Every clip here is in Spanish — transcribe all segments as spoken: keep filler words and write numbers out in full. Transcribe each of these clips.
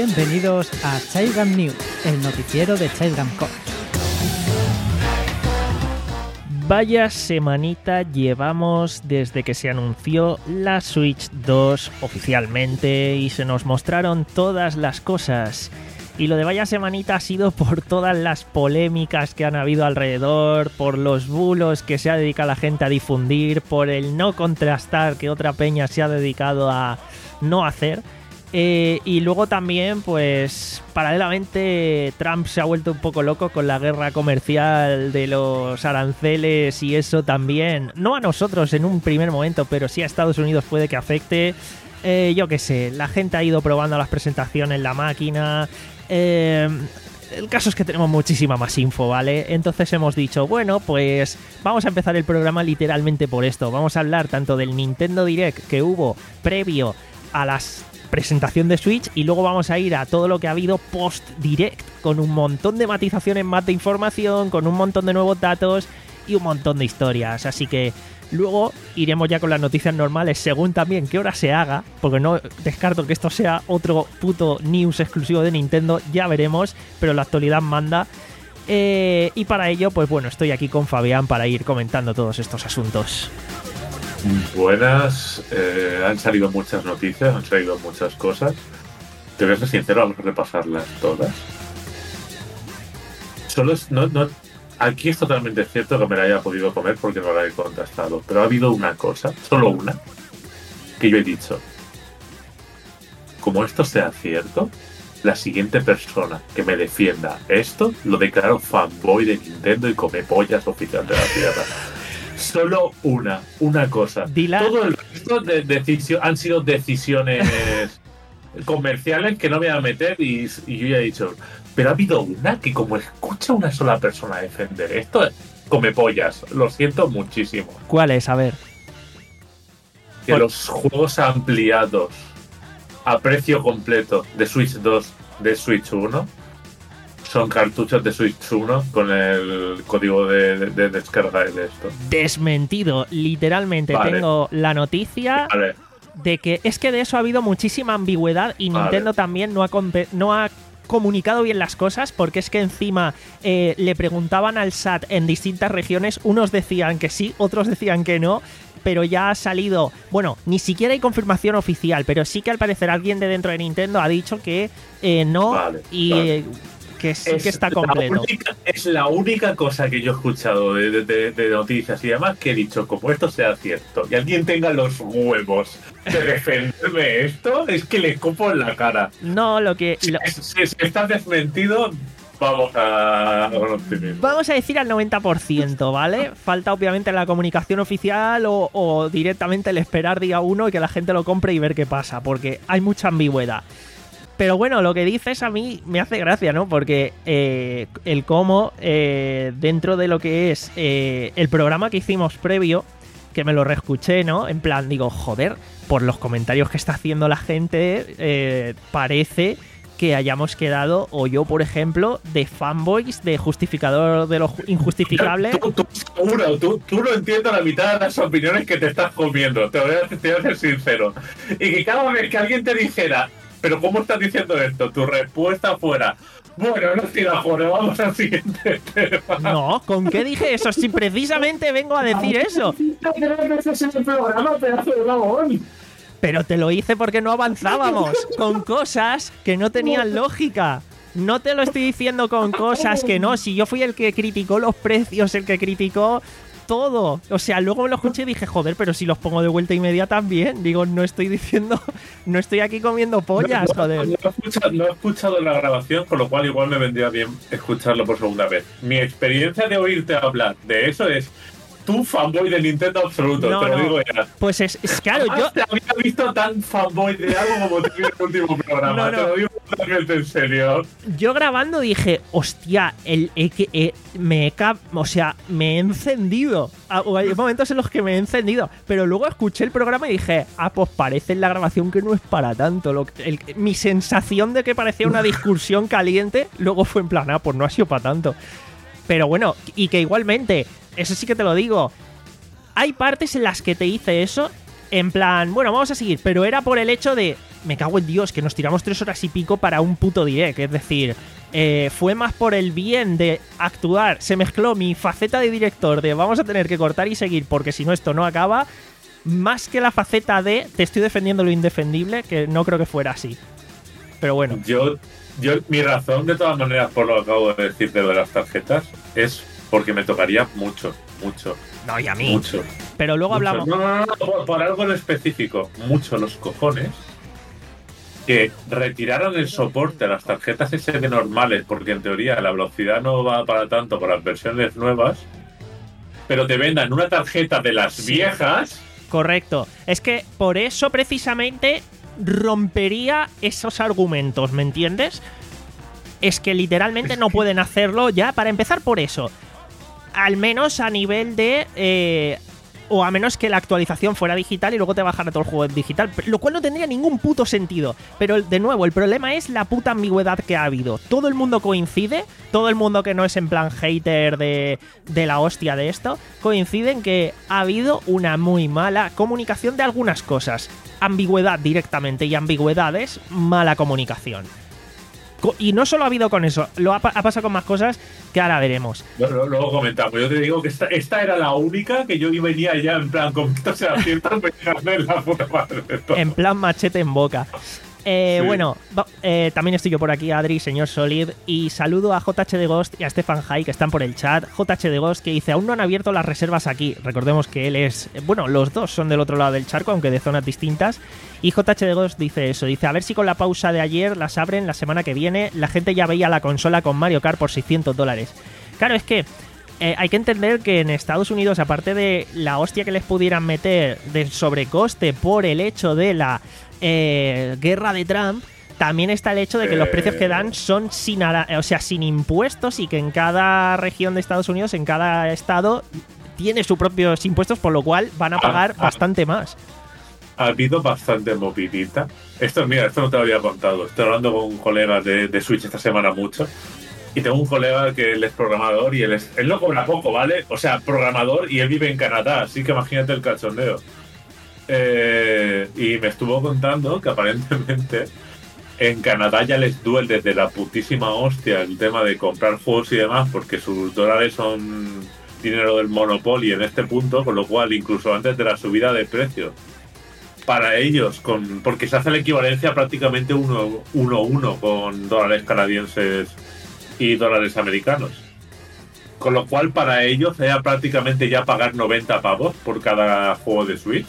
Bienvenidos a Childgam News, el noticiero de Childgam Corp. Vaya semanita llevamos desde que se anunció la Switch dos oficialmente y se nos mostraron todas las cosas. Y lo de vaya semanita ha sido por todas las polémicas que han habido alrededor, por los bulos que se ha dedicado la gente a difundir, por el no contrastar que otra peña se ha dedicado a no hacer. Eh, y luego también, pues, paralelamente Trump se ha vuelto un poco loco con la guerra comercial de los aranceles y eso también, no a nosotros en un primer momento, pero sí a Estados Unidos puede que afecte. Eh, yo qué sé, la gente ha ido probando las presentaciones en la máquina. Eh, el caso es que tenemos muchísima más info, ¿vale? Entonces hemos dicho, bueno, pues vamos a empezar el programa literalmente por esto. Vamos a hablar tanto del Nintendo Direct que hubo previo a la presentación de Switch y luego vamos a ir a todo lo que ha habido post-Direct, con un montón de matizaciones más de información, con un montón de nuevos datos y un montón de historias. Así que luego iremos ya con las noticias normales, según también qué hora se haga, porque no descarto que esto sea otro puto news exclusivo de Nintendo, ya veremos, pero la actualidad manda. Eh, y para ello, pues bueno, estoy aquí con Fabián para ir comentando todos estos asuntos. Buenas, eh, han salido muchas noticias, han salido muchas cosas. Te voy a ser sincero, vamos a repasarlas todas. Solo es, no, no, aquí es totalmente cierto que me la haya podido comer porque no la he contestado, pero ha habido una cosa, solo una, que yo he dicho. Como esto sea cierto, la siguiente persona que me defienda esto lo declaro fanboy de Nintendo y come pollas oficial de la tierra. Solo una, una cosa. Dila. Todo el resto de decisión, han sido decisiones comerciales que no me voy a meter y, y yo ya he dicho, pero ha habido una que como escucha a una sola persona defender esto, come pollas. Lo siento muchísimo. ¿Cuál es? A ver. Que Por... los juegos ampliados a precio completo de Switch dos, de Switch uno, son cartuchos de Switch uno con el código de, de, de descarga de esto. Desmentido, literalmente. Vale. Tengo la noticia vale. de que es que de eso ha habido muchísima ambigüedad y vale. Nintendo también no ha, no ha comunicado bien las cosas, porque es que encima eh, le preguntaban al S A T en distintas regiones, unos decían que sí, otros decían que no, pero ya ha salido, bueno, ni siquiera hay confirmación oficial, pero sí que al parecer alguien de dentro de Nintendo ha dicho que eh, no vale, y... Vale. Eh, que sí es que está completo. La única, es la única cosa que yo he escuchado de, de, de noticias y demás que he dicho, como esto sea cierto y alguien tenga los huevos de defenderme esto, es que le escupo en la cara. No, lo que... Si, lo... si, si estás desmentido, vamos a... Vamos a decir al noventa por ciento, ¿vale? Falta obviamente la comunicación oficial o, o directamente el esperar día uno y que la gente lo compre y ver qué pasa, porque hay mucha ambigüedad. Pero bueno, lo que dices a mí me hace gracia, ¿no? Porque eh, el cómo, eh, dentro de lo que es eh, el programa que hicimos previo, que me lo reescuché, ¿no? En plan, digo, joder, por los comentarios que está haciendo la gente, eh, parece que hayamos quedado, o yo, por ejemplo, de fanboys, de justificador de lo injustificable. Tú, tú, seguro, tú, tú no entiendes la mitad de las opiniones que te estás comiendo, te voy a, te voy a ser sincero. Y que cada vez que alguien te dijera... ¿Pero cómo estás diciendo esto? Tu respuesta fuera, bueno, no estoy de acuerdo, vamos al siguiente tema. No, ¿con qué dije eso? Si precisamente vengo a decir eso. Pero te lo hice porque no avanzábamos, con cosas que no tenían lógica. No te lo estoy diciendo con cosas que no. Si yo fui el que criticó los precios, el que criticó... todo, o sea, luego me lo escuché y dije, joder, pero si los pongo de vuelta y media también, digo, no estoy diciendo, no estoy aquí comiendo pollas, no, no, joder. No he, escuchado, no he escuchado la grabación, con lo cual igual me vendría bien escucharlo por segunda vez. Mi experiencia de oírte hablar de eso es tú fanboy de Nintendo absoluto, no, te lo no. digo ya. Pues es, es claro, Además, yo... te había visto tan fanboy de algo como te vi en el último programa, no, no. te lo digo totalmente en serio. Yo grabando dije, hostia, el, el, el, el me he o sea, me he encendido. Hay momentos en los que me he encendido, pero luego escuché el programa y dije, ah, pues parece en la grabación que no es para tanto. Lo, el, mi sensación de que parecía una discusión caliente, luego fue en plan, ah, pues no ha sido para tanto. Pero bueno, y que igualmente, eso sí que te lo digo, hay partes en las que te hice eso, en plan, bueno, vamos a seguir, pero era por el hecho de, me cago en Dios, que nos tiramos tres horas y pico para un puto direct. Es decir, eh, fue más por el bien de actuar. Se mezcló mi faceta de director de vamos a tener que cortar y seguir porque si no esto no acaba, más que la faceta de te estoy defendiendo lo indefendible, que no creo que fuera así. Pero bueno. Yo, yo mi razón, de todas maneras, por lo que acabo de decir de las tarjetas, es porque me tocaría mucho, mucho. No, y a mí. Mucho. Pero luego mucho. hablamos... No, no, no, no por, por algo en específico. Mucho los cojones que retiraron el soporte a las tarjetas S D normales, porque en teoría la velocidad no va para tanto por las versiones nuevas, pero te vendan una tarjeta de las sí. viejas. Correcto. Es que por eso precisamente rompería esos argumentos, ¿me entiendes? Es que literalmente no pueden hacerlo ya, para empezar por eso. Al menos a nivel de... Eh, o a menos que la actualización fuera digital y luego te bajara todo el juego en digital, lo cual no tendría ningún puto sentido. Pero de nuevo, el problema es la puta ambigüedad que ha habido. Todo el mundo coincide, todo el mundo que no es en plan hater de, de la hostia de esto, coincide en que ha habido una muy mala comunicación de algunas cosas. Ambigüedad directamente, y ambigüedad es mala comunicación. Y no solo ha habido con eso, lo ha, ha pasado con más cosas que ahora veremos. Luego, luego comentamos. Yo te digo que esta, esta era la única que yo venía ya en plan con o sea, ciertas en la puta madre. En plan machete en boca. Eh, sí. Bueno, eh, también estoy yo por aquí, Adri, señor Solid, y saludo a J H de Ghost y a Stefan High, que están por el chat. J H de Ghost, que dice, aún no han abierto las reservas aquí. Recordemos que él es... Bueno, los dos son del otro lado del charco, aunque de zonas distintas. Y J H de Ghost dice eso, dice, a ver si con la pausa de ayer las abren la semana que viene. La gente ya veía la consola con Mario Kart por seiscientos dólares. Claro, es que eh, hay que entender que en Estados Unidos, aparte de la hostia que les pudieran meter del sobrecoste por el hecho de la... Eh, guerra de Trump, también está el hecho de que los precios que dan son sin, ara- o sea, sin impuestos, y que en cada región de Estados Unidos, en cada estado, tiene sus propios impuestos, por lo cual van a pagar ah, bastante más. Ha habido bastante movidita. Esto, mira, esto no te lo había contado. Estoy hablando con un colega de, de Switch esta semana mucho. Y tengo un colega que él es programador y él, es, él no cobra poco, ¿vale? O sea, programador, y él vive en Canadá, así que imagínate el cachondeo. Eh, y me estuvo contando que aparentemente en Canadá ya les duele desde la putísima hostia el tema de comprar juegos y demás, porque sus dólares son dinero del Monopoly en este punto, con lo cual incluso antes de la subida de precios para ellos, con porque se hace la equivalencia prácticamente uno a uno con dólares canadienses y dólares americanos, con lo cual para ellos era prácticamente ya pagar noventa pavos por cada juego de Switch.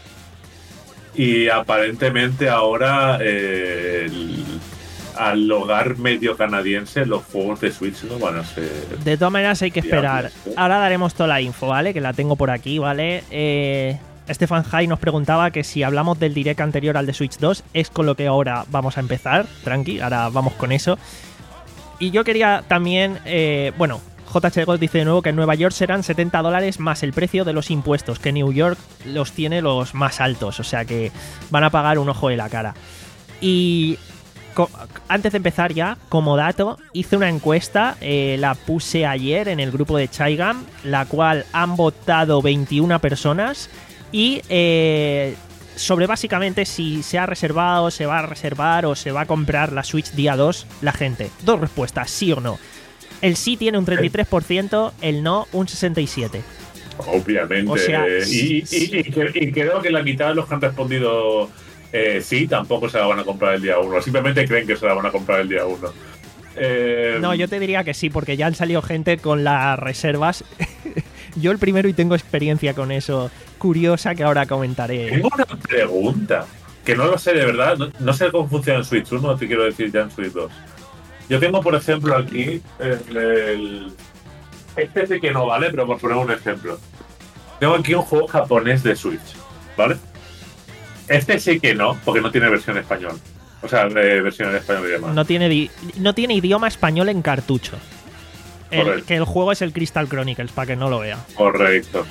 Y aparentemente ahora eh, el, al hogar medio canadiense los juegos de Switch no van a ser... De todas maneras hay que esperar. Ahora daremos toda la info, ¿vale? Que la tengo por aquí, ¿vale? Eh, Stefan High nos preguntaba que si hablamos del direct anterior al de Switch dos, es con lo que ahora vamos a empezar. Tranqui, ahora vamos con eso. Y yo quería también... Eh, bueno... J H Gold dice de nuevo que en Nueva York serán setenta dólares más el precio de los impuestos, que New York los tiene los más altos, o sea que van a pagar un ojo de la cara. Y antes de empezar ya, como dato, hice una encuesta, eh, la puse ayer en el grupo de Chaigam, la cual han votado veintiuna personas y eh, sobre básicamente si se ha reservado, se va a reservar o se va a comprar la Switch día dos la gente. Dos respuestas, sí o no. El sí tiene un treinta y tres por ciento, el no un sesenta y siete por ciento. Obviamente. O sea, y, y, y, y creo que la mitad de los que han respondido eh, sí, tampoco se la van a comprar el día uno. Simplemente creen que se la van a comprar el día uno. Eh, no, yo te diría que sí, porque ya han salido gente con las reservas. Yo el primero y tengo experiencia con eso curiosa que ahora comentaré. Tengo una pregunta, que no lo sé de verdad. No, no sé cómo funciona en Switch uno, te quiero decir ya en Switch dos. Yo tengo, por ejemplo, aquí el, el, este sí que no vale, pero por poner un ejemplo. Tengo aquí un juego japonés de Switch, ¿vale? Este sí que no, porque no tiene versión en español. O sea, eh, versión en español y demás. No tiene, di- no tiene idioma español en cartucho. El, que el juego es el Crystal Chronicles, para que no lo vea. Correcto.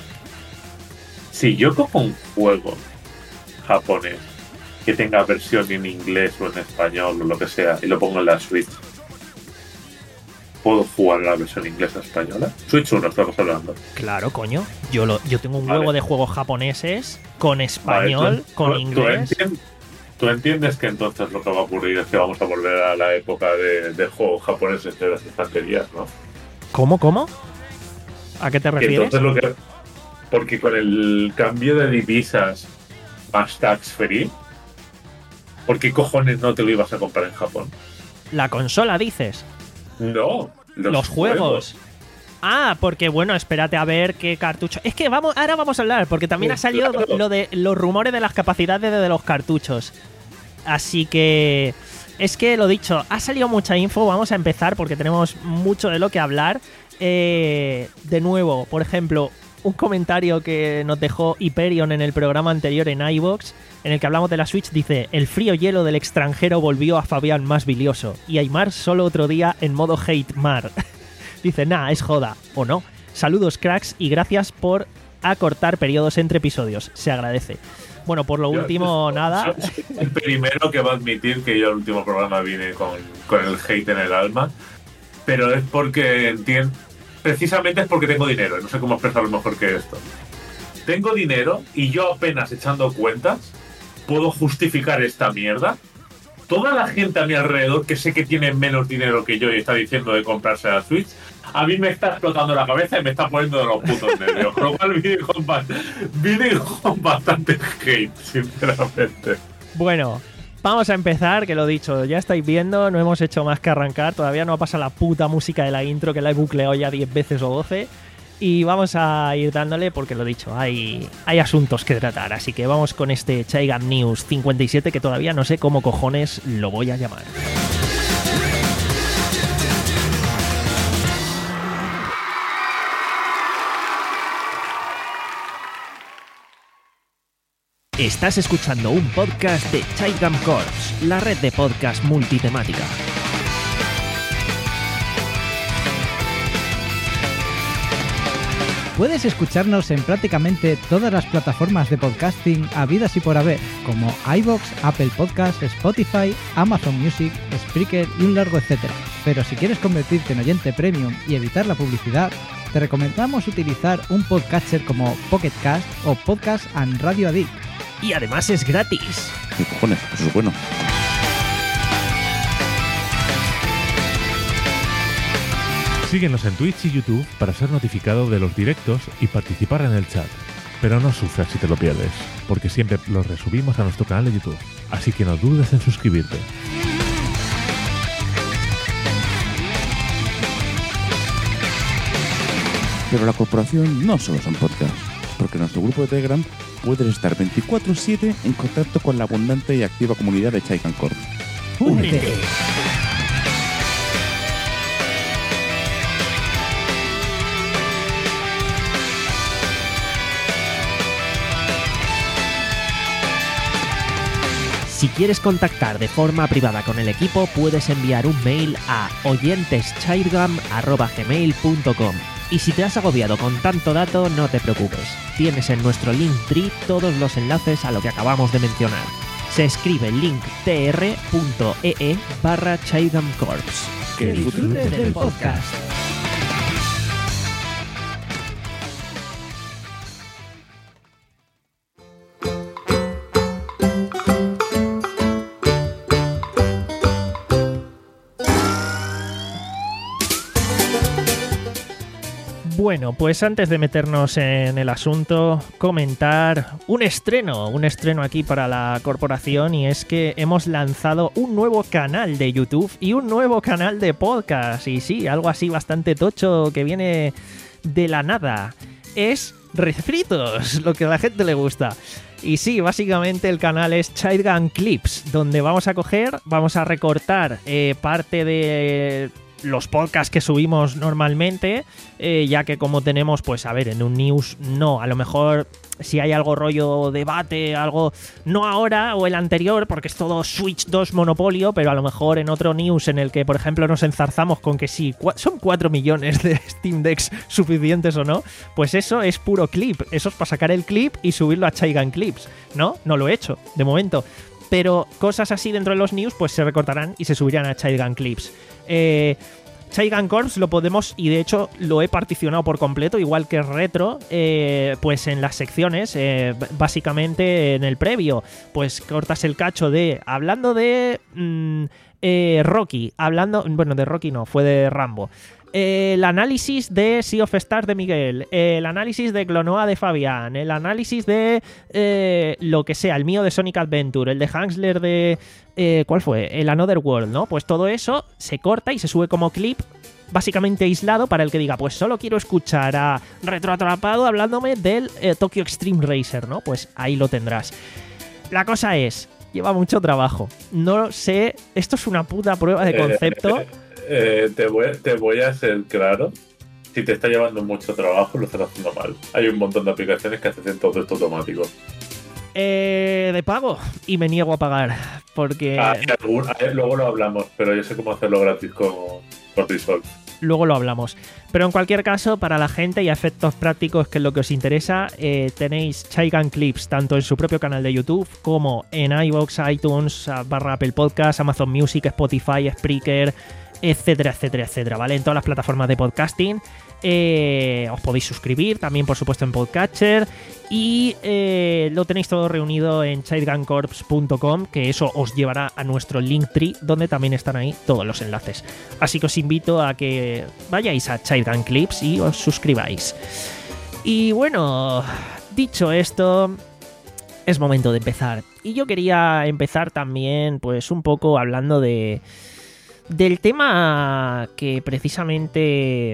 Si yo cojo un juego japonés que tenga versión en inglés o en español o lo que sea y lo pongo en la Switch, ¿puedo jugar la versión inglesa española? Switch uno estamos hablando. Claro, coño. Yo lo, yo tengo un vale. huevo de juegos japoneses con español, vale, tú, con tú, inglés. Tú, enti- ¿Tú entiendes que entonces lo que va a ocurrir es que vamos a volver a la época de, de juegos japoneses de las estanterías, ¿no? ¿Cómo, cómo? ¿A qué te refieres? Entonces lo que, porque con el cambio de divisas más tax free, ¿por qué cojones no te lo ibas a comprar en Japón? La consola, dices. No, los, Los juegos. juegos. Ah, porque bueno, espérate a ver qué cartucho. Es que vamos, ahora vamos a hablar, porque también Sí, ha salido claro. lo de los rumores de las capacidades de los cartuchos. Así que es que lo dicho, ha salido mucha info. Vamos a empezar porque tenemos mucho de lo que hablar. Eh, de nuevo, por ejemplo, un comentario que nos dejó Hyperion en el programa anterior en iVoox, en el que hablamos de la Switch, dice: el frío hielo del extranjero volvió a Fabián más bilioso, y Aymar solo otro día en modo hate mar. Dice, nah, es joda, o no. Saludos, cracks, y gracias por acortar periodos entre episodios. Se agradece. Bueno, por lo Yo- último, yo- nada. soy el primero que va a admitir que yo el último programa vine con, con el hate en el alma, pero es porque entiendo. Precisamente es porque tengo dinero, y no sé cómo expresarlo mejor que esto. Tengo dinero y yo apenas echando cuentas puedo justificar esta mierda. Toda la gente a mi alrededor que sé que tiene menos dinero que yo y está diciendo de comprarse la Switch, a mí me está explotando la cabeza y me está poniendo de los putos nervios. Con lo cual vine con, ba- vine con bastante hate, sinceramente. Bueno, vamos a empezar, que lo dicho, ya estáis viendo, no hemos hecho más que arrancar, todavía no ha pasado la puta música de la intro, que la he bucleado ya diez veces o doce, y vamos a ir dándole porque lo dicho, hay, hay asuntos que tratar, así que vamos con este Chaigam News cincuenta y siete, que todavía no sé cómo cojones lo voy a llamar. Estás escuchando un podcast de Chaigam Corps, la red de podcast multitemática. Puedes escucharnos en prácticamente todas las plataformas de podcasting habidas y por haber, como iVoox, Apple Podcasts, Spotify, Amazon Music, Spreaker y un largo etcétera. Pero si quieres convertirte en oyente premium y evitar la publicidad, te recomendamos utilizar un podcatcher como Pocket Cast o Podcast and Radio Addict. Y además es gratis. ¿Qué cojones? Eso es bueno. Síguenos en Twitch y YouTube para ser notificado de los directos y participar en el chat. Pero no sufras si te lo pierdes, porque siempre los resubimos a nuestro canal de YouTube. Así que no dudes en suscribirte. Pero la corporación no solo son podcasts, porque en nuestro grupo de Telegram puedes estar veinticuatro siete en contacto con la abundante y activa comunidad de Chaigam Corps. ¡Únete! Si quieres contactar de forma privada con el equipo, puedes enviar un mail a oyenteschaigam arroba gmail punto com. Y si te has agobiado con tanto dato, no te preocupes. Tienes en nuestro Linktree todos los enlaces a lo que acabamos de mencionar. Se escribe linktr.ee barra Chaigam Corps. Que disfrutes del podcast. Bueno, pues antes de meternos en el asunto, comentar un estreno, un estreno aquí para la corporación, y es que hemos lanzado un nuevo canal de YouTube y un nuevo canal de podcast, y sí, algo así bastante tocho que viene de la nada. Es refritos, lo que a la gente le gusta. Y sí, básicamente el canal es Chaigam Clips, donde vamos a coger, vamos a recortar eh, parte de los podcasts que subimos normalmente, eh, ya que como tenemos, pues a ver, en un news no, a lo mejor si hay algo rollo debate, algo, no ahora o el anterior, porque es todo Switch dos monopolio, pero a lo mejor en otro news en el que, por ejemplo, nos enzarzamos con que sí, cua- son cuatro millones de Steam Decks suficientes o no, pues eso es puro clip, eso es para sacar el clip y subirlo a Chaigam Clips, ¿no? No lo he hecho, de momento. Pero cosas así dentro de los news pues se recortarán y se subirán a Chaigam Clips. Eh, Trigun Corps lo podemos, y de hecho lo he particionado por completo, igual que Retro, eh, pues en las secciones, eh, básicamente en el previo, pues cortas el cacho de, hablando de mmm, eh, Rocky, hablando, bueno, de Rocky no, fue de Rambo. El análisis de Sea of Stars de Miguel, el análisis de Clonoa de Fabián, el análisis de eh, lo que sea, el mío de Sonic Adventure, el de Hansler de... Eh, ¿cuál fue? El Another World, ¿no? Pues todo eso se corta y se sube como clip, básicamente aislado, para el que diga, pues solo quiero escuchar a Retroatrapado hablándome del eh, Tokyo Extreme Racer, ¿no? Pues ahí lo tendrás. La cosa es, lleva mucho trabajo. No sé, esto es una puta prueba de concepto... Eh, te, voy, te voy a ser claro, si te está llevando mucho trabajo lo estás haciendo mal. Hay un montón de aplicaciones que hacen todo esto automático. Eh, de pago, y me niego a pagar, porque... Ah, hay algún, hay, luego lo hablamos, pero yo sé cómo hacerlo gratis con, con Resolve. Luego lo hablamos. Pero en cualquier caso, para la gente y a efectos prácticos, que es lo que os interesa, eh, tenéis Trigun Clips tanto en su propio canal de YouTube como en iVoox, iTunes, barra Apple Podcast, Amazon Music, Spotify, Spreaker, etcétera, etcétera, etcétera, ¿vale? En todas las plataformas de podcasting. Eh, os podéis suscribir también, por supuesto, en Podcatcher, y eh, lo tenéis todo reunido en trigun corps punto com, que eso os llevará a nuestro Linktree, donde también están ahí todos los enlaces. Así que os invito a que vayáis a Trigun Clips y os suscribáis. Y bueno, dicho esto, es momento de empezar. Y yo quería empezar también, pues, un poco hablando de del tema que precisamente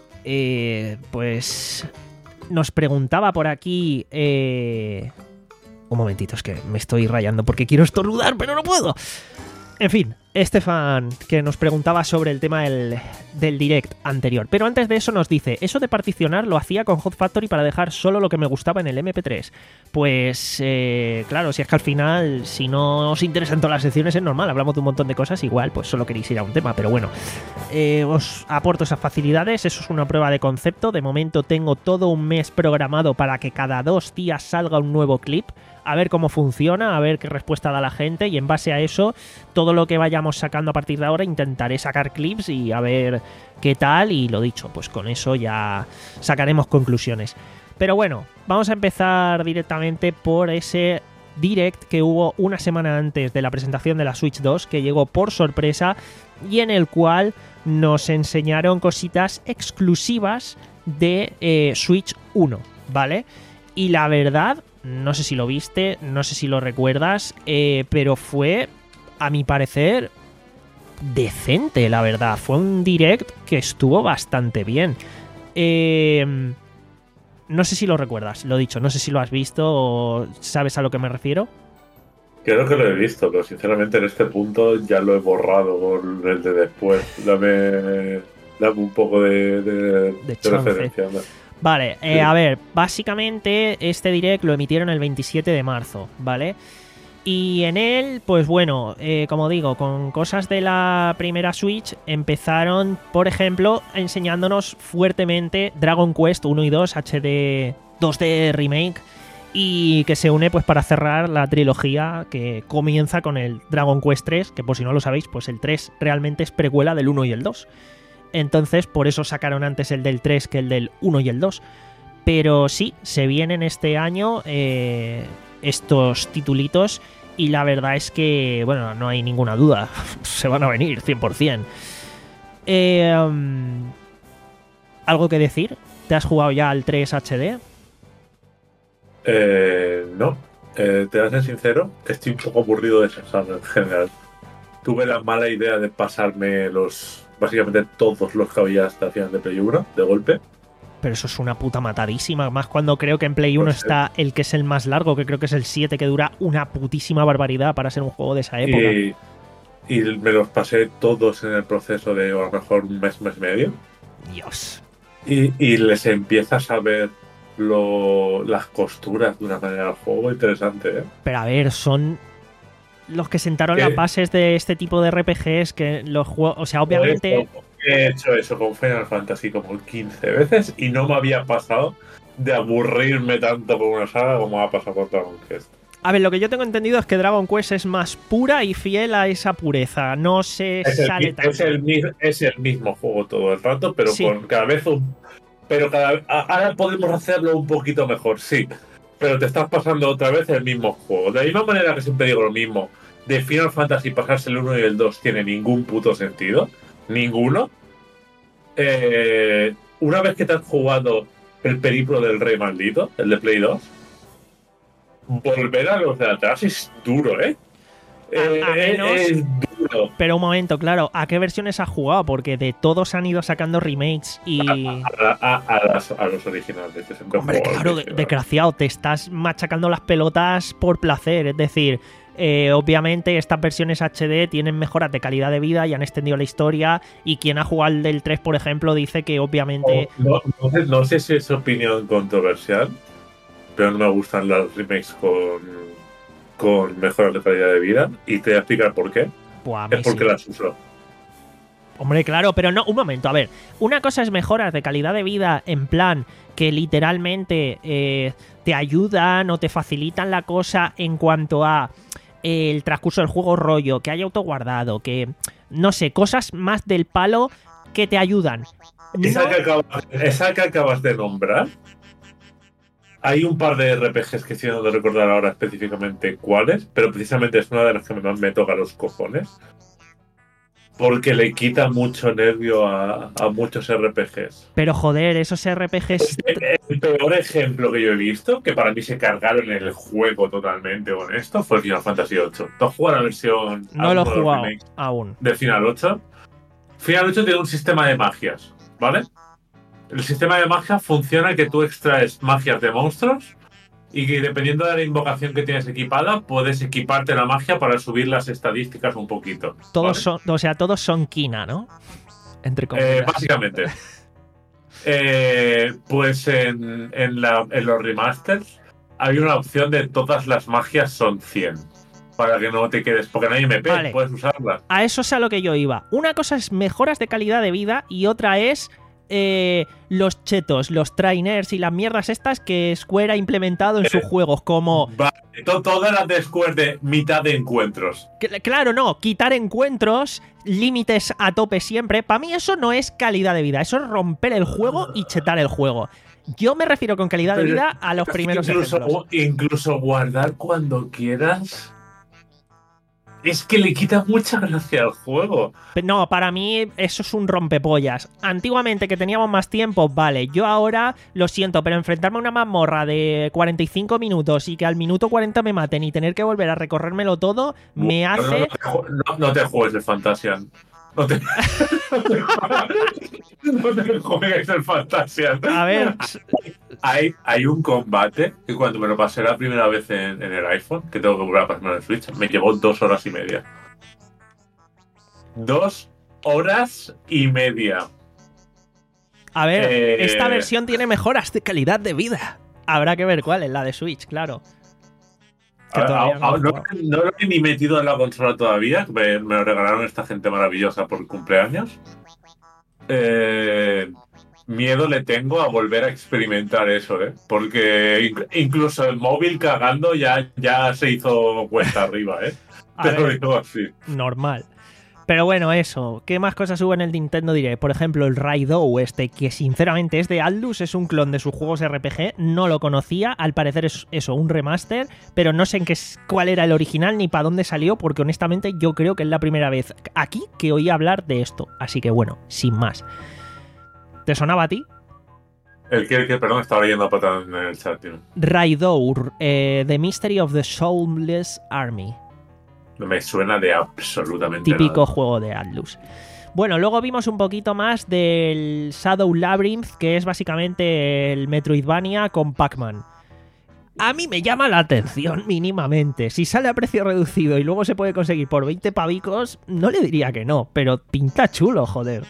eh, pues nos preguntaba por aquí eh... un momentito, es que me estoy rayando porque quiero estornudar pero no puedo. En fin, Estefan, que nos preguntaba sobre el tema del, del direct anterior. Pero antes de eso nos dice, eso de particionar lo hacía con Hot Factory para dejar solo lo que me gustaba en el eme pe tres. Pues, eh, claro, si es que al final, si no os interesan todas las secciones, es normal, hablamos de un montón de cosas, igual, pues solo queréis ir a un tema. Pero bueno, eh, os aporto esas facilidades, eso es una prueba de concepto. De momento tengo todo un mes programado para que cada dos días salga un nuevo clip. A ver cómo funciona, a ver qué respuesta da la gente, y en base a eso, todo lo que vayamos sacando a partir de ahora, intentaré sacar clips y a ver qué tal, y lo dicho, pues con eso ya sacaremos conclusiones. Pero bueno, vamos a empezar directamente por ese direct que hubo una semana antes de la presentación de la Switch dos, que llegó por sorpresa y en el cual nos enseñaron cositas exclusivas de eh, Switch uno, ¿vale? Y la verdad, no sé si lo viste, no sé si lo recuerdas, eh, pero fue, a mi parecer, decente, la verdad. Fue un direct que estuvo bastante bien. Eh, no sé si lo recuerdas, lo dicho, no sé si lo has visto o sabes a lo que me refiero. Creo que lo he visto, pero sinceramente en este punto ya lo he borrado por el de después. Dame, dame un poco de, de, de, de referencia. ¿No? Vale, eh, sí. A ver, básicamente este direct lo emitieron el veintisiete de marzo, ¿vale? Y en él, pues bueno, eh, como digo, con cosas de la primera Switch empezaron, por ejemplo, enseñándonos fuertemente Dragon Quest uno y dos H D dos D Remake, y que se une pues para cerrar la trilogía que comienza con el Dragon Quest tres, que por si no lo sabéis, pues el tres realmente es precuela del uno y el dos. Entonces, por eso sacaron antes el del tres que el del uno y el dos. Pero sí, se vienen este año eh, estos titulitos y la verdad es que, bueno, no hay ninguna duda. Se van a venir, cien por ciento. Eh, um, ¿Algo que decir? ¿Te has jugado ya al tres H D? Eh, no. Eh, te voy a ser sincero, estoy un poco aburrido de esa saga en general. Tuve la mala idea de pasarme los... básicamente todos los que había hasta el final de Play uno, de golpe. Pero eso es una puta matadísima. Más cuando creo que en Play uno pues está el que es el más largo, que creo que es el siete, que dura una putísima barbaridad para ser un juego de esa época. Y, y me los pasé todos en el proceso de a lo mejor un mes, mes y medio. Dios. Y, y les empiezas a ver lo, las costuras de una manera al juego interesante, ¿eh? Pero a ver, son... los que sentaron ¿Qué? las bases de este tipo de R P Gs, que los juegos, o sea, obviamente... He hecho eso con Final Fantasy como quince veces y no me había pasado de aburrirme tanto con una saga como ha pasado con Dragon Quest. A ver, lo que yo tengo entendido es que Dragon Quest es más pura y fiel a esa pureza. No se Es el, sale mi- tanto. es, el, mi- es el mismo juego todo el rato, pero Sí. con cada vez un. Pero cada a- ahora podemos hacerlo un poquito mejor, sí. Pero te estás pasando otra vez el mismo juego. De la misma manera que siempre digo lo mismo, de Final Fantasy pasarse el uno y el dos tiene ningún puto sentido. Ninguno. Eh, una vez que te has jugado el periplo del Rey Maldito, el de Play dos, volver a los de atrás es duro, ¿eh? Eh, a menos- es duro. Pero un momento, claro, ¿a qué versiones has jugado? Porque de todos han ido sacando remakes y... A, a- a las- a los originales. que siempre Hombre, juego al claro, original. desgraciado, te estás machacando las pelotas por placer. Es decir, eh, obviamente estas versiones H D tienen mejoras de calidad de vida y han extendido la historia. Y quien ha jugado el del tres, por ejemplo, dice que obviamente... No, no sé, no sé si es opinión controversial, pero no me gustan los remakes con, con mejoras de calidad de vida. Y te voy a explicar por qué. Buah, a mí Es porque sí. las uso. Hombre, claro, pero no, un momento, a ver. Una cosa es mejoras de calidad de vida en plan que literalmente eh, te ayudan o te facilitan la cosa en cuanto a eh, el transcurso del juego rollo, que haya autoguardado, que no sé, cosas más del palo que te ayudan. Esa, No- que acabas, esa que acabas de nombrar, hay un par de R P Gs que estoy de recordar ahora específicamente cuáles, pero precisamente es una de las que más me toca los cojones. Porque le quita mucho nervio a, a muchos R P Gs. Pero joder, esos R P Gs... El peor ejemplo que yo he visto, que para mí se cargaron el juego totalmente con esto, fue Final Fantasy ocho. ¿Tú has jugado la versión No lo he alguno de los jugado remakes aún. de Final ocho? Final ocho tiene un sistema de magias, ¿vale? El sistema de magias funciona que tú extraes magias de monstruos y que dependiendo de la invocación que tienes equipada, puedes equiparte la magia para subir las estadísticas un poquito. Todos ¿vale? son, o sea, todos son Kina, ¿no? Entre Eh, comillas. básicamente. Eh, pues en, en, la- en los remasters hay una opción de todas las magias son cien. Para que no te quedes, porque no hay M P, Vale. puedes usarlas. A eso es a lo que yo iba. Una cosa es mejoras de calidad de vida y otra es eh, los chetos, los trainers y las mierdas estas que Square ha implementado en sus juegos, como... Vale, to- todas las de Square de mitad de encuentros. que- Claro, no, quitar encuentros, límites a tope siempre. Para mí eso no es calidad de vida, eso es romper el juego y chetar el juego. Yo me refiero con calidad de Pero- vida a los primeros incluso, ejemplos. incluso guardar cuando quieras. Es que le quita mucha gracia al juego. No, para mí eso es un rompepollas. Antiguamente que teníamos más tiempo, vale. Yo ahora lo siento, pero enfrentarme a una mazmorra de cuarenta y cinco minutos y que al minuto cuarenta me maten y tener que volver a recorrérmelo todo, me No, no, hace... No, te ju- no- no te juegues el Fantasian. No te, no te juegues el Fantasian. A ver, Hay, hay un combate que cuando me lo pasé la primera vez en, en el iPhone, que tengo que volver a pasarme en el Switch, me llevó dos horas y media. Dos horas y media. a ver, Eh, esta versión tiene mejoras de calidad de vida. Habrá que ver cuál es, la de Switch, claro. Que A- todavía a- no lo he no, jugado. no lo he ni metido en la consola todavía, que me, me lo regalaron esta gente maravillosa por cumpleaños. Eh, miedo le tengo a volver a experimentar eso, ¿eh? Porque inc- incluso el móvil cagando ya, ya se hizo cuesta arriba, ¿eh? A Te lo ver, digo así. normal. Pero bueno, eso. ¿Qué más cosas hubo en el Nintendo Direct? Por ejemplo, el Raidou este, que sinceramente es de Atlus, es un clon de sus juegos R P G. No lo conocía. Al parecer es eso, un remaster. Pero no sé en qué, es- cuál era el original ni para dónde salió, porque honestamente yo creo que es la primera vez aquí que oí hablar de esto. Así que bueno, sin más. ¿Te sonaba a ti? El que, el que, perdón, estaba leyendo a patada en el chat, tío. Raidou, eh, The Mystery of the Soulless Army. No me suena de absolutamente Típico nada. juego de Atlus. Bueno, luego vimos un poquito más del Shadow Labyrinth, que es básicamente el Metroidvania con Pac-Man. A mí me llama la atención mínimamente. Si sale a precio reducido y luego se puede conseguir por veinte pavicos, no le diría que no, pero pinta chulo, joder.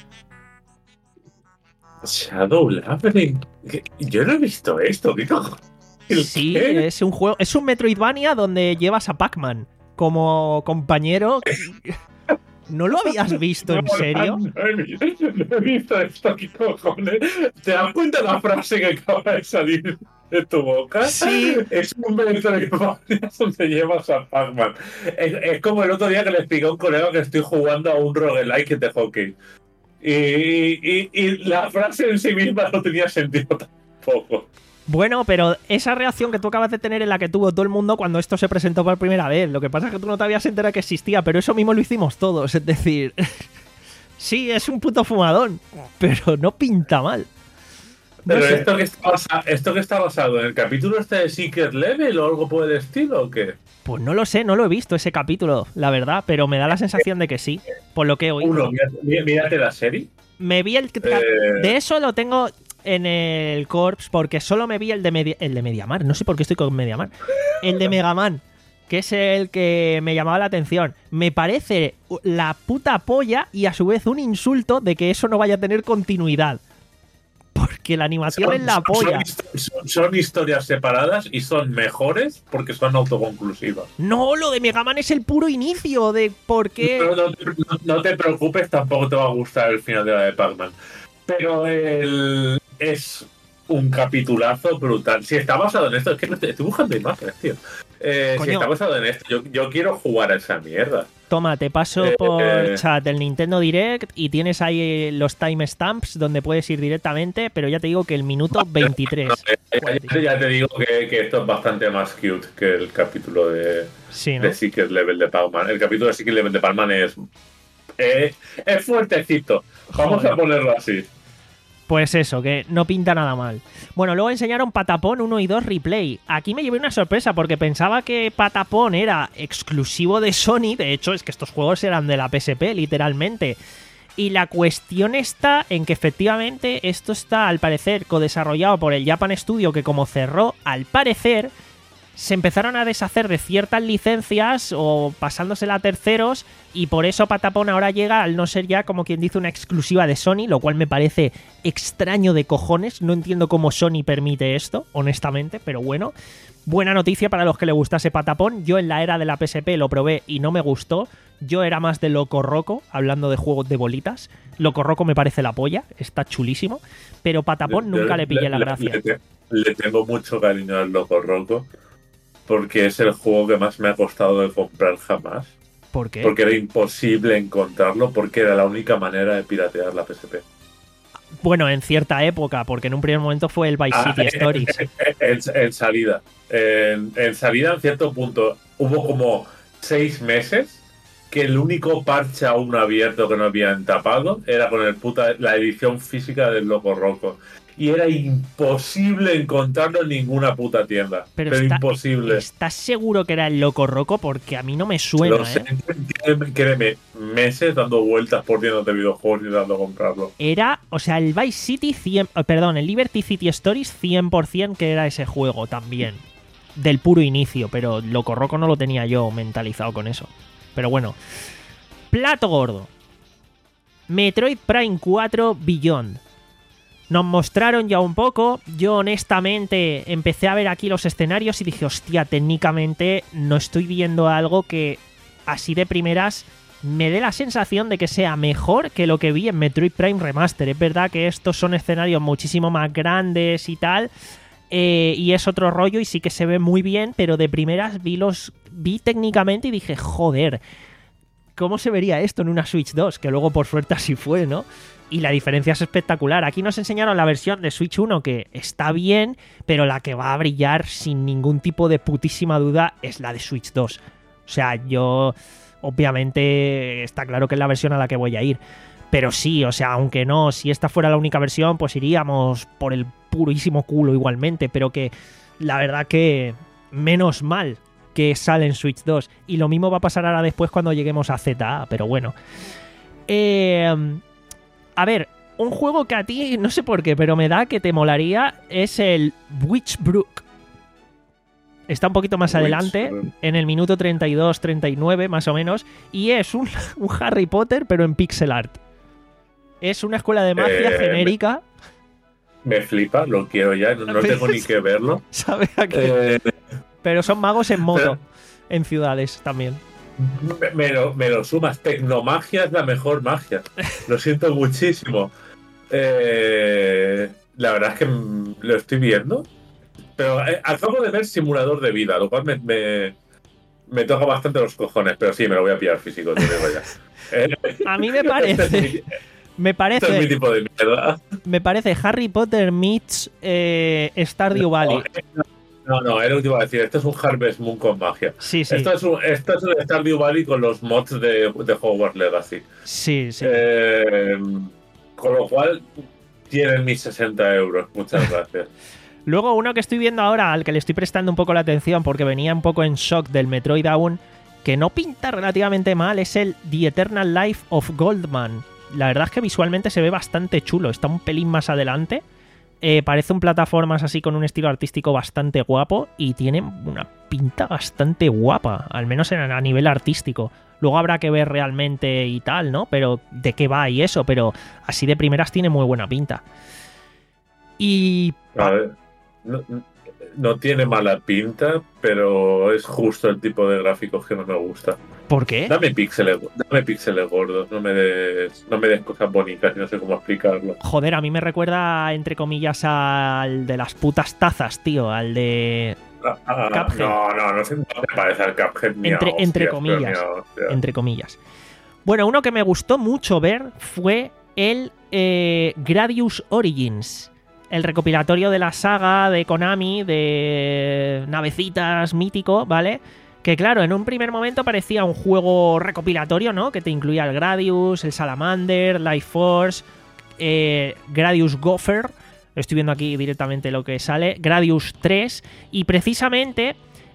Shadow Labyrinth. ¿Qué? Yo no he visto esto, ¿qué cojones? ¿El Sí, qué? es un juego, es un Metroidvania donde llevas a Pac-Man como compañero. ¿No lo habías visto en No, serio? No, he visto, no he visto esto, ¿qué cojones? ¿Te das cuenta de la frase que acaba de salir? de tu boca. Sí. Es un Metroidvania donde llevas a Pac-Man. Es, es como el otro día que le expliqué a un colega que estoy jugando a un roguelike de hockey. Y, y, y la frase en sí misma no tenía sentido tampoco. Bueno, pero esa reacción que tú acabas de tener es la que tuvo todo el mundo cuando esto se presentó por primera vez. Lo que pasa es que tú no te habías enterado que existía, pero eso mismo lo hicimos todos. Es decir, sí, es un puto fumadón, pero no pinta mal. No Pero sé. esto que, está basa, esto que está basado en el capítulo este de Secret Level o algo por el estilo, ¿o qué? Pues no lo sé, no lo he visto ese capítulo, la verdad, pero me da la sensación de que sí, por lo que he oído. Uno, mírate, mírate la serie. Me vi el... Eh. De eso lo tengo en el Corps porque solo me vi el de, Media... el de Mediamar. No sé por qué estoy con Mediamar. El de Megaman, que es el que me llamaba la atención. Me parece la puta polla y a su vez un insulto de que eso no vaya a tener continuidad. Porque la animación Son, es la son, polla. son, son historias separadas y son mejores porque son autoconclusivas. No, lo de Megaman es el puro inicio de por qué... No, no, no, no te preocupes, tampoco te va a gustar el final de la de Pac-Man. Pero el, es un capitulazo brutal. Si está basado en esto, es que no te, estoy buscando imágenes, tío. Eh, si está basado en esto, yo, yo quiero jugar a esa mierda. Toma, te paso Eh, por eh. chat el Nintendo Direct y tienes ahí los timestamps donde puedes ir directamente, pero ya te digo que el minuto veintitrés. No, eh, ya, ya te digo que, que esto es bastante más cute que el capítulo de, Sí, ¿no? de Secret Level de Pac-Man. El capítulo de Secret Level de Pac-Man es, eh, es fuertecito. Vamos Joder. a ponerlo así. Pues eso, que no pinta nada mal. Bueno, luego enseñaron Patapón uno y dos Replay. Aquí me llevé una sorpresa porque pensaba que Patapón era exclusivo de Sony. De hecho, es que estos juegos eran de la P S P, literalmente. Y la cuestión está en que efectivamente esto está, al parecer, codesarrollado por el Japan Studio, que como cerró, al parecer, se empezaron a deshacer de ciertas licencias o pasándosela a terceros, y por eso Patapón ahora llega al no ser ya, como quien dice, una exclusiva de Sony, lo cual me parece extraño de cojones. No entiendo cómo Sony permite esto, honestamente, pero bueno. Buena noticia para los que le gustase Patapón. Yo en la era de la P S P lo probé y no me gustó. Yo era más de Loco Roco, hablando de juegos de bolitas. Loco Roco me parece la polla, está chulísimo. Pero Patapón nunca le pillé la gracia. Le, le, le tengo mucho cariño al Loco Roco porque es el juego que más me ha costado de comprar jamás. ¿Por qué? Porque era imposible encontrarlo, porque era la única manera de piratear la P S P. Bueno, en cierta época, porque en un primer momento fue el Vice Ah, City en, Stories. En, en, en salida. En, en salida, en cierto punto, hubo como seis meses que el único parche aún abierto que no habían tapado era con el puta, la edición física del Loco Roco. Y era imposible encontrarlo en ninguna puta tienda. Pero, Pero está, imposible. ¿Estás seguro que era el Loco Roco? Porque a mí no me suena, Lo sé, ¿eh? créeme, créeme, meses dando vueltas por tiendas de videojuegos y dando a comprarlo. Era, o sea, el Vice City, cien, perdón, el Liberty City Stories cien por ciento que era ese juego también. Del puro inicio, pero Loco Roco no lo tenía yo mentalizado con eso. Pero bueno. Plato gordo. Metroid Prime cuatro Beyond. Nos mostraron ya un poco. Yo honestamente empecé a ver aquí los escenarios y dije, hostia, técnicamente no estoy viendo algo que así de primeras me dé la sensación de que sea mejor que lo que vi en Metroid Prime Remaster. Es verdad que estos son escenarios muchísimo más grandes y tal, eh, y es otro rollo y sí que se ve muy bien, pero de primeras vi los vi técnicamente y dije, joder, ¿cómo se vería esto en una Switch dos? Que luego por suerte así fue, ¿no? Y la diferencia es espectacular. Aquí nos enseñaron la versión de Switch uno que está bien, pero la que va a brillar sin ningún tipo de putísima duda es la de Switch dos. O sea, yo obviamente está claro que es la versión a la que voy a ir. Pero sí, o sea, aunque no, si esta fuera la única versión, pues iríamos por el purísimo culo igualmente. Pero que la verdad que menos mal que sale en Switch dos. Y lo mismo va a pasar ahora después cuando lleguemos a Z A, pero bueno. Eh... A ver, un juego que a ti, no sé por qué, pero me da que te molaría, es el Witchbrook. Está un poquito más adelante, en el minuto treinta y dos, treinta y nueve más o menos, y es un, un Harry Potter pero en pixel art. Es una escuela de magia Eh, genérica. Me flipa, lo quiero ya, no, no tengo ni que verlo. ¿Sabes a qué? Eh, Pero son magos en moto, pero- en ciudades también. Me, me lo, me lo sumas. Tecnomagia es la mejor magia. Lo siento muchísimo. Eh, la verdad es que mm, lo estoy viendo Pero eh, acabo de ver Simulador de Vida, lo cual me, me, me toca bastante los cojones, pero sí, me lo voy a pillar físico, te digo ya. Eh, A mí me parece. Este es mi, Me este es mi parece. tipo de mierda. Me parece Harry Potter meets eh, Stardew Valley. No, no, era lo que iba a decir. Esto es un Harvest Moon con magia. Sí, sí. Esto es un, esto es un Stardew Valley con los mods de, de Hogwarts Legacy. Sí, sí. Eh, con lo cual, tienen mis sesenta euros. Muchas gracias. Luego, uno que estoy viendo ahora, al que le estoy prestando un poco la atención porque venía un poco en shock del Metroid aún, que no pinta relativamente mal, es el The Eternal Life of Goldman. La verdad es que visualmente se ve bastante chulo, está un pelín más adelante. Eh, parece un plataformas así con un estilo artístico bastante guapo y tiene una pinta bastante guapa, al menos en, a nivel artístico. Luego habrá que ver realmente y tal, ¿no? Pero de qué va y eso, pero así de primeras tiene muy buena pinta. Y... A ver, no, no tiene mala pinta, pero es justo el tipo de gráficos que no me gusta. ¿Por qué? Dame píxeles, dame píxeles gordos, no me des, no me des cosas bonitas, no sé cómo explicarlo. Joder, a mí me recuerda, entre comillas, al de las putas tazas, tío, al de... Ah, ah, Cuphead. no, no, no se me parece al Cuphead ni a Entre, hostias, entre pero comillas. ni a hostias. Entre comillas. Bueno, uno que me gustó mucho ver fue el eh, Gradius Origins. El recopilatorio de la saga de Konami, de navecitas mítico, ¿vale? Que claro, en un primer momento parecía un juego recopilatorio, ¿no? Que te incluía el Gradius, el Salamander, Life Force, eh, Gradius Gopher. Estoy viendo aquí directamente lo que sale. Gradius tres. Y precisamente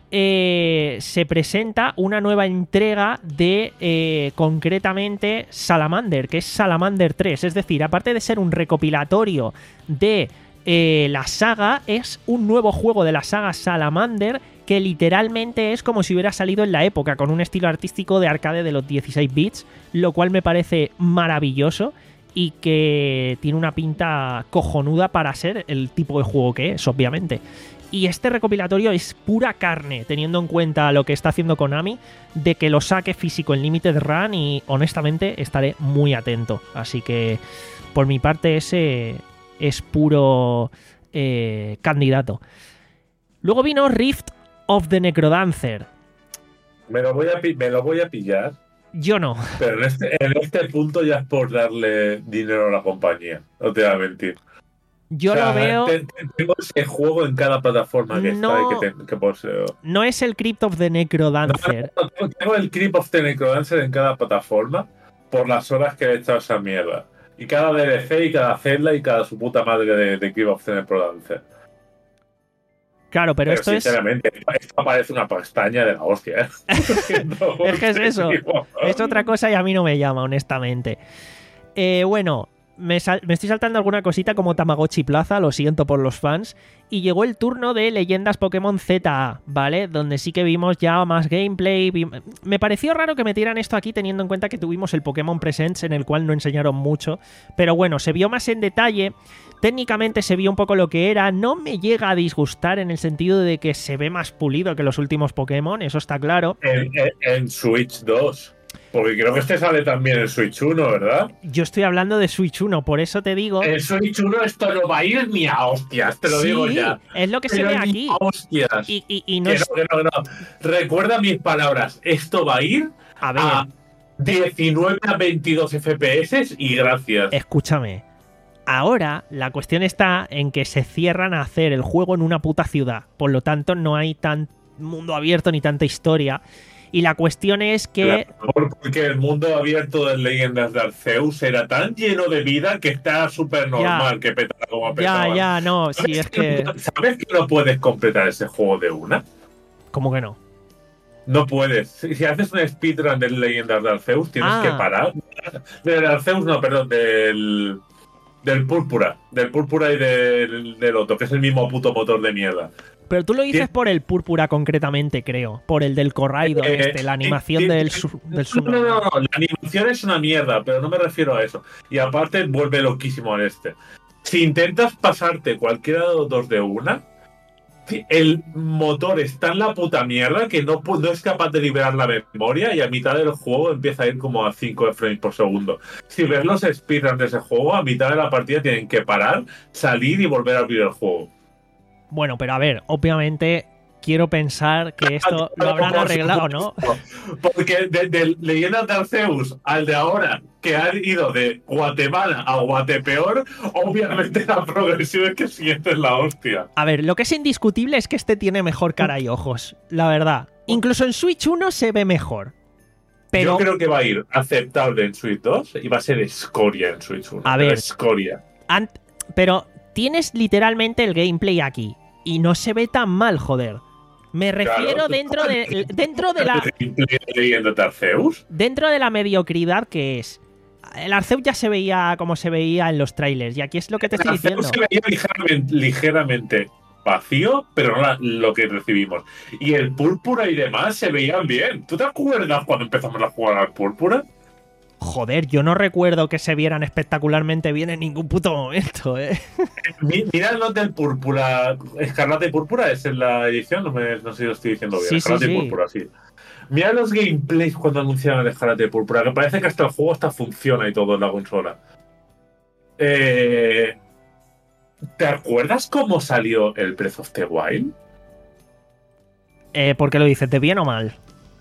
eh, se presenta una nueva entrega de, eh, concretamente, Salamander, que es Salamander tres. Es decir, aparte de ser un recopilatorio de eh, la saga, es un nuevo juego de la saga Salamander que literalmente es como si hubiera salido en la época, con un estilo artístico de arcade de los dieciséis bits, lo cual me parece maravilloso y que tiene una pinta cojonuda para ser el tipo de juego que es, obviamente. Y este recopilatorio es pura carne, teniendo en cuenta lo que está haciendo Konami, de que lo saque físico en Limited Run, y honestamente estaré muy atento. Así que por mi parte ese es puro eh, candidato. Luego vino Rift of the Necrodancer. Me lo voy a, pi- me lo voy a pillar, Yo no. pero en este, en este punto ya es por darle dinero a la compañía, no te voy a mentir. Yo O sea, lo veo... te- te- tengo ese juego en cada plataforma que No. está y que, te- que poseo. No es el Crypt of the Necrodancer. No, no, no, tengo el Creep of the Necrodancer en cada plataforma por las horas que he echado esa mierda. Y cada D L C y cada celda y cada su puta madre de, de Creep of the Necrodancer. Claro, pero, Pero, esto es... sinceramente, esto parece una pestaña de la hostia, ¿eh? No, Es que es eso. tío. Es otra cosa y a mí no me llama, honestamente. Eh, bueno, me, sal- me estoy saltando alguna cosita como Tamagotchi Plaza, lo siento por los fans. Y llegó el turno de Leyendas Pokémon Z A, ¿vale? Donde sí que vimos ya más gameplay. vi- Me pareció raro que metieran esto aquí teniendo en cuenta que tuvimos el Pokémon Presents, en el cual no enseñaron mucho. Pero bueno, se vio más en detalle. Técnicamente se vio un poco lo que era. No me llega a disgustar en el sentido de que se ve más pulido que los últimos Pokémon, eso está claro. En, en- en Switch dos. Porque creo que este sale también en Switch uno, ¿verdad? Yo estoy hablando de Switch uno, por eso te digo... En Switch uno esto no va a ir ni a hostias, te lo sí, digo ya. es lo que se Pero ve ni aquí. a hostias. Y, y- y no Que es... no, que no, que no. Recuerda mis palabras. Esto va a ir A ver, a diecinueve a veintidós F P S y gracias. escúchame. Ahora la cuestión está en que se cierran a hacer el juego en una puta ciudad. Por lo tanto, no hay tan mundo abierto ni tanta historia. Y la cuestión es que... Claro, porque el mundo abierto de Leyendas de Arceus era tan lleno de vida que está súper normal que petara como Ya, petaba. ya, no, si ¿Sabes es que... ¿Sabes que no puedes completar ese juego de una? ¿Cómo que no? No puedes. Si, si haces un speedrun de Leyendas de Arceus, tienes Ah. que parar. Del Arceus, no, perdón, del. Del Púrpura. Del Púrpura y del, del otro, que es el mismo puto motor de mierda. Pero tú lo dices Tien- por el Púrpura concretamente, creo. Por el del Corraido, Eh, este, la animación sí, del, sí, sur- No, del sur. no, no, no, la animación es una mierda, pero no me refiero a eso. Y aparte vuelve loquísimo al este. Si intentas pasarte cualquiera de los dos de una, el motor está en la puta mierda que no, pu- no es capaz de liberar la memoria y a mitad del juego empieza a ir como a cinco frames por segundo. Si ves los speedruns de ese juego, a mitad de la partida tienen que parar, salir y volver a abrir el juego. Bueno, pero a ver, obviamente quiero pensar que esto lo habrán arreglado, ¿no? Porque de, de Leyendas de Arceus al de ahora, que han ido de Guatemala a Guatepeor, obviamente la progresión es que siguiente es la hostia. A ver, lo que es indiscutible es que este tiene mejor cara y ojos, la verdad. Incluso en Switch uno se ve mejor. Pero yo creo que va a ir aceptable en Switch dos y va a ser escoria en Switch uno. A ver, escoria. Ant- pero tienes literalmente el gameplay aquí y no se ve tan mal, joder. Me refiero Claro, dentro de dentro de la Leyendo de Arceus. dentro de la mediocridad que es. El Arceus ya se veía como se veía en los trailers y aquí es lo que te estoy Arceus diciendo. se veía ligeramente, ligeramente vacío, pero no la- lo que recibimos. Y el Púrpura y demás se veían bien. ¿Tú te acuerdas cuando empezamos a jugar al Púrpura? Joder, yo no recuerdo que se vieran espectacularmente bien en ningún puto momento, eh. Mi- Mira los del Púrpura. Escarlata y Púrpura es en la edición, no, me, no sé si lo estoy diciendo bien. Sí, sí, Escarlata sí. y Púrpura, sí. Mira los gameplays cuando anunciaron el Escarlata y Púrpura, que parece que hasta el juego hasta funciona y todo en la consola. Eh, ¿Te acuerdas cómo salió el Breath of the Wild? Eh, ¿Por qué lo dices? ¿De bien o mal?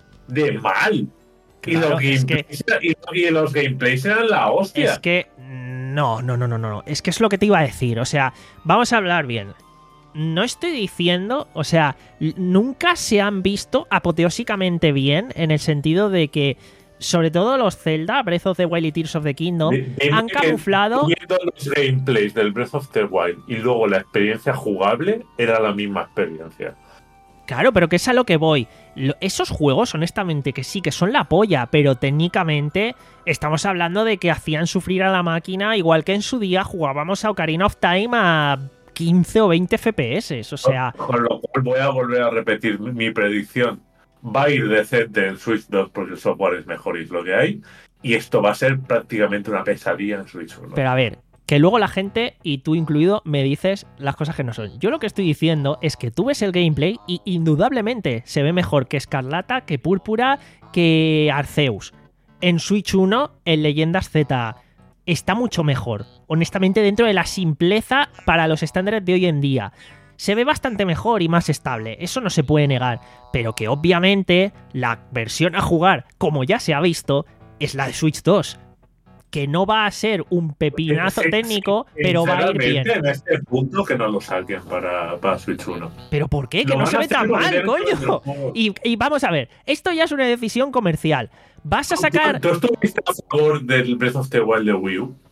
De mal. Y, Claro, los es que- gameplays, y, y los gameplays eran la hostia. Es que no, no, no, no, no. Es que es lo que te iba a decir. O sea, vamos a hablar bien. No estoy diciendo, o sea, l- nunca se han visto apoteósicamente bien en el sentido de que, sobre todo los Zelda, Breath of the Wild y Tears of the Kingdom, Di- dime han que camuflado. Viendo los gameplays del Breath of the Wild y luego la experiencia jugable, era la misma experiencia. Claro, pero que es a lo que voy. Lo- esos juegos, honestamente, que sí, que son la polla, pero técnicamente estamos hablando de que hacían sufrir a la máquina igual que en su día jugábamos a Ocarina of Time a quince o veinte F P S. O sea, Con lo cual voy a volver a repetir mi, mi predicción. Va a ir decente en Switch dos porque el software es mejor y es lo que hay. Y esto va a ser prácticamente una pesadilla en Switch uno. pero a ver, que luego la gente, y tú incluido, me dices las cosas que no son. Yo lo que estoy diciendo es que tú ves el gameplay y indudablemente se ve mejor que Escarlata, que Púrpura, que Arceus. En Switch uno, en Leyendas Z, está mucho mejor. Honestamente, dentro de la simpleza para los estándares de hoy en día. Se ve bastante mejor y más estable, eso no se puede negar. Pero que obviamente la versión a jugar, como ya se ha visto, es la de Switch dos. Que no va a ser un pepinazo Sí, sí, técnico, pero va a ir bien. Sinceramente, en este punto que no lo saquen para, para Switch uno. ¿Pero por qué? Que Lo no van se a ve hacer tan por mal, dentro del coño. juego. Y, y vamos a ver, esto ya es una decisión comercial. Vas a sacar... ¿Tú, tú estuviste a favor del Breath of the Wild de Wii U?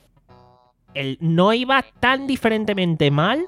El, no iba tan diferentemente mal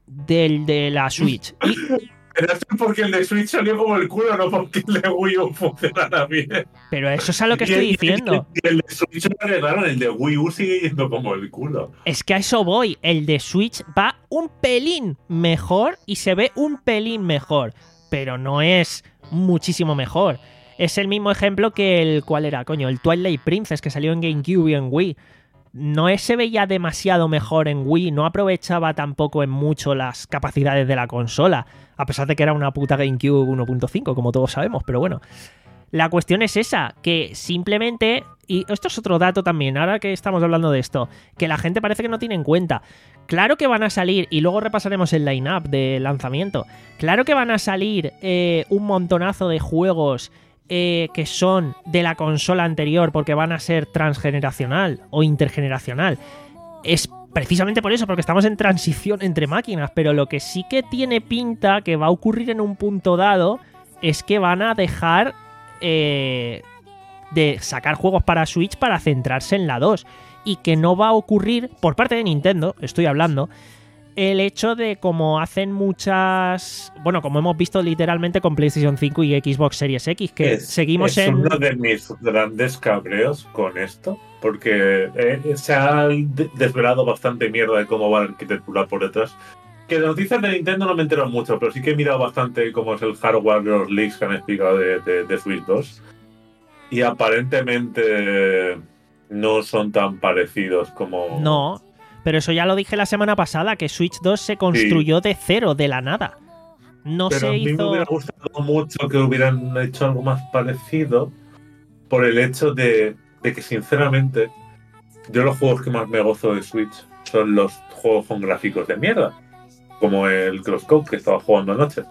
del de la Switch. Y, Pero es porque el de Switch salió como el culo, no porque el de Wii U funcionara bien. pero eso es a lo que Y el- estoy y el- diciendo. Y el de Switch lo arreglaron, el de Wii U sigue yendo como el culo. Es que a eso voy. El de Switch va un pelín mejor y se ve un pelín mejor. Pero no es muchísimo mejor. Es el mismo ejemplo que el... ¿Cuál era, coño? El Twilight Princess que salió en GameCube y en Wii. No es- se veía demasiado mejor en Wii. No aprovechaba tampoco en mucho las capacidades de la consola. A pesar de que era una puta GameCube uno punto cinco, como todos sabemos. Pero bueno. La cuestión es esa, que simplemente, y esto es otro dato también, ahora que estamos hablando de esto, que la gente parece que no tiene en cuenta. Claro que van a salir, y luego repasaremos el line-up de lanzamiento, claro que van a salir eh, un montonazo de juegos eh, que son de la consola anterior porque van a ser transgeneracional o intergeneracional. Es precisamente por eso, porque estamos en transición entre máquinas, pero lo que sí que tiene pinta que va a ocurrir en un punto dado es que van a dejar... Eh, de sacar juegos para Switch para centrarse en la dos y que no va a ocurrir por parte de Nintendo, estoy hablando, el hecho de como hacen muchas, bueno, como hemos visto literalmente con PlayStation cinco y Xbox Series X, que Es- seguimos es en... uno de mis grandes cabreos con esto, porque eh, se ha de- desvelado bastante mierda de cómo va la arquitectura por detrás. Que de noticias de Nintendo no me entero mucho, pero sí que he mirado bastante cómo es el hardware de los leaks que han explicado de, de, de Switch dos. Y aparentemente no son tan parecidos como... No, pero eso ya lo dije la semana pasada, que Switch dos se construyó de cero, de la nada. No Pero se a mí me hizo... hubiera gustado mucho que hubieran hecho algo más parecido por el hecho de, de que, sinceramente, yo los juegos que más me gozo de Switch son los juegos con gráficos de mierda. como el CrossCode que estaba jugando anoche.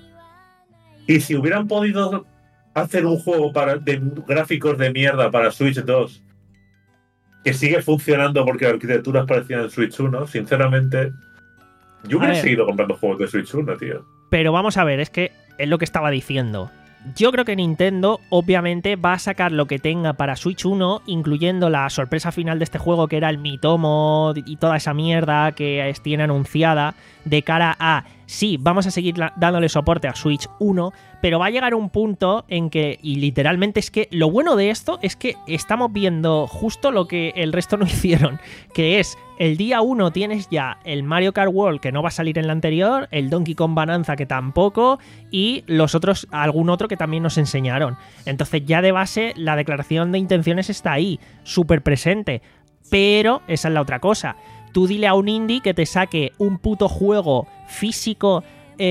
Y si hubieran podido hacer un juego para, de gráficos de mierda para Switch dos, que sigue funcionando porque la arquitectura es parecida en Switch uno, sinceramente, yo hubiera seguido comprando juegos de Switch uno, tío. Pero vamos a ver, es que es lo que estaba diciendo. Yo creo que Nintendo obviamente va a sacar lo que tenga para Switch uno, incluyendo la sorpresa final de este juego que era el Miitomo y toda esa mierda que tiene anunciada, de cara a, sí, vamos a seguir dándole soporte a Switch uno, pero va a llegar un punto en que, y literalmente es que lo bueno de esto es que estamos viendo justo lo que el resto no hicieron, que es, el día uno tienes ya el Mario Kart World, que no va a salir en la anterior, el Donkey Kong Bonanza, que tampoco, y los otros, algún otro que también nos enseñaron. Entonces ya de base la declaración de intenciones está ahí, súper presente, pero esa es la otra cosa. Tú dile a un indie que te saque un puto juego físico,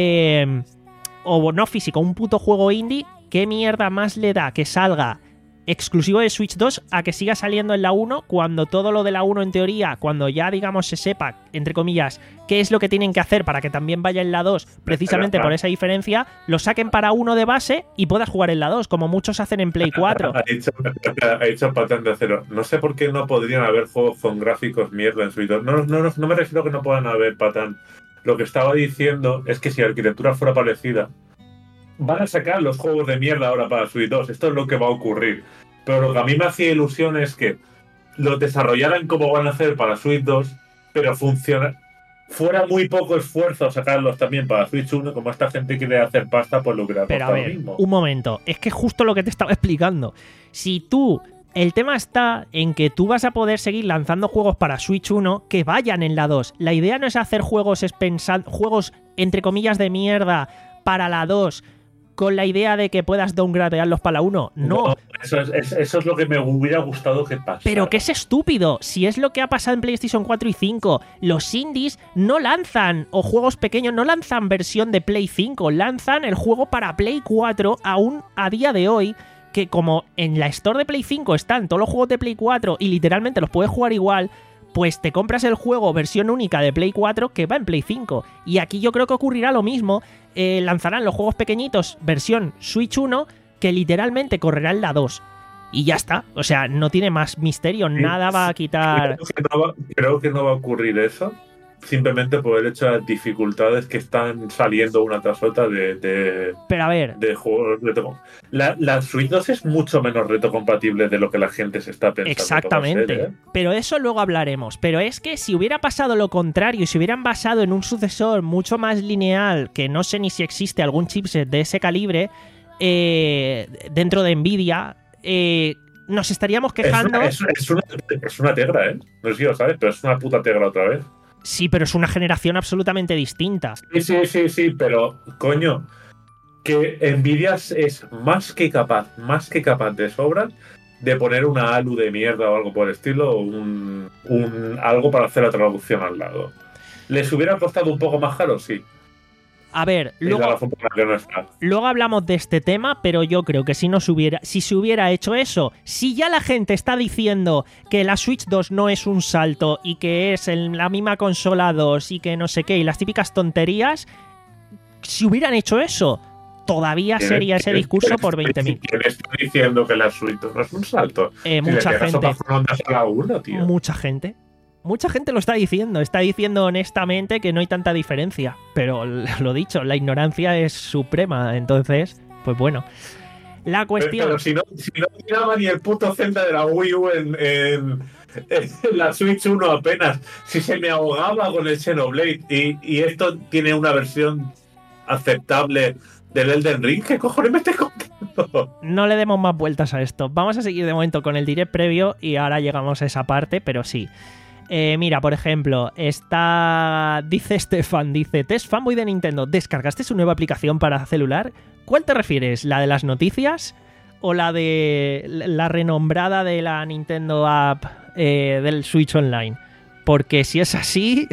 eh, o no físico, un puto juego indie, ¿qué mierda más le da que salga exclusivo de Switch dos a que siga saliendo en la uno, cuando todo lo de la uno en teoría, cuando ya digamos se sepa, entre comillas, qué es lo que tienen que hacer para que también vaya en la dos, precisamente por esa diferencia, lo saquen para uno de base y puedas jugar en la dos, como muchos hacen en Play cuatro? Ha dicho, ha dicho Patán de Cero. No sé por qué no podrían haber juegos con gráficos mierda en Switch dos. No, no, no, no me refiero a que no puedan haber, Patán. Lo que estaba diciendo es que si la arquitectura fuera parecida, van a sacar los juegos de mierda ahora para Switch dos. Esto es lo que va a ocurrir. Pero lo que a mí me hacía ilusión es que los desarrollaran como van a hacer para Switch dos, pero funciona, fuera muy poco esfuerzo sacarlos también para Switch uno, como esta gente quiere hacer pasta, pues lo hubiera Pero a costado ver, lo mismo. un momento, es que justo lo que te estaba explicando. Si tú... El tema está en que tú vas a poder seguir lanzando juegos para Switch uno que vayan en la dos. La idea no es hacer juegos, es pensar, juegos entre comillas de mierda para la dos con la idea de que puedas downgradearlos para la uno. No. no eso, es, es, eso es lo que me hubiera gustado que pasara. Pero que es estúpido. Si es lo que ha pasado en PlayStation cuatro y cinco, los indies no lanzan, o juegos pequeños no lanzan versión de Play cinco, lanzan el juego para Play cuatro aún a día de hoy, que como en la Store de Play cinco están todos los juegos de Play cuatro y literalmente los puedes jugar igual, pues te compras el juego versión única de Play cuatro que va en Play cinco. Y aquí yo creo que ocurrirá lo mismo. Eh, lanzarán los juegos pequeñitos versión Switch uno que literalmente correrá en la dos. Y ya está. O sea, no tiene más misterio. Nada va a quitar... Creo que no va, creo que no va a ocurrir eso. Simplemente por el hecho de las dificultades que están saliendo una tras otra de, de, Pero a ver, de juegos reto. La, la Switch dos es mucho menos reto compatible de lo que la gente se está pensando. exactamente. Ser, ¿eh? Pero eso luego hablaremos. Pero es que si hubiera pasado lo contrario, si hubieran basado en un sucesor mucho más lineal, que no sé ni si existe algún chipset de ese calibre, eh, dentro de Nvidia, eh, nos estaríamos quejando... Es una, es, es, una, es una tegra, ¿eh? No sé si lo sabes, pero es una puta tegra otra vez. Sí, pero es una generación absolutamente distinta. Sí, sí, sí, sí, pero, coño, que Nvidia es más que capaz, más que capaz de sobra de poner una A L U de mierda o algo por el estilo, o un, un, algo para hacer la traducción al lado. ¿Les hubiera costado un poco más caro? Sí. A ver, luego, no está. luego hablamos de este tema, pero yo creo que si no se hubiera, si se hubiera hecho eso, si ya la gente está diciendo que la Switch dos no es un salto y que es en la misma consola dos y que no sé qué, y las típicas tonterías, si hubieran hecho eso, todavía sería ese discurso por veinte mil. ¿Quién está diciendo que la Switch dos no es un salto? Eh, si mucha gente. A uno, tío. Mucha gente. Mucha gente lo está diciendo, está diciendo honestamente que no hay tanta diferencia, pero lo dicho, la ignorancia es suprema, entonces, pues bueno. La cuestión... Pero, pero si no, si no tiraba ni el puto Zelda de la Wii U en, en, en la Switch uno apenas, si se me ahogaba con el Xenoblade y, y esto tiene una versión aceptable del Elden Ring, ¿qué cojones me estoy contando? No le demos más vueltas a esto, vamos a seguir de momento con el direct previo y ahora llegamos a esa parte, pero sí. Eh, mira, por ejemplo, está... Dice Stefan, dice... Test fanboy de Nintendo, ¿descargaste su nueva aplicación para celular? ¿Cuál te refieres? ¿La de las noticias? ¿O la de la renombrada de la Nintendo App eh, del Switch Online? Porque si es así...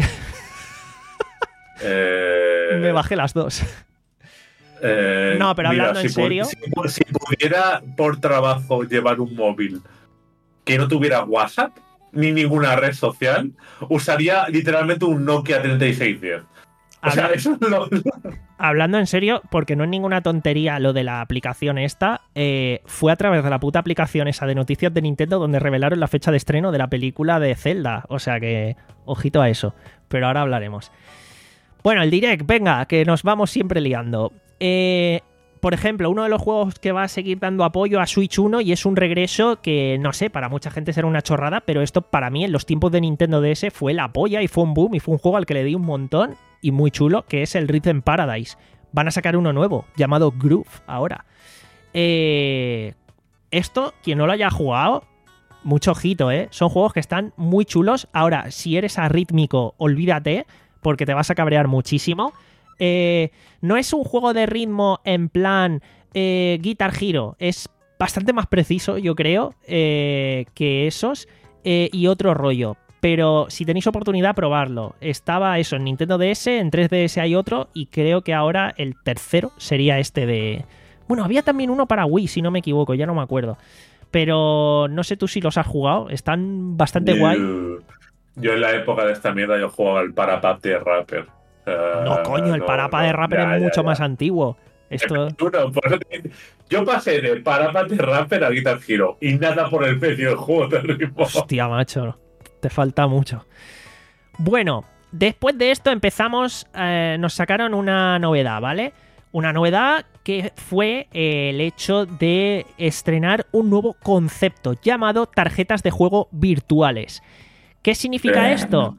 eh... Me bajé las dos. Eh, no, pero mira, hablando si en serio... Si, si pudiera por trabajo llevar un móvil que no tuviera WhatsApp ni ninguna red social, usaría literalmente un Nokia treinta y seis diez. O sea, Habla- eso es lo... Hablando en serio, porque no es ninguna tontería lo de la aplicación esta, eh, fue a través de la puta aplicación esa de noticias de Nintendo donde revelaron la fecha de estreno de la película de Zelda. O sea que, ojito a eso. Pero ahora hablaremos. Bueno, el Direct, venga, que nos vamos siempre liando. Eh, por ejemplo, uno de los juegos que va a seguir dando apoyo a Switch uno y es un regreso que, no sé, para mucha gente será una chorrada, pero esto para mí en los tiempos de Nintendo D S fue la polla y fue un boom y fue un juego al que le di un montón y muy chulo, que es el Rhythm Paradise. Van a sacar uno nuevo, llamado Groove, ahora. Eh, esto, quien no lo haya jugado, mucho ojito, ¿eh? Son juegos que están muy chulos. Ahora, si eres arrítmico, olvídate, porque te vas a cabrear muchísimo. Eh, no es un juego de ritmo en plan eh, Guitar Hero, es bastante más preciso, yo creo, eh, que esos, eh, y otro rollo. Pero si tenéis oportunidad, probarlo. Estaba eso en Nintendo D S, en tres D S hay otro, y creo que ahora el tercero sería este de... Bueno, había también uno para Wii, si no me equivoco, ya no me acuerdo. Pero no sé tú si los has jugado, están bastante Yo- guay. Yo en la época de esta mierda yo jugaba al Parapap de Rapper. Eh, No, coño, el no, Parapa no, de Rapper ya, es ya, mucho ya. más antiguo. Esto... Uno, por eso te- yo pasé de Parapap de Rapper a Guitar Hero y nada por el precio del juego de ritmo. Hostia, macho, te falta mucho. Bueno, después de esto empezamos, eh, nos sacaron una novedad, ¿vale? Una novedad que fue eh, el hecho de estrenar un nuevo concepto llamado tarjetas de juego virtuales. ¿Qué significa Eh. esto?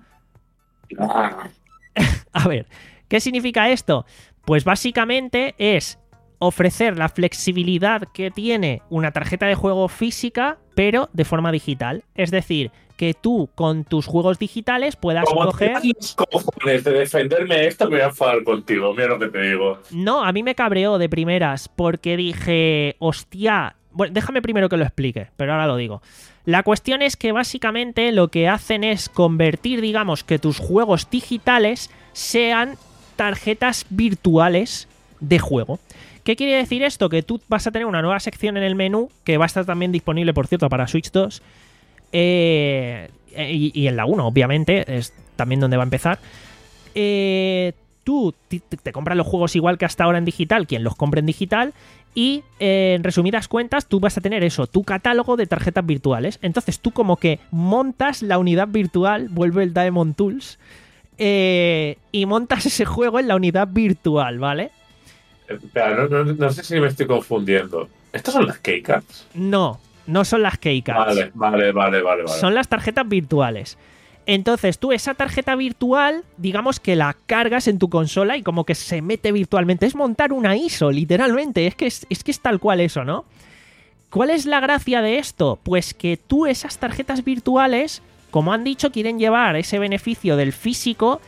A ver, ¿qué significa esto? Pues básicamente es ofrecer la flexibilidad que tiene una tarjeta de juego física, pero de forma digital. Es decir, que tú con tus juegos digitales puedas Como coger... tienes los cojones de defenderme esto, me voy a enfadar contigo. Mira lo que te digo. No, a mí me cabreó de primeras porque dije, hostia... Bueno, déjame primero que lo explique, pero ahora lo digo. La cuestión es que básicamente lo que hacen es convertir, digamos, que tus juegos digitales sean tarjetas virtuales de juego. ¿Qué quiere decir esto? Que tú vas a tener una nueva sección en el menú, que va a estar también disponible, por cierto, para Switch dos, eh, y, y en la uno, obviamente, es también donde va a empezar. Eh, tú te, te compras los juegos igual que hasta ahora en digital, quien los compre en digital, y eh, en resumidas cuentas tú vas a tener eso, tu catálogo de tarjetas virtuales. Entonces tú como que montas la unidad virtual, vuelve el Daemon Tools, eh, y montas ese juego en la unidad virtual, ¿vale? Espera, no, no, no sé si me estoy confundiendo. ¿Estas son las Keycards? No, no son las Keycards. Vale, vale, vale, vale, vale. Son las tarjetas virtuales. Entonces tú esa tarjeta virtual, digamos que la cargas en tu consola y como que se mete virtualmente. Es montar una I S O, literalmente. Es que es, es que es tal cual eso, ¿no? ¿Cuál es la gracia de esto? Pues que tú esas tarjetas virtuales, como han dicho, quieren llevar ese beneficio del físico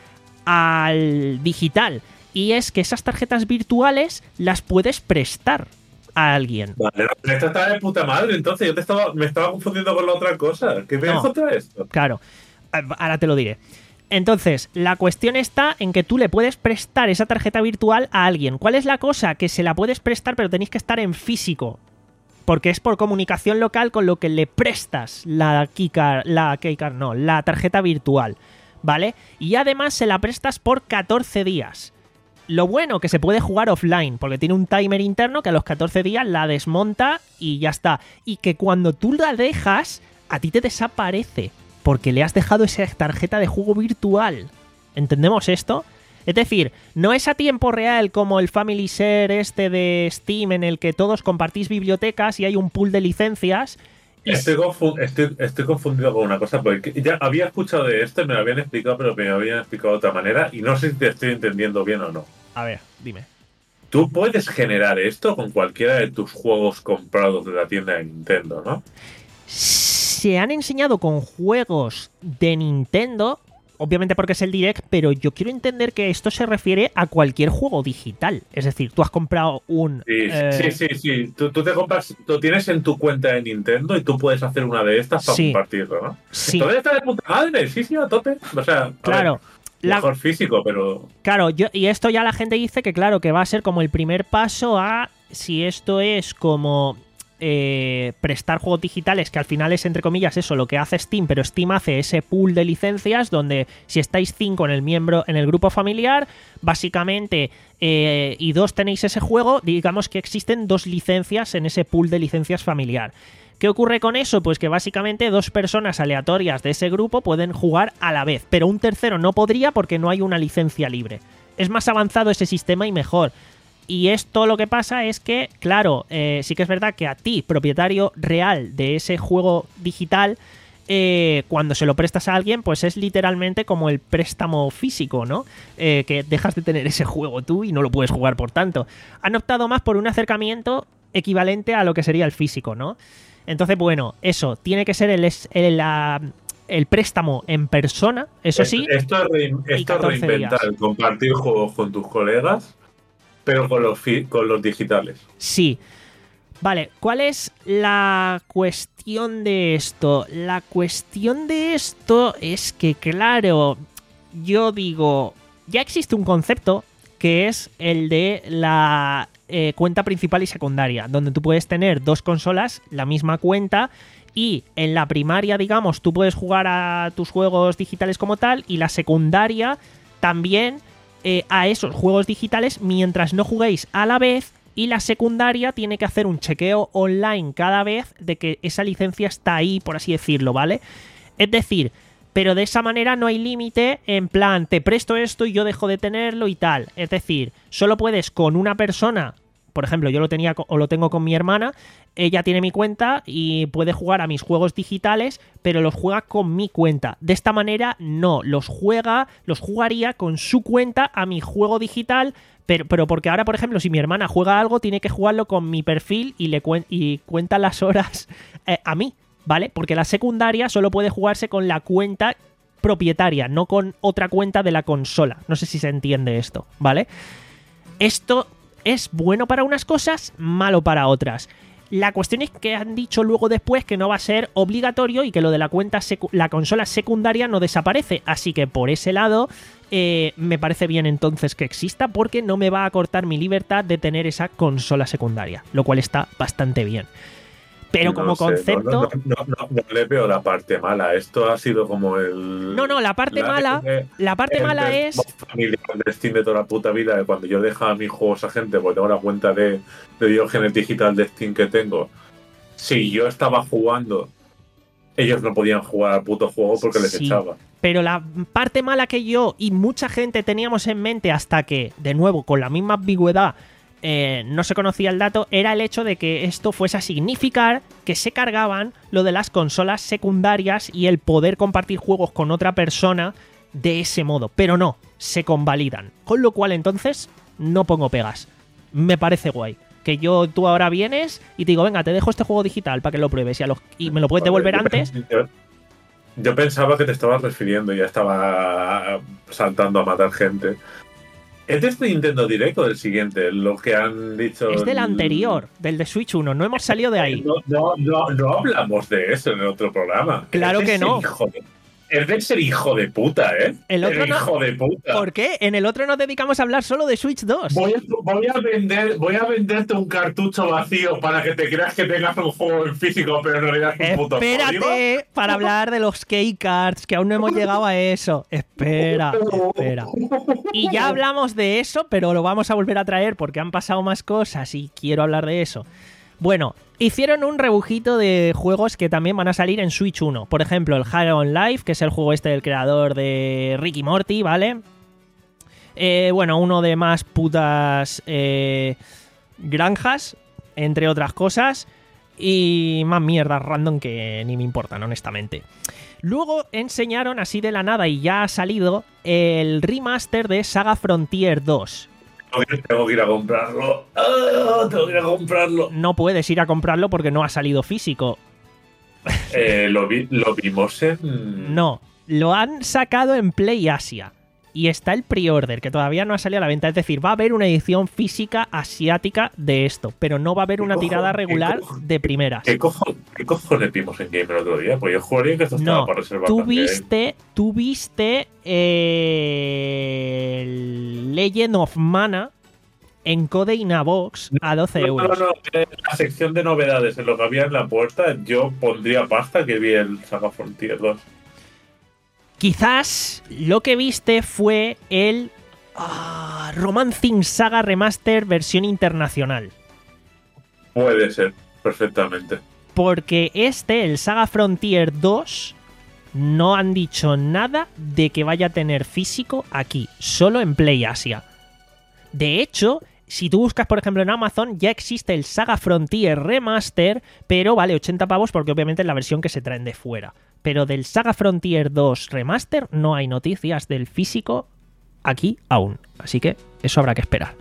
al digital. Y es que esas tarjetas virtuales las puedes prestar a alguien. Vale, no, esta está de puta madre, entonces yo te estaba, me estaba confundiendo con la otra cosa. ¿Qué me No. contra esto? Claro, ahora te lo diré. Entonces, la cuestión está en que tú le puedes prestar esa tarjeta virtual a alguien. ¿Cuál es la cosa? Que se la puedes prestar, pero tenéis que estar en físico. Porque es por comunicación local con lo que le prestas la Keycard, la Keycard no, la tarjeta virtual, ¿vale? Y además se la prestas por catorce días. Lo bueno que se puede jugar offline, porque tiene un timer interno que a los catorce días la desmonta y ya está. Y que cuando tú la dejas, a ti te desaparece, porque le has dejado esa tarjeta de juego virtual. ¿Entendemos esto? Es decir, no es a tiempo real como el Family Share este de Steam en el que todos compartís bibliotecas y hay un pool de licencias. Estoy, confu- estoy, estoy confundido con una cosa, porque ya había escuchado de esto, me lo habían explicado, pero me lo habían explicado de otra manera y no sé si te estoy entendiendo bien o no. A ver, dime. Tú puedes generar esto con cualquiera de tus juegos comprados de la tienda de Nintendo, ¿no? Se han enseñado con juegos de Nintendo, obviamente porque es el Direct, pero yo quiero entender que esto se refiere a cualquier juego digital. Es decir, tú has comprado un... Sí, eh, sí, sí, sí. Tú, tú te compras, lo tienes en tu cuenta de Nintendo y tú puedes hacer una de estas para Sí. compartirlo, ¿no? Sí, Todavía está de puta madre, sí, sí, a tope. O sea, a claro. ver, La- mejor físico, pero... Claro, yo, y esto ya la gente dice que claro, que va a ser como el primer paso a si esto es como eh, prestar juegos digitales, que al final es, entre comillas, eso, lo que hace Steam, pero Steam hace ese pool de licencias donde si estáis cinco en el miembro, en el grupo familiar, básicamente, eh, y dos tenéis ese juego, digamos que existen dos licencias en ese pool de licencias familiar. ¿Qué ocurre con eso? Pues que básicamente dos personas aleatorias de ese grupo pueden jugar a la vez, pero un tercero no podría porque no hay una licencia libre. Es más avanzado ese sistema y mejor. Y esto lo que pasa es que, claro, eh, sí que es verdad que a ti, propietario real de ese juego digital, eh, cuando se lo prestas a alguien, pues es literalmente como el préstamo físico, ¿no? Eh, que dejas de tener ese juego tú y no lo puedes jugar por tanto. Han optado más por un acercamiento equivalente a lo que sería el físico, ¿no? Entonces, bueno, eso, tiene que ser el, el, la, el préstamo en persona, eso sí. Esto es, re, esto es reinventar, días. Compartir juegos con tus colegas, pero con los, fi, con los digitales. Sí. Vale, ¿cuál es la cuestión de esto? La cuestión de esto es que, claro, yo digo, ya existe un concepto que es el de la eh, cuenta principal y secundaria, donde tú puedes tener dos consolas, la misma cuenta, y en la primaria, digamos, tú puedes jugar a tus juegos digitales como tal, y la secundaria también eh, a esos juegos digitales mientras no juguéis a la vez, y la secundaria tiene que hacer un chequeo online cada vez de que esa licencia está ahí, por así decirlo, ¿vale? Es decir, pero de esa manera no hay límite en plan, te presto esto y yo dejo de tenerlo y tal. Es decir, solo puedes con una persona, por ejemplo, yo lo tenía o lo tengo con mi hermana, ella tiene mi cuenta y puede jugar a mis juegos digitales, pero los juega con mi cuenta. De esta manera no, los juega, los jugaría con su cuenta a mi juego digital, pero, pero porque ahora, por ejemplo, si mi hermana juega algo, tiene que jugarlo con mi perfil y le cuen- y cuenta las horas eh, a mí, ¿vale? Porque la secundaria solo puede jugarse con la cuenta propietaria, no con otra cuenta de la consola. No sé si se entiende esto, ¿vale? Esto es bueno para unas cosas, malo para otras. La cuestión es que han dicho luego después que no va a ser obligatorio y que lo de la cuenta secu- la consola secundaria no desaparece. Así que por ese lado eh, me parece bien entonces que exista, porque no me va a cortar mi libertad de tener esa consola secundaria, lo cual está bastante bien. Pero no como sé, concepto... No, no, no, no, no le veo la parte mala. Esto ha sido como el... No, no, la parte la, mala... El, la parte el mala es... familiar de Steam de toda la puta vida, de cuando yo dejaba mis juegos a gente, porque tengo la cuenta de, de Diógenes digital de Steam que tengo. Si yo estaba jugando, ellos no podían jugar al puto juego porque les sí, echaba. Pero la parte mala que yo y mucha gente teníamos en mente hasta que, de nuevo, con la misma ambigüedad... Eh, no se conocía el dato, era el hecho de que esto fuese a significar que se cargaban lo de las consolas secundarias y el poder compartir juegos con otra persona de ese modo, pero no, se convalidan, con lo cual entonces no pongo pegas, me parece guay. Que yo, tú ahora vienes y te digo, venga, te dejo este juego digital para que lo pruebes y, a los, y me lo puedes devolver yo antes. Yo, yo pensaba que te estabas refiriendo y ya estaba saltando a matar gente. ¿Es de este Nintendo Direct o del siguiente? Lo que han dicho... Es del anterior, del de Switch uno. No hemos salido de ahí. No, no, no, no hablamos de eso en el otro programa. Claro que no. Hijo de, es de ser hijo de puta, ¿eh? El otro el no, hijo de puta. ¿Por qué? En el otro nos dedicamos a hablar solo de Switch dos. Voy a, voy a vender, voy a venderte un cartucho vacío para que te creas que tengas un juego en físico, pero en realidad es un puto código. Espérate para hablar de los keycards, que aún no hemos llegado a eso. Espera, espera. Y ya hablamos de eso, pero lo vamos a volver a traer porque han pasado más cosas y quiero hablar de eso. Bueno, hicieron un rebujito de juegos que también van a salir en Switch uno. Por ejemplo, el High on Life, que es el juego este del creador de Rick y Morty, ¿vale? Eh, bueno, uno de más putas eh, granjas, entre otras cosas. Y más mierdas random que ni me importan, honestamente. Luego enseñaron así de la nada y ya ha salido el remaster de Saga Frontier dos. Tengo que ir a comprarlo. Oh, tengo que ir a comprarlo. No puedes ir a comprarlo porque no ha salido físico. Eh, ¿lo, vi, ¿Lo vimos en...? No, lo han sacado en Play Asia. Y está el pre-order, que todavía no ha salido a la venta. Es decir, va a haber una edición física asiática de esto, pero no va a haber una cojo, tirada regular cojo, de primeras. ¿Qué cojones ¿Qué cojo vimos en Game el otro día? Pues yo juraría que esto estaba no, para reservar. Tú también. viste, tú viste eh, Legend of Mana, en Codeina Box a doce euros. No, no, no, en la sección de novedades, en lo que había en la puerta, yo pondría pasta que vi el Saga Frontier dos. Quizás lo que viste fue el uh, Romancing Saga Remaster versión internacional. Puede ser, perfectamente. Porque este, el Saga Frontier dos, no han dicho nada de que vaya a tener físico aquí, solo en Play Asia. De hecho, si tú buscas, por ejemplo, en Amazon, ya existe el Saga Frontier Remaster, pero vale ochenta pavos porque obviamente es la versión que se traen de fuera. Pero del Saga Frontier dos Remaster no hay noticias del físico aquí aún. Así que eso habrá que esperar.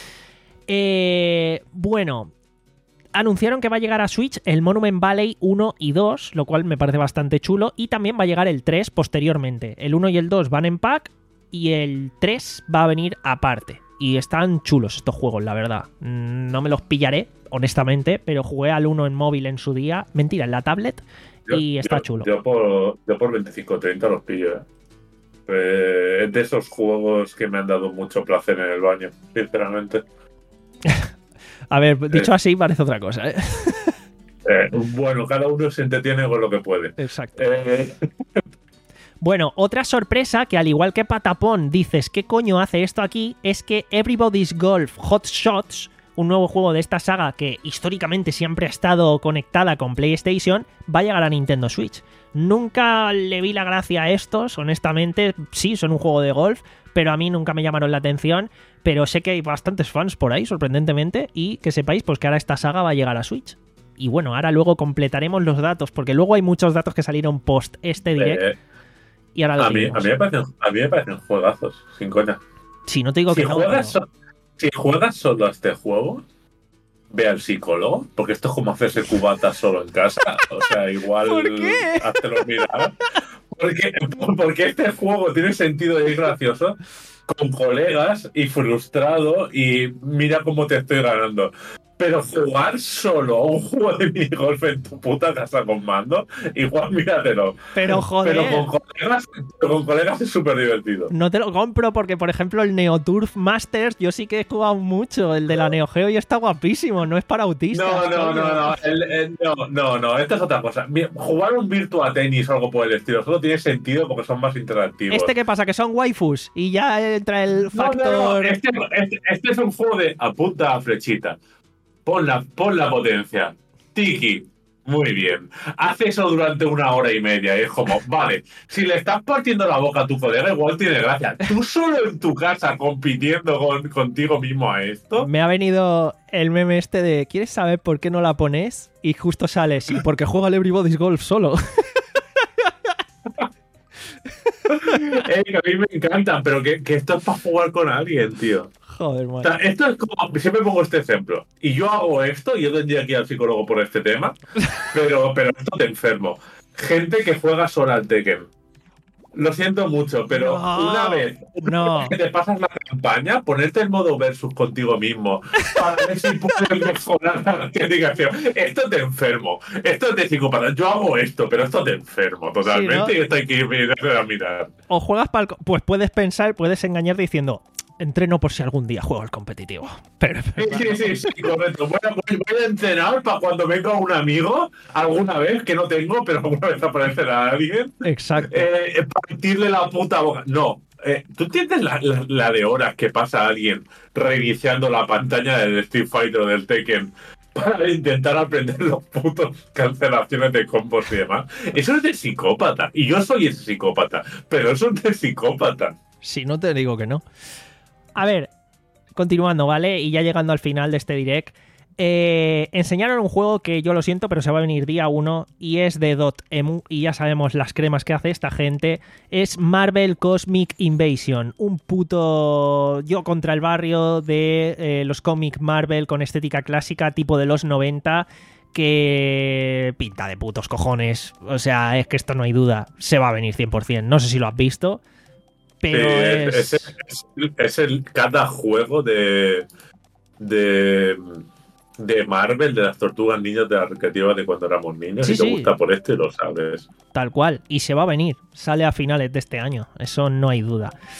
Eh, bueno, anunciaron que va a llegar a Switch el Monument Valley uno y dos, lo cual me parece bastante chulo. Y también va a llegar el tres posteriormente. El uno y el dos van en pack y el tres va a venir aparte. Y están chulos estos juegos, la verdad. No me los pillaré, honestamente, pero jugué al uno en móvil en su día. Mentira, en la tablet. Yo, y está yo, chulo. Yo por, yo por veinticinco o treinta los pillo, ¿eh? Eh, es de esos juegos que me han dado mucho placer en el baño, sinceramente. A ver, dicho eh, así parece otra cosa, ¿eh? Eh, bueno, cada uno se entretiene con lo que puede. Exacto. Eh, Bueno, otra sorpresa que al igual que Patapón dices ¿qué coño hace esto aquí? Es que Everybody's Golf Hot Shots, un nuevo juego de esta saga que históricamente siempre ha estado conectada con PlayStation, va a llegar a Nintendo Switch. Nunca le vi la gracia a estos, honestamente, sí, son un juego de golf, pero a mí nunca me llamaron la atención, pero sé que hay bastantes fans por ahí, sorprendentemente, y que sepáis pues que ahora esta saga va a llegar a Switch. Y bueno, ahora luego completaremos los datos, porque luego hay muchos datos que salieron post este direct. eh, Y ahora lo a, mí, a, diremos. mí me parecen, a mí me parecen juegazos, sin coña. Si no te digo Si que no, juegas, pero- so- si juegas solo a este juego, ve al psicólogo, porque esto es como hacerse cubata solo en casa. O sea, igual ¿Por qué? háztelo mirar. Porque, porque este juego tiene sentido y es gracioso con colegas y frustrado y mira cómo te estoy ganando. Pero jugar solo a un juego de minigolf en tu puta casa con mando, igual míratelo. Pero joder, Pero con colegas, pero con colegas es súper divertido. no te lo compro porque, por ejemplo, el Neo Turf Masters yo sí que he jugado mucho. El de la Neo Geo y está guapísimo, no es para autistas. No, no, coño. no, no, el- el- no, no, no, esto es otra cosa. Mi- Jugar un Virtua Tennis o algo por el estilo solo tiene sentido porque son más interactivos. ¿Este qué pasa? ¿Que son waifus? Y ya entra el No, factor... no, no, Este, este- este es un juego de apunta a flechita. Pon la, pon la potencia. Tiki. Muy bien. Hace eso durante una hora y media. Y es como, vale, si le estás partiendo la boca a tu colega, igual tiene gracia. Tú solo en tu casa compitiendo con, contigo mismo a esto. Me ha venido el meme este de ¿quieres saber por qué no la pones? Y justo sale, sí, porque juega al Everybody's Golf solo. Eh, que a mí me encantan, pero que, que esto es para jugar con alguien, tío. Joder, O man. sea, esto es como, siempre pongo este ejemplo. Y yo hago esto, y yo tendría que ir al psicólogo por este tema, pero, pero esto te enfermo. Gente que juega sola al Tekken. Lo siento mucho, pero No, una vez no. que te pasas la campaña, ponerte el modo versus contigo mismo para ver si puedes mejorar la autenticación. Esto te enfermo. Esto es de psicópata. Yo hago esto, pero esto te enfermo totalmente. Sí, ¿no? Y esto hay que ir a mirar. O juegas para el... Pues puedes pensar, puedes engañar diciendo entreno por si algún día juego al competitivo. Pero, Sí, sí, sí, sí, correcto. Bueno, voy, voy a entrenar para cuando venga un amigo, alguna vez, que no tengo, pero alguna vez aparecerá alguien, exacto. eh, partirle la puta boca. No, eh, ¿tú entiendes la, la, la de horas que pasa alguien reiniciando la pantalla del Street Fighter o del Tekken para intentar aprender los putos cancelaciones de combos y demás? Eso es de psicópata. Y yo soy ese psicópata, pero eso es de psicópata. Si no te digo que no. A ver, continuando, ¿vale? Y ya llegando al final de este direct, eh, enseñaron un juego que yo lo siento, pero se va a venir día uno y es de Dotemu y ya sabemos las cremas que hace esta gente. Es Marvel Cosmic Invasion, un puto yo contra el barrio de eh, los cómics Marvel con estética clásica tipo de los noventa que pinta de putos cojones. O sea, es que esto no hay duda, se va a venir cien por ciento. No sé si lo has visto. Pero Eh, es... es, es, es el cada juego de, de de Marvel, de las tortugas niñas de la recreativa de cuando éramos niños. Sí, y te sí. gusta por este, lo sabes. Tal cual. Y se va a venir. Sale a finales de este año. Eso no hay duda.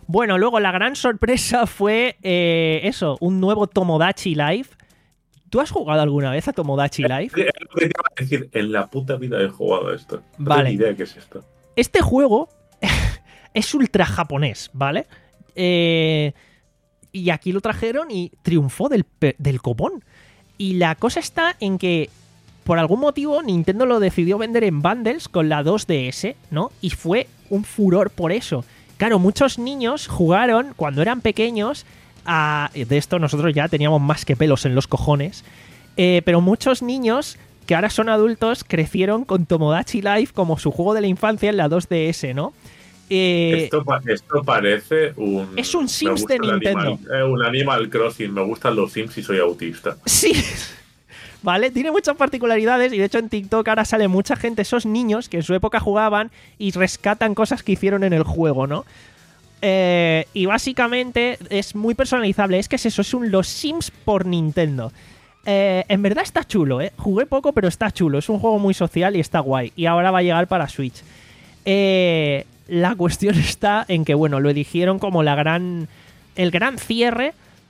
Bueno, luego la gran sorpresa fue eh, eso, un nuevo Tomodachi Life. ¿Tú has jugado alguna vez a Tomodachi Life? Es lo que te iba a decir, en la puta vida he jugado a esto. No Vale. tengo ni idea qué es esto. Este juego es ultra japonés, ¿vale? Eh, y aquí lo trajeron y triunfó del, pe- del copón. Y la cosa está en que, por algún motivo, Nintendo lo decidió vender en bundles con la dos D S, ¿no? Y fue un furor por eso. Claro, muchos niños jugaron cuando eran pequeños a... De esto nosotros ya teníamos más que pelos en los cojones. Eh, pero muchos niños que ahora son adultos crecieron con Tomodachi Life como su juego de la infancia en la dos D S, ¿no? Eh, Esto, pa- esto parece un... Es un me Sims gusta de el Nintendo. Animal, eh, un Animal Crossing. Me gustan los Sims y soy autista. Sí, ¿vale? Tiene muchas particularidades y de hecho en TikTok ahora sale mucha gente, esos niños que en su época jugaban y rescatan cosas que hicieron en el juego, ¿no? Eh, y básicamente es muy personalizable. Es que es eso, es un Los Sims por Nintendo. Eh, en verdad está chulo, ¿eh? Jugué poco, pero está chulo. Es un juego muy social y está guay. Y ahora va a llegar para Switch. Eh, la cuestión está en que, bueno, lo eligieron como la gran... El gran cierre.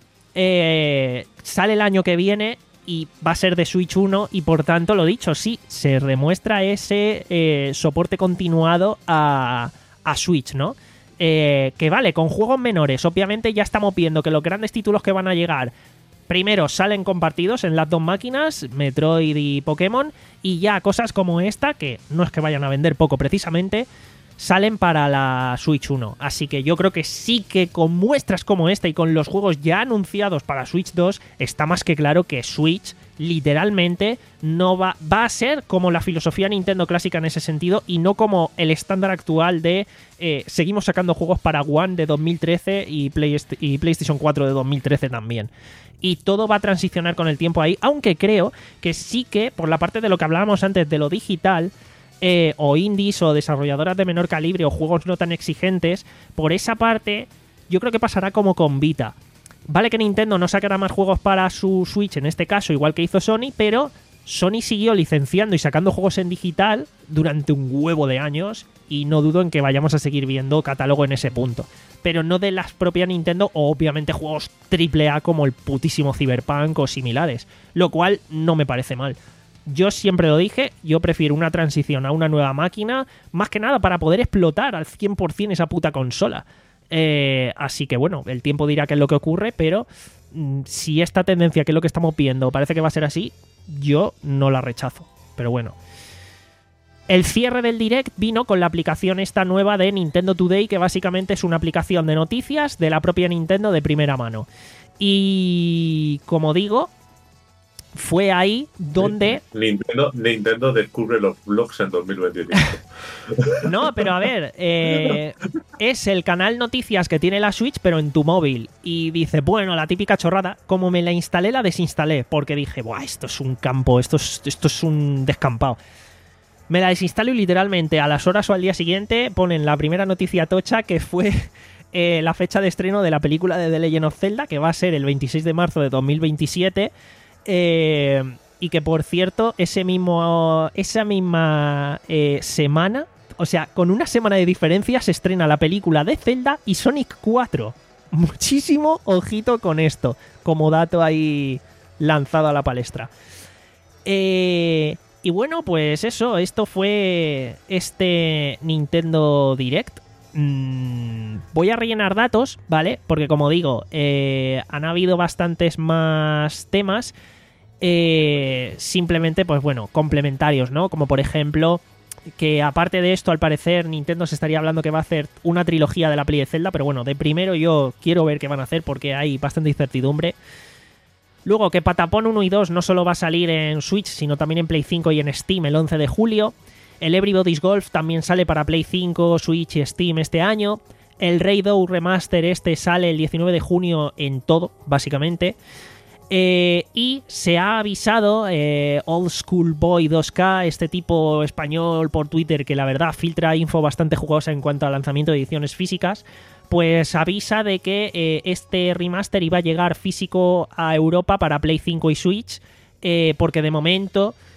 Eh, sale el año que viene y va a ser de Switch uno y por tanto, lo dicho, sí, se demuestra ese eh, soporte continuado a, a Switch, ¿no? Eh, que vale, con juegos menores, obviamente ya estamos viendo que los grandes títulos que van a llegar primero salen compartidos en las dos máquinas, Metroid y Pokémon, y ya cosas como esta, que no es que vayan a vender poco precisamente, salen para la Switch uno. Así que yo creo que sí que con muestras como esta y con los juegos ya anunciados para Switch dos, está más que claro que Switch literalmente no va, va a ser como la filosofía Nintendo clásica en ese sentido y no como el estándar actual de eh, seguimos sacando juegos para One de dos mil trece y, Playst- y PlayStation cuatro de dos mil trece también. Y todo va a transicionar con el tiempo ahí, aunque creo que sí que, por la parte de lo que hablábamos antes de lo digital, Eh, o indies o desarrolladoras de menor calibre o juegos no tan exigentes, por esa parte yo creo que pasará como con Vita. Vale que Nintendo no sacará más juegos para su Switch en este caso, igual que hizo Sony, pero Sony siguió licenciando y sacando juegos en digital durante un huevo de años y no dudo en que vayamos a seguir viendo catálogo en ese punto. Pero no de las propias Nintendo o obviamente juegos triple A como el putísimo Cyberpunk o similares, lo cual no me parece mal. Yo siempre lo dije, yo prefiero una transición a una nueva máquina, más que nada para poder explotar al cien por ciento esa puta consola. Eh, así que bueno, el tiempo dirá qué es lo que ocurre, pero mmm, si esta tendencia, que es lo que estamos viendo, parece que va a ser así, yo no la rechazo. Pero bueno. El cierre del Direct vino con la aplicación esta nueva de Nintendo Today, que básicamente es una aplicación de noticias de la propia Nintendo de primera mano. Y como digo, fue ahí donde... Nintendo, Nintendo descubre los blogs en dos mil veinticinco. No, pero a ver, eh, es el canal noticias que tiene la Switch, pero en tu móvil. Y dice, bueno, la típica chorrada, como me la instalé, la desinstalé, porque dije, buah, esto es un campo, esto es, esto es un descampado. Me la desinstalo y literalmente a las horas o al día siguiente ponen la primera noticia tocha, que fue eh, la fecha de estreno de la película de The Legend of Zelda, que va a ser el veintiséis de marzo de dos mil veintisiete. Eh, y que por cierto, ese mismo, esa misma eh, semana, o sea, con una semana de diferencia se estrena la película de Zelda y Sonic cuatro. Muchísimo ojito con esto, como dato ahí lanzado a la palestra. Eh, y bueno, pues eso, esto fue este Nintendo Direct. Mm, voy a rellenar datos, ¿vale? Porque como digo, eh, han habido bastantes más temas. Eh, simplemente, pues bueno, complementarios, ¿no? Como por ejemplo, que aparte de esto, al parecer, Nintendo se estaría hablando que va a hacer una trilogía de la Play de Zelda, pero bueno, de primero yo quiero ver qué van a hacer porque hay bastante incertidumbre. Luego, que Patapón uno y dos no solo va a salir en Switch, sino también en Play cinco y en Steam el once de julio. El Everybody's Golf también sale para Play cinco, Switch y Steam este año. El Raid-O Remaster este sale el diecinueve de junio en todo, básicamente. Eh, y se ha avisado eh, Old School Boy dos K, este tipo español por Twitter que la verdad filtra info bastante jugosa en cuanto al lanzamiento de ediciones físicas, pues avisa de que eh, este remaster iba a llegar físico a Europa para Play cinco y Switch, eh, porque de momento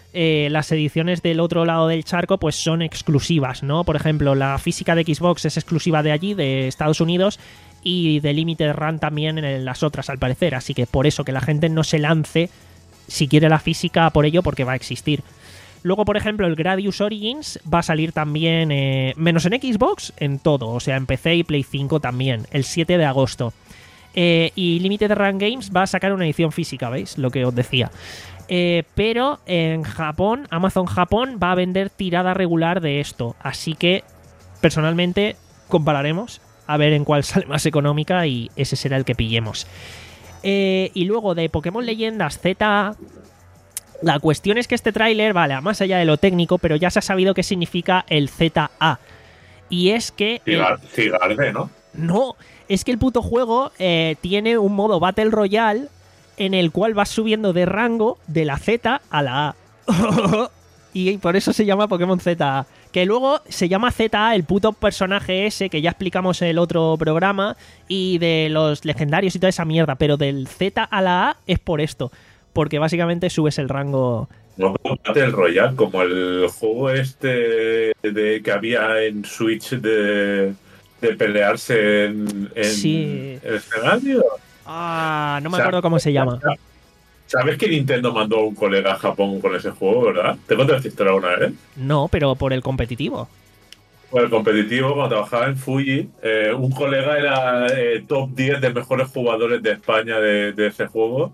eh, las ediciones del otro lado del charco pues son exclusivas, ¿no? Por ejemplo, la física de Xbox es exclusiva de allí, de Estados Unidos, y de Limited Run también en las otras, al parecer. Así que por eso que la gente no se lance si quiere la física por ello, porque va a existir. Luego, por ejemplo, el Gradius Origins va a salir también, eh, menos en Xbox, en todo. O sea, en P C y Play cinco también, el siete de agosto. Eh, y Limited Run Games va a sacar una edición física, ¿veis? Lo que os decía. Eh, pero en Japón, Amazon Japón va a vender tirada regular de esto. Así que, personalmente, compararemos a ver en cuál sale más económica y ese será el que pillemos. Eh, y luego de Pokémon Leyendas Z A, la cuestión es que este tráiler, vale, más allá de lo técnico, pero ya se ha sabido qué significa el Z A. Y es que... Cigar, el... Cigarde, ¿no? No, es que el puto juego eh, tiene un modo Battle Royale en el cual vas subiendo de rango de la Z a la A. Y por eso se llama Pokémon Z A. Que luego se llama Z A el puto personaje ese que ya explicamos en el otro programa, y de los legendarios y toda esa mierda. Pero del Z a la A es por esto. Porque básicamente subes el rango. No como Battle Royale, como el juego este de que había en Switch de, de pelearse en, en sí. el escenario. Ah, no me o sea, acuerdo cómo se llama. ¿Sabes que Nintendo mandó a un colega a Japón con ese juego, verdad? ¿Te conté esta historia alguna vez? No, pero por el competitivo. Por el competitivo, cuando trabajaba en Fuji, eh, un colega era eh, top diez de mejores jugadores de España de, de ese juego.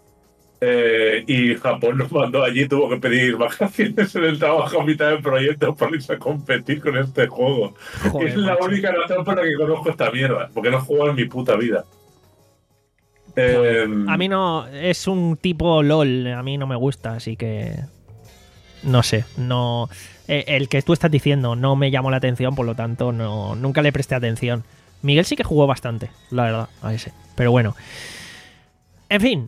Eh, y Japón nos mandó allí, tuvo que pedir vacaciones en el trabajo a mitad del proyecto para irse a competir con este juego. Joder, es la macho. única razón por la que conozco esta mierda, porque no juego en mi puta vida. Eh, a mí no, es un tipo LOL, a mí no me gusta, así que no sé, no eh, el que tú estás diciendo no me llamó la atención, por lo tanto no, nunca le presté atención. Miguel sí que jugó bastante, la verdad, a ese, pero bueno, en fin.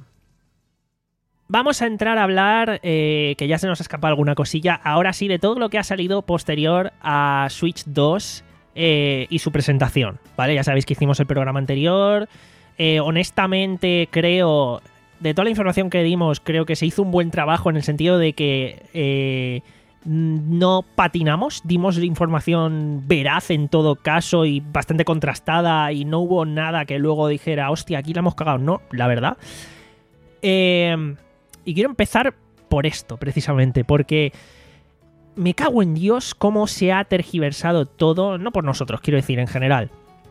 Vamos a entrar a hablar, eh, que ya se nos ha escapado alguna cosilla, ahora sí, de todo lo que ha salido posterior a Switch dos eh, y su presentación, ¿vale? Ya sabéis que hicimos el programa anterior. Eh, honestamente, creo, de toda la información que dimos, creo que se hizo un buen trabajo en el sentido de que eh, no patinamos, dimos información veraz en todo caso y bastante contrastada, y no hubo nada que luego dijera, hostia, aquí la hemos cagado. No, la verdad. Eh... Y quiero empezar por esto, precisamente, porque me cago en Dios cómo se ha tergiversado todo, no por nosotros, quiero decir, en general.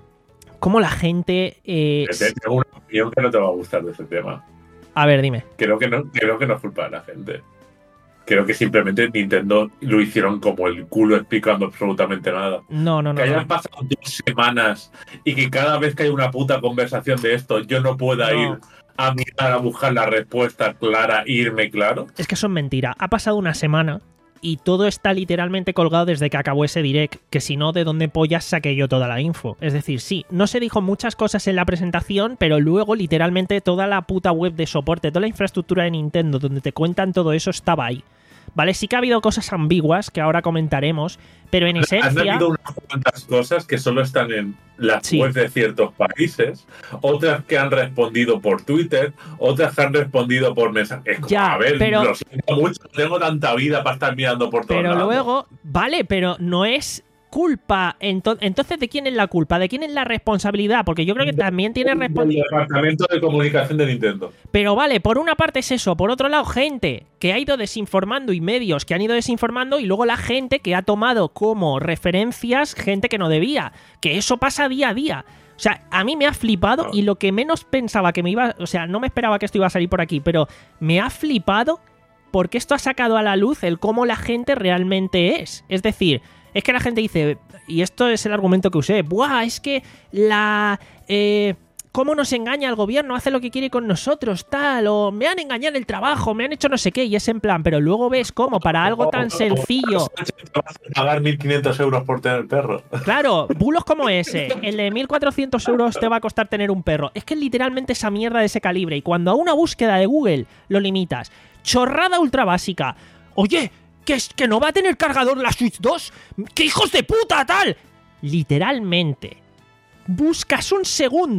Cómo la gente... Eh... Tengo una opinión que no te va a gustar de ese tema. A ver, dime. Creo que no, creo que no es culpa de la gente. Creo que simplemente Nintendo lo hicieron como el culo explicando absolutamente nada. No, no, no. Que hayan no. pasado dos semanas y que cada vez que hay una puta conversación de esto yo no pueda no. ir a mirar a buscar la respuesta clara e irme claro. Es que eso es mentira. Ha pasado una semana y todo está literalmente colgado desde que acabó ese direct, que si no, ¿de dónde pollas saqué yo toda la info? Es decir, sí, no se dijo muchas cosas en la presentación, pero luego literalmente toda la puta web de soporte, toda la infraestructura de Nintendo donde te cuentan todo eso estaba ahí. ¿Vale? Sí que ha habido cosas ambiguas que ahora comentaremos, pero en esencia... Han habido unas cuantas cosas que solo están en las sí. webs de ciertos países, otras que han respondido por Twitter, otras que han respondido por mensajes. Ya, a ver, pero... lo siento mucho, tengo tanta vida para estar mirando por todos Pero lados. luego, vale, pero no es... culpa, Ento- entonces ¿de quién es la culpa? ¿De quién es la responsabilidad? Porque yo creo que también tiene responsabilidad. El departamento de comunicación de Nintendo. Pero vale, por una parte es eso, por otro lado gente que ha ido desinformando y medios que han ido desinformando, y luego la gente que ha tomado como referencias gente que no debía, que eso pasa día a día. O sea, a mí me ha flipado, y lo que menos pensaba que me iba, o sea, no me esperaba que esto iba a salir por aquí, pero me ha flipado porque esto ha sacado a la luz el cómo la gente realmente es. Es decir, es que la gente dice, y esto es el argumento que usé, ¡buah! Es que la... Eh, ¿Cómo nos engaña el gobierno? Hace lo que quiere con nosotros, tal, o me han engañado en el trabajo, me han hecho no sé qué, y es en plan, pero luego ves cómo para algo tan sencillo... Te vas a pagar mil quinientos euros por tener perro. Claro, bulos como ese, el de mil cuatrocientos euros te va a costar tener un perro. Es que es literalmente esa mierda de ese calibre, y cuando a una búsqueda de Google lo limitas, chorrada ultra básica, oye... ¿Que, ¿Que no va a tener cargador la Switch dos? ¡Qué hijos de puta, tal! Literalmente, buscas un segundo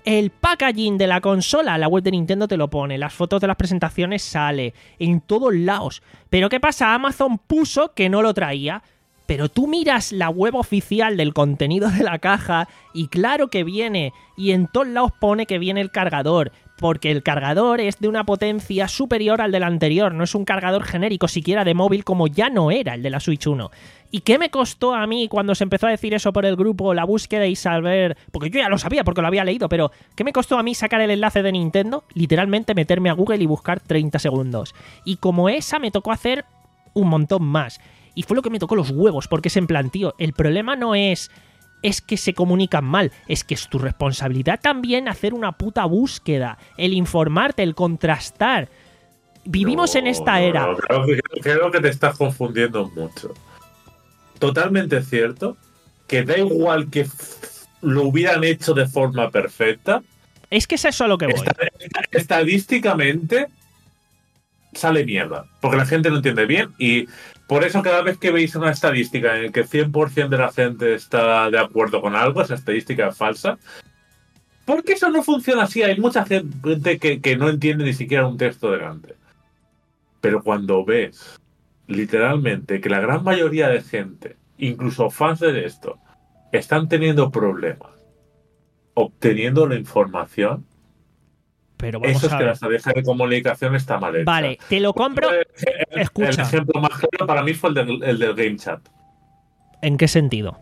El packaging de la consola, la web de Nintendo te lo pone, las fotos de las presentaciones sale, en todos lados. Pero ¿qué pasa? Amazon puso que no lo traía. Pero tú miras la web oficial del contenido de la caja y claro que viene, y en todos lados pone que viene el cargador, porque el cargador es de una potencia superior al del anterior, no es un cargador genérico siquiera de móvil como ya no era el de la Switch uno. ¿Y qué me costó a mí cuando se empezó a decir eso por el grupo, la búsqueda y saber? Porque yo ya lo sabía porque lo había leído, pero ¿qué me costó a mí sacar el enlace de Nintendo? Literalmente meterme a Google y buscar treinta segundos. Y como esa me tocó hacer un montón más. Y fue lo que me tocó los huevos, porque es en plan, tío, el problema no es, es que se comunican mal, es que es tu responsabilidad también hacer una puta búsqueda, el informarte, el contrastar. Vivimos No, en esta no, era. no, creo, que, creo que te estás confundiendo mucho. Totalmente cierto que da igual que lo hubieran hecho de forma perfecta. Es que es eso a lo que voy. Estadísticamente sale mierda, porque la gente no entiende bien y por eso cada vez que veis una estadística en la que cien por ciento de la gente está de acuerdo con algo, esa estadística es falsa. Porque eso no funciona así. Hay mucha gente que, que no entiende ni siquiera un texto delante. Pero cuando ves literalmente que la gran mayoría de gente, incluso fans de esto, están teniendo problemas obteniendo la información, Pero vamos eso es a que ver. la estrategia de comunicación está mal hecha. Vale, te lo compro. El, Escucha. el ejemplo más claro para mí fue el del, el del Game Chat. ¿En qué sentido?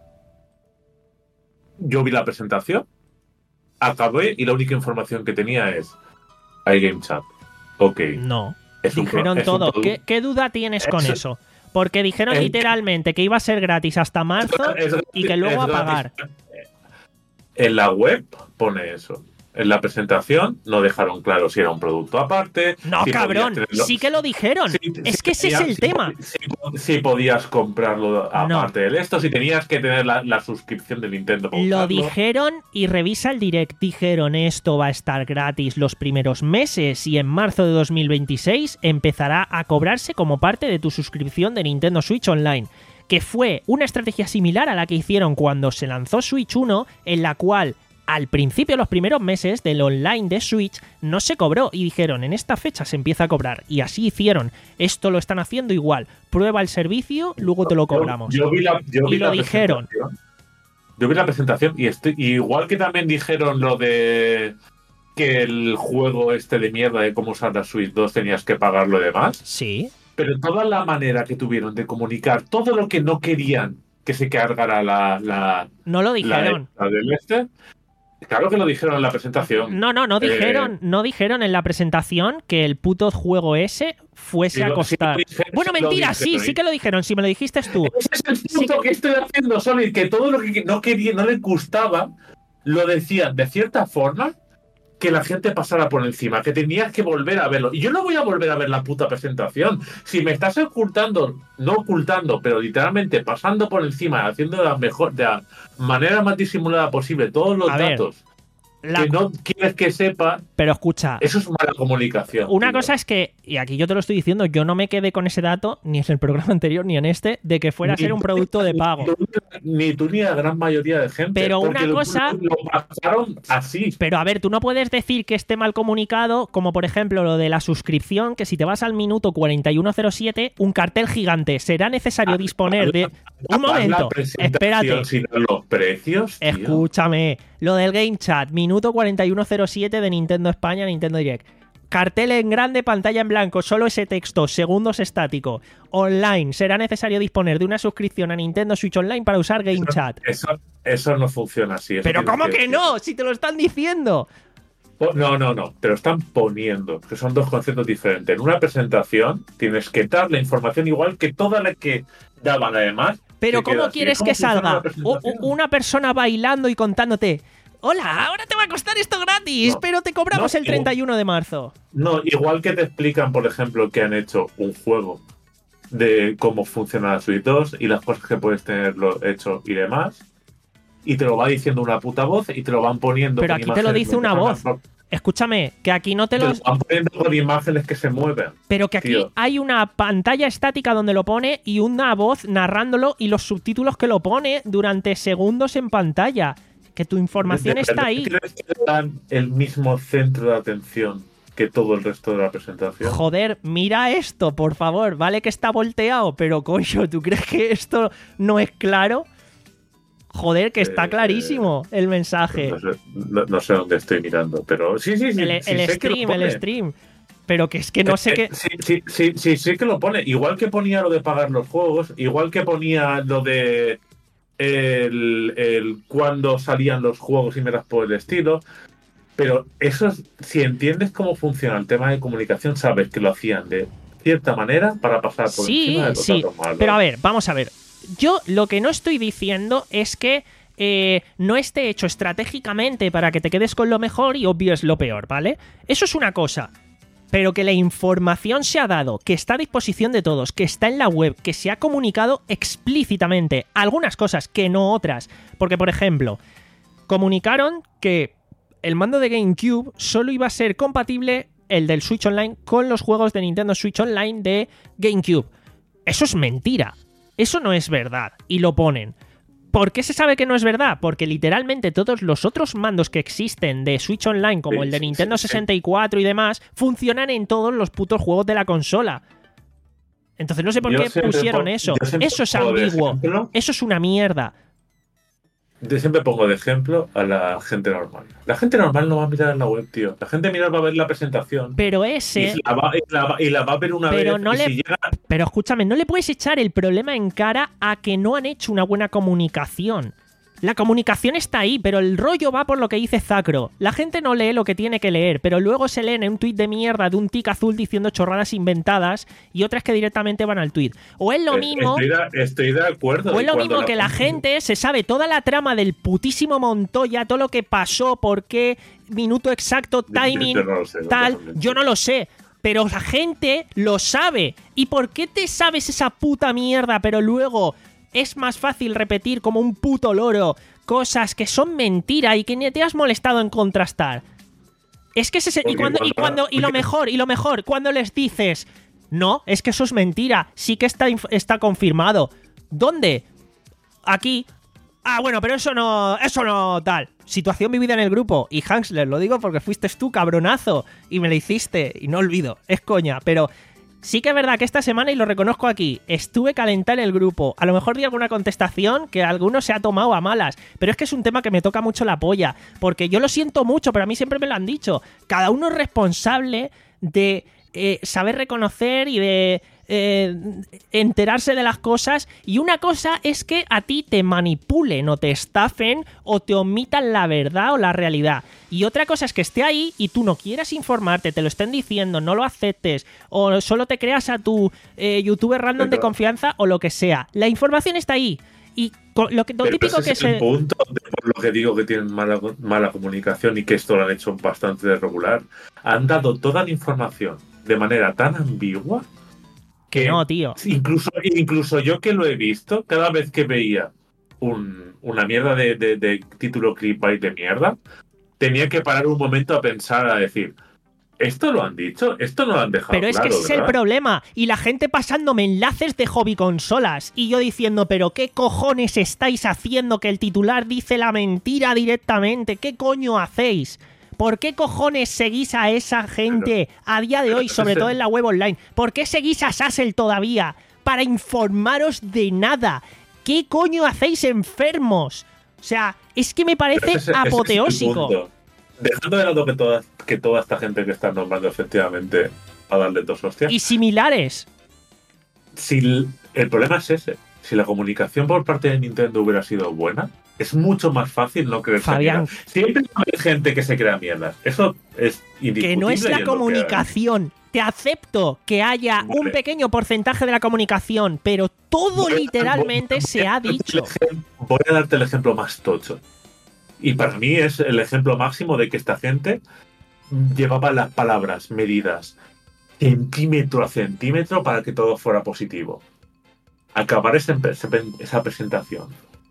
Yo vi la presentación, acabé y la única información que tenía es hay Game Chat. Ok. No. Es un pro- Dijeron es un todo. produ- ¿Qué, qué duda tienes con Es- eso? Porque dijeron es- literalmente que iba a ser gratis hasta marzo Es gratis- y que luego a es gratis. pagar. En la web pone eso. En la presentación no dejaron claro si era un producto aparte. No, si cabrón, podías tenerlo- sí que lo dijeron. si- Es si que ese es podías- el si- tema. Si, si podías comprarlo aparte de esto, si tenías que tener la, la suscripción de Nintendo para Lo usarlo. dijeron y revisa el direct. Dijeron esto va a estar gratis los primeros meses y en marzo de dos mil veintiséis empezará a cobrarse como parte de tu suscripción de Nintendo Switch Online. Que fue una estrategia similar a la que hicieron cuando se lanzó Switch uno, en la cual al principio, los primeros meses del online de Switch no se cobró y dijeron en esta fecha se empieza a cobrar y así hicieron. Esto lo están haciendo igual. Prueba el servicio, luego te lo cobramos. Yo, yo vi la, yo Y vi lo la dijeron. presentación. Yo vi la presentación y estoy, y igual que también dijeron lo de que el juego este de mierda de cómo usar la Switch dos tenías que pagarlo y demás. Sí. Pero toda la manera que tuvieron de comunicar todo lo que no querían que se cargara la, la, No lo la, dijeron. la del este. Claro que lo dijeron en la presentación. No, no, no Eh, dijeron, no dijeron en la presentación que el puto juego ese fuese Sí, a lo- costar. sí lo dijeron, Bueno, sí lo mentira, sí, dijeron, sí ¿eh? que lo dijeron, si me lo dijiste tú. Ese es el punto Sí. que estoy haciendo, Sonic, que todo lo que no quería, no les gustaba, lo decían de cierta forma que la gente pasara por encima, que tenías que volver a verlo. Y yo no voy a volver a ver la puta presentación. Si me estás ocultando, no ocultando, pero literalmente pasando por encima, haciendo de la mejor, de la manera más disimulada posible todos los A ver, datos La- que no quieres que sepa, Pero escucha, eso es mala comunicación. una tío. cosa es que, y aquí yo te lo estoy diciendo, yo no me quedé con ese dato, ni en el programa anterior, ni en este, de que fuera a Ni ser un tú, producto de ni pago. tú, Ni tú ni la gran mayoría de gente. Pero porque una lo- cosa- Lo, lo pasaron así. Pero a ver, tú no puedes decir que esté mal comunicado, como por ejemplo lo de la suscripción, que si te vas al minuto cuarenta y uno cero siete, un cartel gigante. Será necesario disponer de... Un Haz la momento, presentación espérate. sin los precios, tío. Escúchame, lo del Game Chat, minuto cuarenta y uno cero siete de Nintendo España, Nintendo Direct. Cartel en grande, pantalla en blanco, solo ese texto, segundos estático. Online, será necesario disponer de una suscripción a Nintendo Switch Online para usar Game Eso- Chat. Eso, eso no funciona así. eso Pero tienes ¿cómo que decir. no? Si te lo están diciendo. Po- No, no, no. Te lo están poniendo, que son dos conceptos diferentes. En una presentación tienes que dar la información igual que toda la que daban además. Pero te queda ¿cómo así. quieres ¿Cómo que funciona salga la U- presentación? u- una persona bailando y contándote: hola, ahora te va a costar esto gratis, No. pero te cobramos No, el treinta y uno de marzo? No, igual que te explican, por ejemplo, que han hecho un juego de cómo funciona la Switch dos y las cosas que puedes tenerlo hecho y demás. Y te lo va diciendo una puta voz y te lo van poniendo Pero con aquí te lo imágenes dice una mientras voz. van- Escúchame, que aquí no te Te lo... lo van poniendo con imágenes que se mueven. Pero que aquí Tío. hay una pantalla estática donde lo pone y una voz narrándolo y los subtítulos que lo pone durante segundos en pantalla. que tu información está ahí. ¿Crees que dan el mismo centro de atención que todo el resto de la presentación? Joder, mira esto, por favor. Vale que está volteado, pero coño, ¿tú crees que esto no es claro? Joder, que está Eh, clarísimo el mensaje. No sé, no, no sé dónde estoy mirando, pero sí, sí, sí. El, sí el sé que lo stream, el pone. stream. Pero que es que no sé Eh, qué... eh, Sí, sí, sí, sí, sí que lo pone. Igual que ponía lo de pagar los juegos, igual que ponía lo de el, el cuándo salían los juegos y meras por el estilo. Pero eso, es- si entiendes cómo funciona el tema de comunicación, sabes que lo hacían de cierta manera para pasar por Sí, encima de los sí. datos malos. Pero a ver, vamos a ver. Yo lo que no estoy diciendo es que eh, no esté hecho estratégicamente para que te quedes con lo mejor y obvies lo peor, ¿vale? Eso es una cosa. Pero que la información se ha dado, que está a disposición de todos, que está en la web, que se ha comunicado explícitamente. Algunas cosas, que no otras. Porque, por ejemplo, comunicaron que el mando de GameCube solo iba a ser compatible, el del Switch Online, con los juegos de Nintendo Switch Online de GameCube. Eso es mentira. Eso no es verdad. Y lo ponen. ¿Por qué se sabe que no es verdad? Porque literalmente todos los otros mandos que existen de Switch Online, como Sí, el de sí, Nintendo sí, sí. sesenta y cuatro y demás, funcionan en todos los putos juegos de la consola. Entonces no sé por Yo qué siempre pusieron pon- eso. yo siempre Eso es pongo de ambiguo. ejemplo- Eso es una mierda. Yo siempre pongo de ejemplo a la gente normal. La gente normal no va a mirar en la web, tío. La gente mira va a ver la presentación. Pero Y ese... la, va, y, la, va- y la va a ver una Pero vez. no y le- si llega. Pero escúchame, no le puedes echar el problema en cara a que no han hecho una buena comunicación. La comunicación está ahí, pero el rollo va por lo que dice Zacro. La gente no lee lo que tiene que leer, pero luego se leen en un tuit de mierda de un tic azul diciendo chorradas inventadas y otras que directamente van al tuit. O es lo Eh, mismo... Estoy de, estoy de acuerdo. O es Y lo cuando mismo que la gente se sabe toda la trama del putísimo Montoya, todo lo que pasó, por qué, minuto exacto, Yo- yo- timing, yo no lo sé, tal. totalmente. Yo no lo sé. Pero la gente lo sabe. ¿Y por qué te sabes esa puta mierda? Pero luego es más fácil repetir como un puto loro cosas que son mentira y que ni te has molestado en contrastar. Es que ese es el- y Porque cuando y cuando- cuando y lo porque- mejor y lo mejor cuando les dices no, es que eso es mentira, sí que está inf- está confirmado. ¿Dónde? Aquí. Ah, bueno, pero eso no, eso no tal. Situación vivida en el grupo. Y Hansler, lo digo porque fuiste tú, cabronazo, y me lo hiciste, y no olvido, es coña, pero sí que es verdad que esta semana, y lo reconozco aquí, estuve calentar el grupo. A lo mejor di alguna contestación que alguno se ha tomado a malas, pero es que es un tema que me toca mucho la polla, porque yo lo siento mucho, pero a mí siempre me lo han dicho. Cada uno es responsable de eh, saber reconocer y de eh, enterarse de las cosas, y una cosa es que a ti te manipulen o te estafen o te omitan la verdad o la realidad, y otra cosa es que esté ahí y tú no quieras informarte, te lo estén diciendo, no lo aceptes o solo te creas a tu eh, youtuber random de Pero- confianza o lo que sea. La información está ahí y co- lo, que, lo Pero típico ese que es el se... punto de por lo que digo que tienen mala, mala comunicación y que esto lo han hecho bastante de regular. Han dado toda la información de manera tan ambigua Que no, tío. Incluso, incluso yo que lo he visto, cada vez que veía un, una mierda de, de, de título clickbait de mierda, tenía que parar un momento a pensar, a decir, ¿esto lo han dicho? ¿Esto no lo han dejado Pero es que claro, ese es el ¿verdad? problema. Y la gente pasándome enlaces de hobby consolas. Y yo diciendo, pero ¿qué cojones estáis haciendo que el titular dice la mentira directamente? ¿Qué coño hacéis? ¿Por qué cojones seguís a esa gente a día de hoy, sobre ese- todo en la web online? ¿Por qué seguís a Sassel todavía? Para informaros de nada. ¿Qué coño hacéis, enfermos? O sea, es que me parece Pero ese- ese es el apoteósico. punto. Dejando de lado que toda, que toda esta gente que está nombrando efectivamente a darle dos hostias, Y similares. si el, el problema es ese, si la comunicación por parte de Nintendo hubiera sido buena, es mucho más fácil no creerse Fabián. mierda. Siempre hay gente que se crea mierdas. Eso es indiscutible. Que no es y la lo que hay. comunicación. Te acepto que haya Vale. un pequeño porcentaje de la comunicación, pero todo Voy a- literalmente voy a- se ha dicho. Voy a darte el ejemplo más tocho. Y para mí es el ejemplo máximo de que esta gente llevaba las palabras medidas centímetro a centímetro para que todo fuera positivo. Acabar ese- ese- esa presentación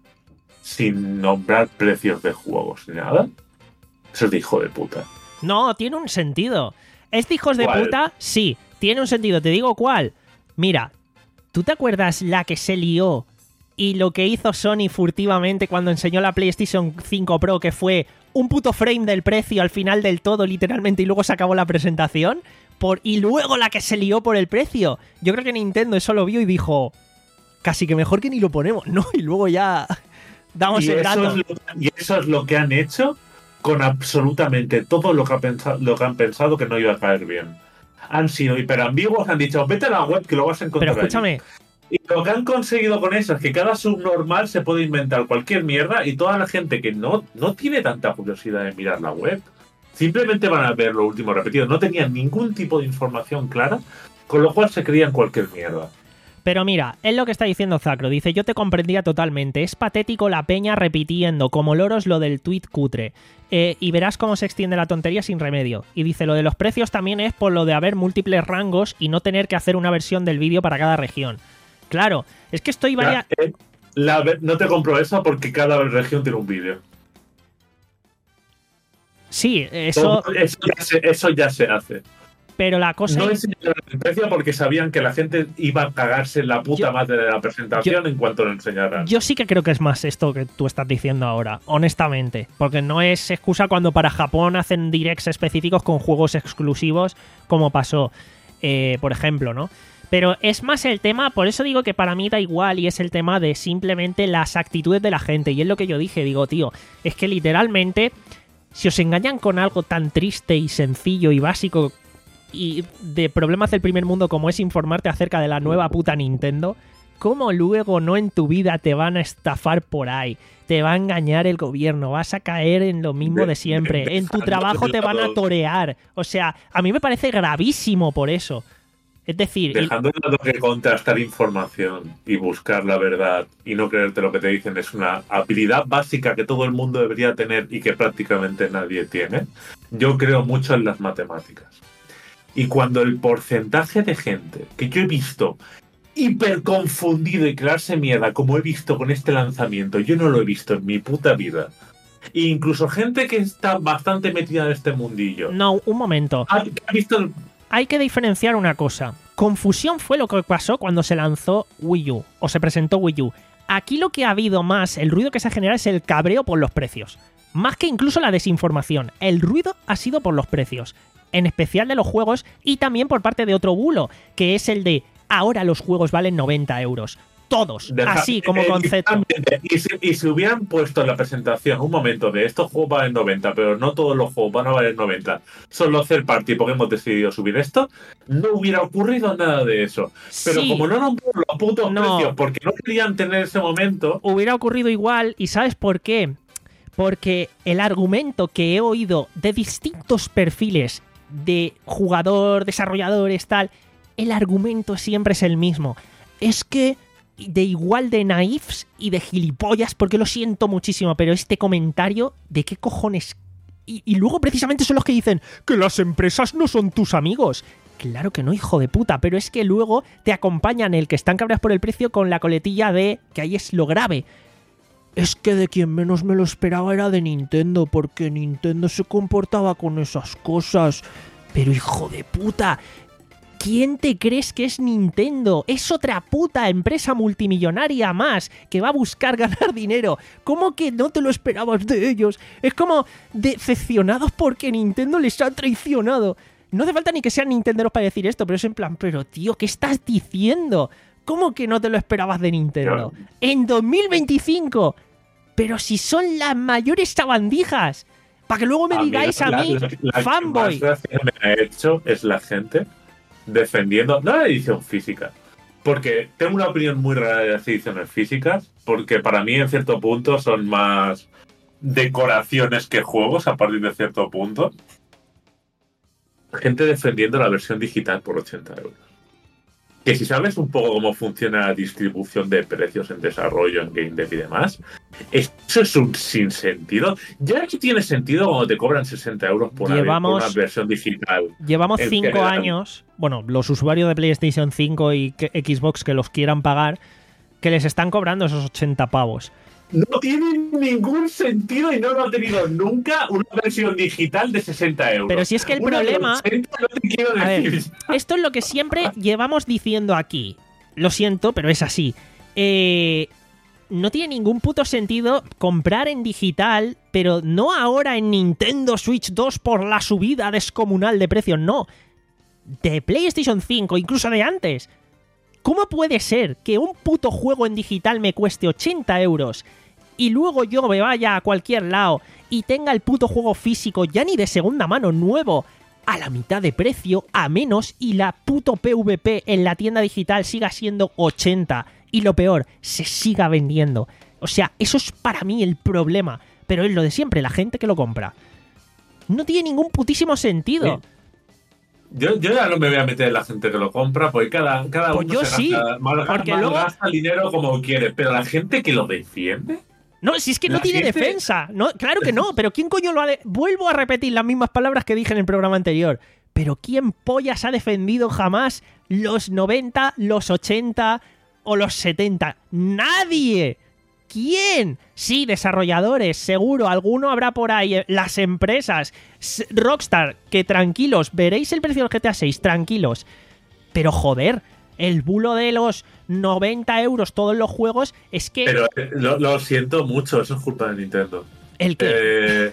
sin nombrar precios de juegos ni nada, eso es de hijo de puta. No, tiene un sentido. ¿Es de hijos de ¿Cuál? puta? Sí, tiene un sentido. Te digo cuál. Mira, ¿tú te acuerdas la que se lió Y lo que hizo Sony furtivamente cuando enseñó la PlayStation cinco Pro, que fue un puto frame del precio al final del todo, literalmente, y luego se acabó la presentación, por y luego la que se lió por el precio. Yo creo que Nintendo eso lo vio y dijo, casi que mejor que ni lo ponemos, ¿no? Y luego ya damos y el eso dato. Es lo, y eso es lo que han hecho con absolutamente todo lo que, ha pensado, lo que han pensado que no iba a caer bien. Han sido hiperambiguos, han dicho, vete a la web que lo vas a encontrar. Pero escúchame. Allí. Y lo que han conseguido con eso es que cada subnormal se puede inventar cualquier mierda y toda la gente que no, no tiene tanta curiosidad de mirar la web, simplemente van a ver lo último repetido. No tenían ningún tipo de información clara, con lo cual se creían cualquier mierda. Pero mira, es lo que está diciendo Zacro. Dice, yo te comprendía totalmente. Es patético la peña repitiendo como loros lo del tuit cutre. Eh, y verás cómo se extiende la tontería sin remedio. Y dice, lo de los precios también es por lo de haber múltiples rangos y no tener que hacer una versión del vídeo para cada región. Claro, es que estoy vaya... Eh, la, no te compro eso porque cada región tiene un vídeo. Sí, eso... Eso ya, se, eso ya se hace. Pero la cosa... No enseñaron el precio porque sabían que la gente iba a cagarse en la puta yo, madre de la presentación yo, en cuanto lo enseñaran. Yo sí que creo que es más esto que tú estás diciendo ahora, honestamente. Porque no es excusa cuando para Japón hacen directs específicos con juegos exclusivos, como pasó, eh, por ejemplo, ¿no? Pero es más el tema, por eso digo que para mí da igual, y es el tema de simplemente las actitudes de la gente. Y es lo que yo dije, digo, tío, es que literalmente, si os engañan con algo tan triste y sencillo y básico y de problemas del primer mundo como es informarte acerca de la nueva puta Nintendo, ¿cómo luego no en tu vida te van a estafar por ahí? Te va a engañar el gobierno, vas a caer en lo mismo de siempre, en tu trabajo te van a torear. O sea, a mí me parece gravísimo por eso. Es decir... Dejando de lado que contrastar información y buscar la verdad y no creerte lo que te dicen es una habilidad básica que todo el mundo debería tener y que prácticamente nadie tiene, yo creo mucho en las matemáticas. Y cuando el porcentaje de gente que yo he visto hiper confundido y crearse mierda como he visto con este lanzamiento, yo no lo he visto en mi puta vida. E incluso gente que está bastante metida en este mundillo. No, un momento. ¿Ha, ha visto el... Hay que diferenciar una cosa. Confusión fue lo que pasó cuando se lanzó Wii U, o se presentó Wii U. Aquí lo que ha habido más, el ruido que se genera es el cabreo por los precios. Más que incluso la desinformación. El ruido ha sido por los precios. En especial de los juegos y también por parte de otro bulo, que es el de ahora los juegos valen noventa euros. Todos, Deja, así como eh, concepto. Y si, y si hubieran puesto en la presentación un momento de estos juegos valen noventa, pero no todos los juegos van a valer noventa, solo third party porque hemos decidido subir esto, no hubiera ocurrido nada de eso. Pero sí, como no eran los putos no. precios, porque no querían tener ese momento... Hubiera ocurrido igual, ¿y sabes por qué? Porque el argumento que he oído de distintos perfiles de jugador, desarrolladores, tal, el argumento siempre es el mismo. Es que de igual de naifs y de gilipollas, porque lo siento muchísimo, pero este comentario, ¿de qué cojones? Y, y luego precisamente son los que dicen que las empresas no son tus amigos. Claro que no, hijo de puta, pero es que luego te acompañan el que están cabreados por el precio con la coletilla de que ahí es lo grave. Es que de quien menos me lo esperaba era de Nintendo, porque Nintendo se comportaba con esas cosas. Pero hijo de puta, ¿quién te crees que es Nintendo? Es otra puta empresa multimillonaria más que va a buscar ganar dinero. ¿Cómo que no te lo esperabas de ellos? Es como decepcionados porque Nintendo les ha traicionado. No hace falta ni que sean nintenderos para decir esto, pero es en plan, pero tío, ¿qué estás diciendo? ¿Cómo que no te lo esperabas de Nintendo? No. En dos mil veinticinco. Pero si son las mayores sabandijas. Para que luego me a digáis mí, la, a mí, la, la, fanboy. La que me ha hecho es la gente defendiendo, no la edición física, porque tengo una opinión muy rara de las ediciones físicas, porque para mí en cierto punto son más decoraciones que juegos a partir de cierto punto. Gente defendiendo la versión digital por ochenta euros. Que si sabes un poco cómo funciona la distribución de precios en desarrollo, en game dev y demás, eso es un sinsentido. Ya que tiene sentido cuando te cobran sesenta euros por, llevamos, una, por una versión digital. Llevamos cinco años, bueno, los usuarios de PlayStation cinco y Xbox que los quieran pagar, que les están cobrando esos ochenta pavos. No tiene ningún sentido y no lo ha tenido nunca una versión digital de sesenta euros. Pero si es que el una problema... ochenta, no te quiero a decir. Ver, esto es lo que siempre llevamos diciendo aquí. Lo siento, pero es así. Eh, no tiene ningún puto sentido comprar en digital, pero no ahora en Nintendo Switch dos por la subida descomunal de precios, no. De PlayStation cinco, incluso de antes. ¿Cómo puede ser que un puto juego en digital me cueste ochenta euros y luego yo me vaya a cualquier lado y tenga el puto juego físico, ya ni de segunda mano, nuevo, a la mitad de precio, a menos, y la puto P V P en la tienda digital siga siendo ochenta? Y lo peor, se siga vendiendo. O sea, eso es para mí el problema. Pero es lo de siempre, la gente que lo compra. No tiene ningún putísimo sentido. Sí. Yo, yo ya no me voy a meter en la gente que lo compra, porque cada, cada Pues uno yo se sí, gasta, mal, porque mal luego- gasta el dinero como quiere. Pero la gente que lo defiende... No, si es que no La tiene gente- defensa. No, claro que no, pero ¿quién coño lo ha de... Vuelvo a repetir las mismas palabras que dije en el programa anterior. Pero ¿quién pollas ha defendido jamás los noventa, los ochenta o los setenta? ¡Nadie! ¿Quién? Sí, desarrolladores, seguro, alguno habrá por ahí. Las empresas, S- Rockstar, que tranquilos, veréis el precio del G T A seis, tranquilos. Pero joder, el bulo de los noventa euros todos los juegos es que... Pero eh, lo, lo siento mucho, eso es culpa de Nintendo. el que... Eh,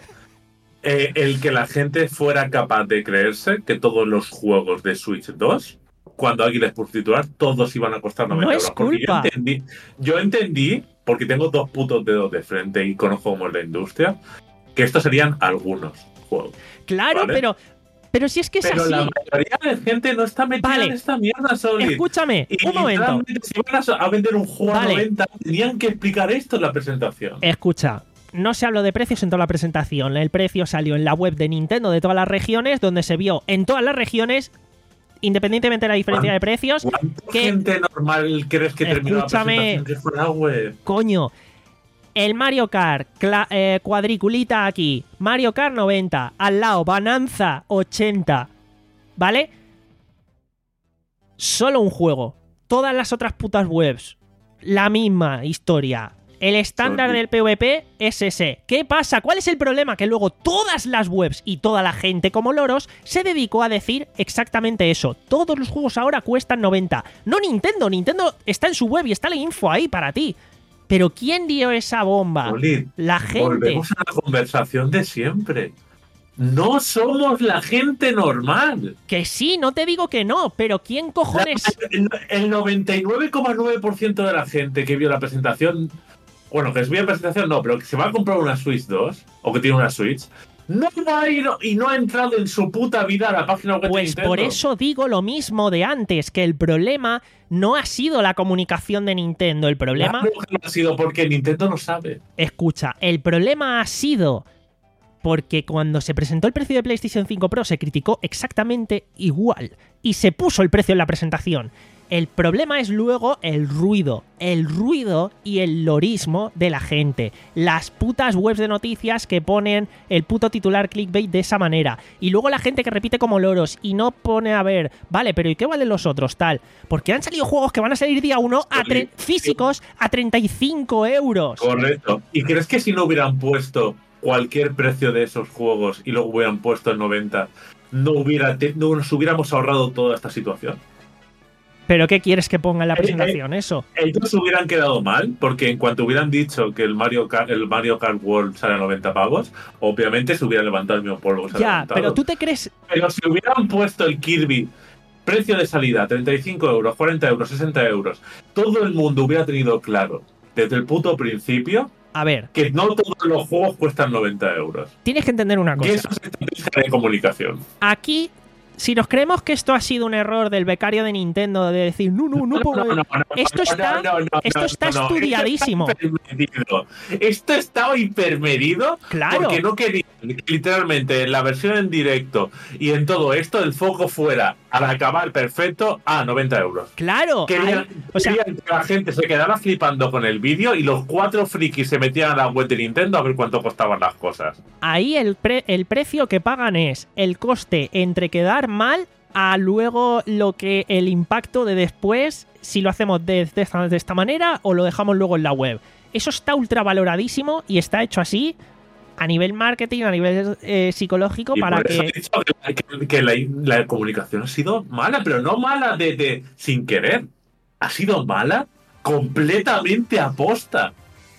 eh, el que la gente fuera capaz de creerse que todos los juegos de Switch dos, cuando alguien les puso titular, todos iban a costar noventa No es euros. Porque culpa. Yo entendí, yo entendí, porque tengo dos putos dedos de frente y conozco cómo es la industria, que estos serían algunos juegos. Claro, Vale. pero... Pero si es que es Pero así... la mayoría de gente no está metida Vale. en esta mierda, Solid. Escúchame, Y un momento. literalmente, si van a, a vender un juego Vale. a noventa, tenían que explicar esto en la presentación. Escucha, no se habló de precios en toda la presentación. El precio salió en la web de Nintendo de todas las regiones, donde se vio en todas las regiones, independientemente de la diferencia de precios, ¿Cuánta que- gente normal crees que terminó la Escúchame. presentación que fuera web? coño, el Mario Kart, cla- eh, cuadriculita aquí, Mario Kart noventa, al lado, Bonanza ochenta, ¿vale? Solo un juego. Todas las otras putas webs, la misma historia. El estándar Sorry. del P V P es ese. ¿Qué pasa? ¿Cuál es el problema? Que luego todas las webs y toda la gente como loros se dedicó a decir exactamente eso. Todos los juegos ahora cuestan noventa. No Nintendo, Nintendo está en su web y está la info ahí para ti. Pero ¿quién dio esa bomba? Solid, La gente. volvemos a la conversación de siempre. No somos la gente normal. Que sí, no te digo que no, pero ¿quién cojones? El, el noventa y nueve coma nueve por ciento de la gente que vio la presentación, bueno, que vio la presentación no, pero que se va a comprar una Switch dos, o que tiene una Switch, no va a ir y no ha entrado en su puta vida a la página web de Pues Nintendo. por eso digo lo mismo de antes, que el problema no ha sido la comunicación de Nintendo, el problema... Claro que no ha sido porque Nintendo no sabe. Escucha, el problema ha sido porque cuando se presentó el precio de PlayStation cinco Pro se criticó exactamente igual y se puso el precio en la presentación. El problema es luego el ruido, el ruido y el lorismo de la gente. Las putas webs de noticias que ponen el puto titular clickbait de esa manera. Y luego la gente que repite como loros y no pone a ver, vale, pero ¿y qué valen los otros? Tal. Porque han salido juegos que van a salir día uno a tre- físicos a treinta y cinco euros. Correcto. ¿Y crees que si no hubieran puesto cualquier precio de esos juegos y luego hubieran puesto el noventa, no, hubiera te- no nos hubiéramos ahorrado toda esta situación? ¿Pero qué quieres que ponga en la Eh, presentación? Eso. Ellos hubieran quedado mal, porque en cuanto hubieran dicho que el Mario Kart, el Mario Kart World sale a noventa pavos, obviamente se hubiera levantado el mismo polvo. que se ha Ya, levantado. pero tú te crees... Pero si hubieran puesto el Kirby, precio de salida, treinta y cinco euros, cuarenta euros, sesenta euros, todo el mundo hubiera tenido claro, desde el puto principio, A ver, que no todos los juegos cuestan noventa euros. tienes que entender una Que cosa. eso es estrategia de comunicación. Aquí, si nos creemos que esto ha sido un error del becario de Nintendo de decir, no, no, no puedo... no, no, Esto no, está- no, no, esto no, está no, no. estudiadísimo. Esto está hipermedido. Esto estaba hipermedido Claro. porque no querían que literalmente en la versión en directo y en todo esto el foco fuera al acabar perfecto a noventa euros. Claro. Querían, hay- o sea, querían que la gente se quedara flipando con el vídeo y los cuatro frikis se metían a la web de Nintendo a ver cuánto costaban las cosas. ahí el, pre- el precio que pagan es el coste entre quedar mal a luego lo que el impacto de después, si lo hacemos de, de esta, de esta manera o lo dejamos luego en la web. Eso está ultra valoradísimo y está hecho así a nivel marketing, a nivel eh, psicológico, Y para por eso que... he dicho que, que- que la, la comunicación ha sido mala, pero no mala de, de sin querer. Ha sido mala completamente aposta.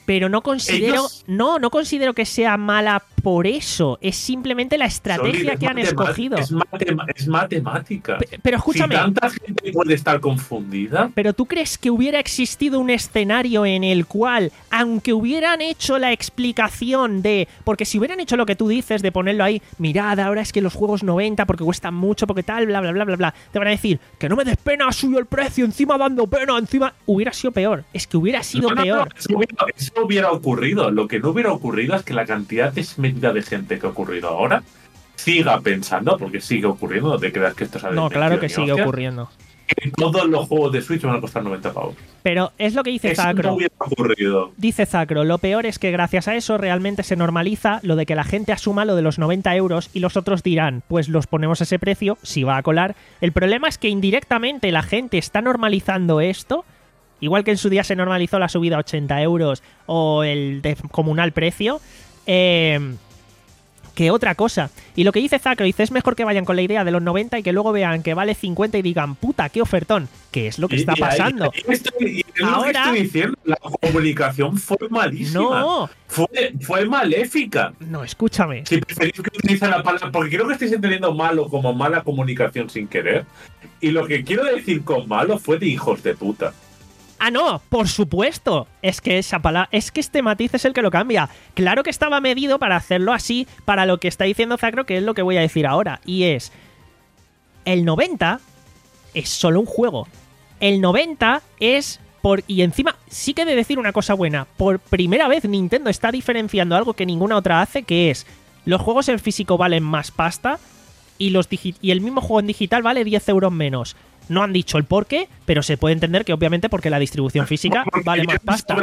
Pero no considero, Ellos... no, no considero que sea mala por eso. Es simplemente la estrategia Solid, que han escogido. Es, matem es matemática. P pero escúchame. Si tanta gente puede estar confundida. Pero ¿tú crees que hubiera existido un escenario en el cual, aunque hubieran hecho la explicación de... Porque si hubieran hecho lo que tú dices de ponerlo ahí, mirad, ahora es que los juegos noventa porque cuestan mucho, porque tal, bla, bla, bla, bla, bla, te van a decir que no me des pena, subió el precio, encima dando pena, encima... Hubiera sido peor. Es que hubiera sido no, no, peor. No, eso, hubiera, eso hubiera ocurrido. Lo que no hubiera ocurrido es que la cantidad desmedida de gente que ha ocurrido ahora siga pensando, porque sigue ocurriendo, no te creas que esto es algo. No, claro que sigue ocurriendo. Que todos los juegos de Switch van a costar noventa pavos. Pero es lo que dice eso Zacro. No hubiera ocurrido. Dice Zacro, lo peor es que gracias a eso realmente se normaliza lo de que la gente asuma lo de los noventa euros y los otros dirán, pues los ponemos a ese precio, si va a colar. El problema es que indirectamente la gente está normalizando esto. Igual que en su día se normalizó la subida a ochenta euros o el descomunal precio, eh, que otra cosa. Y lo que dice Zacro, dice, es mejor que vayan con la idea de los noventa y que luego vean que vale cincuenta y digan, puta, qué ofertón. Que es lo que y, está y pasando. Ahí, ahí estoy, y es Ahora, lo que estoy diciendo, la comunicación fue malísima. No. Fue, fue maléfica. No, escúchame. Si preferís que utilice la palabra, porque creo que estáis entendiendo malo como mala comunicación sin querer. Y lo que quiero decir con malo fue de hijos de puta. Ah, no, por supuesto. Es que esa palabra, es que este matiz es el que lo cambia. Claro que estaba medido para hacerlo así, para lo que está diciendo Zacro, que es lo que voy a decir ahora. Y es, el noventa es solo un juego. El noventa es por... Y encima, sí que he de decir una cosa buena. Por primera vez Nintendo está diferenciando algo que ninguna otra hace, que es, los juegos en físico valen más pasta y, los digi- y el mismo juego en digital vale diez euros menos. No han dicho el por qué, pero se puede entender que obviamente porque la distribución física vale más pasta.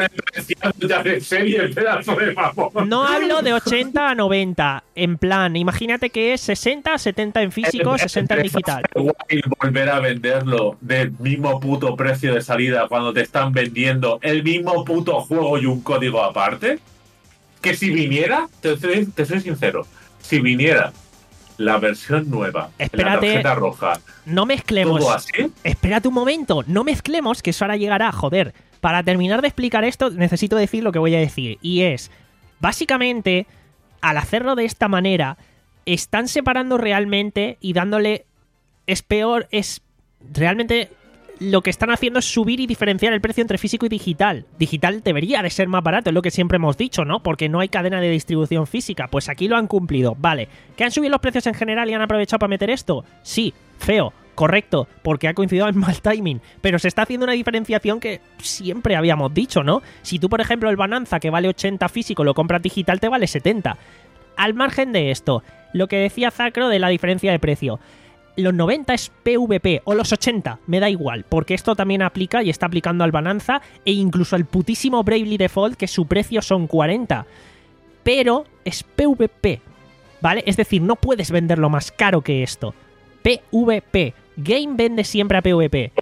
No hablo de ochenta a noventa, en plan, imagínate que es sesenta, setenta en físico, sesenta en digital. Y volver a venderlo del mismo puto precio de salida cuando te están vendiendo el mismo puto juego y un código aparte. Que si viniera, te soy, te soy sincero, si viniera la versión nueva, espérate, la tarjeta roja, no mezclemos. ¿todo así? Espérate un momento, no mezclemos, que eso ahora llegará, joder. Para terminar de explicar esto, necesito decir lo que voy a decir. Y es, básicamente, al hacerlo de esta manera, están separando realmente y dándole... Es peor, es... Realmente lo que están haciendo es subir y diferenciar el precio entre físico y digital. Digital debería de ser más barato, es lo que siempre hemos dicho, ¿no? Porque no hay cadena de distribución física. Pues aquí lo han cumplido. Vale. ¿Que han subido los precios en general y han aprovechado para meter esto? Sí. Feo. Correcto. Porque ha coincidido en mal timing. Pero se está haciendo una diferenciación que siempre habíamos dicho, ¿no? Si tú, por ejemplo, el Bonanza, que vale ochenta físico, lo compras digital, te vale setenta. Al margen de esto, lo que decía Zacro de la diferencia de precio. Los noventa es P V P, o los ochenta, me da igual, porque esto también aplica y está aplicando al Bonanza e incluso al putísimo Bravely Default, que su precio son cuarenta. Pero es P V P, ¿vale? Es decir, no puedes venderlo más caro que esto. P V P. Game vende siempre a P V P.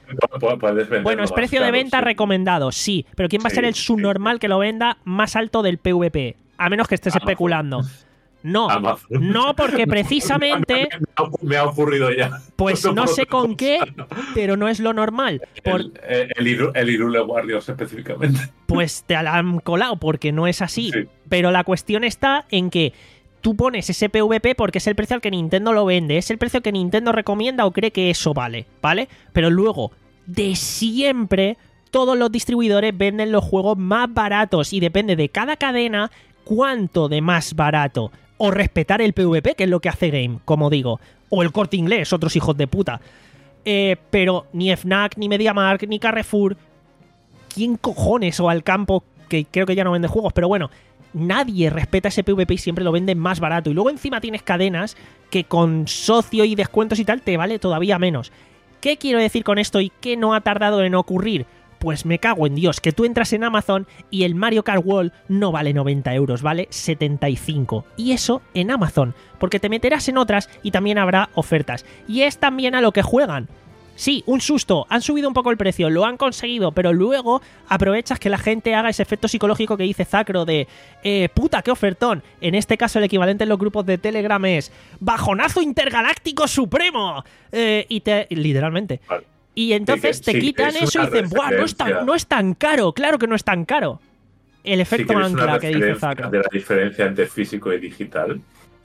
Bueno, es precio de venta recomendado, sí, pero ¿quién va a ser el subnormal que lo venda más alto del P V P? A menos que estés especulando. No, Amazon. No, porque precisamente... Me ha ocurrido ya. Pues no, no sé con qué, pero no es lo normal. Por... El, el, el, el Irule Warriors específicamente. Pues te la han colado, porque no es así. Sí. Pero la cuestión está en que tú pones ese P V P porque es el precio al que Nintendo lo vende, es el precio que Nintendo recomienda o cree que eso vale, ¿vale? Pero luego, de siempre, todos los distribuidores venden los juegos más baratos y depende de cada cadena cuánto de más barato. O respetar el P V P, que es lo que hace Game, como digo. O el Corte Inglés, otros hijos de puta. Eh, pero ni Fnac, ni MediaMarkt, ni Carrefour... ¿Quién cojones? O Alcampo, que creo que ya no vende juegos, pero bueno... Nadie respeta ese P V P y siempre lo vende más barato. Y luego encima tienes cadenas que con socio y descuentos y tal te vale todavía menos. ¿Qué quiero decir con esto y qué no ha tardado en ocurrir? Pues me cago en Dios, que tú entras en Amazon y el Mario Kart World no vale noventa euros, vale setenta y cinco. Y eso en Amazon, porque te meterás en otras y también habrá ofertas. Y es también a lo que juegan. Sí, un susto, han subido un poco el precio, lo han conseguido, pero luego aprovechas que la gente haga ese efecto psicológico que dice Zacro de eh, puta, qué ofertón. En este caso el equivalente en los grupos de Telegram es bajonazo intergaláctico supremo. Eh, y te, literalmente... Vale. Y entonces sí, te sí, quitan eso y dicen, ¡buah, no es, tan, no es tan caro! ¡Claro que no es tan caro! el efecto si ancla una que dice referencia Zaca. de la diferencia entre físico y digital,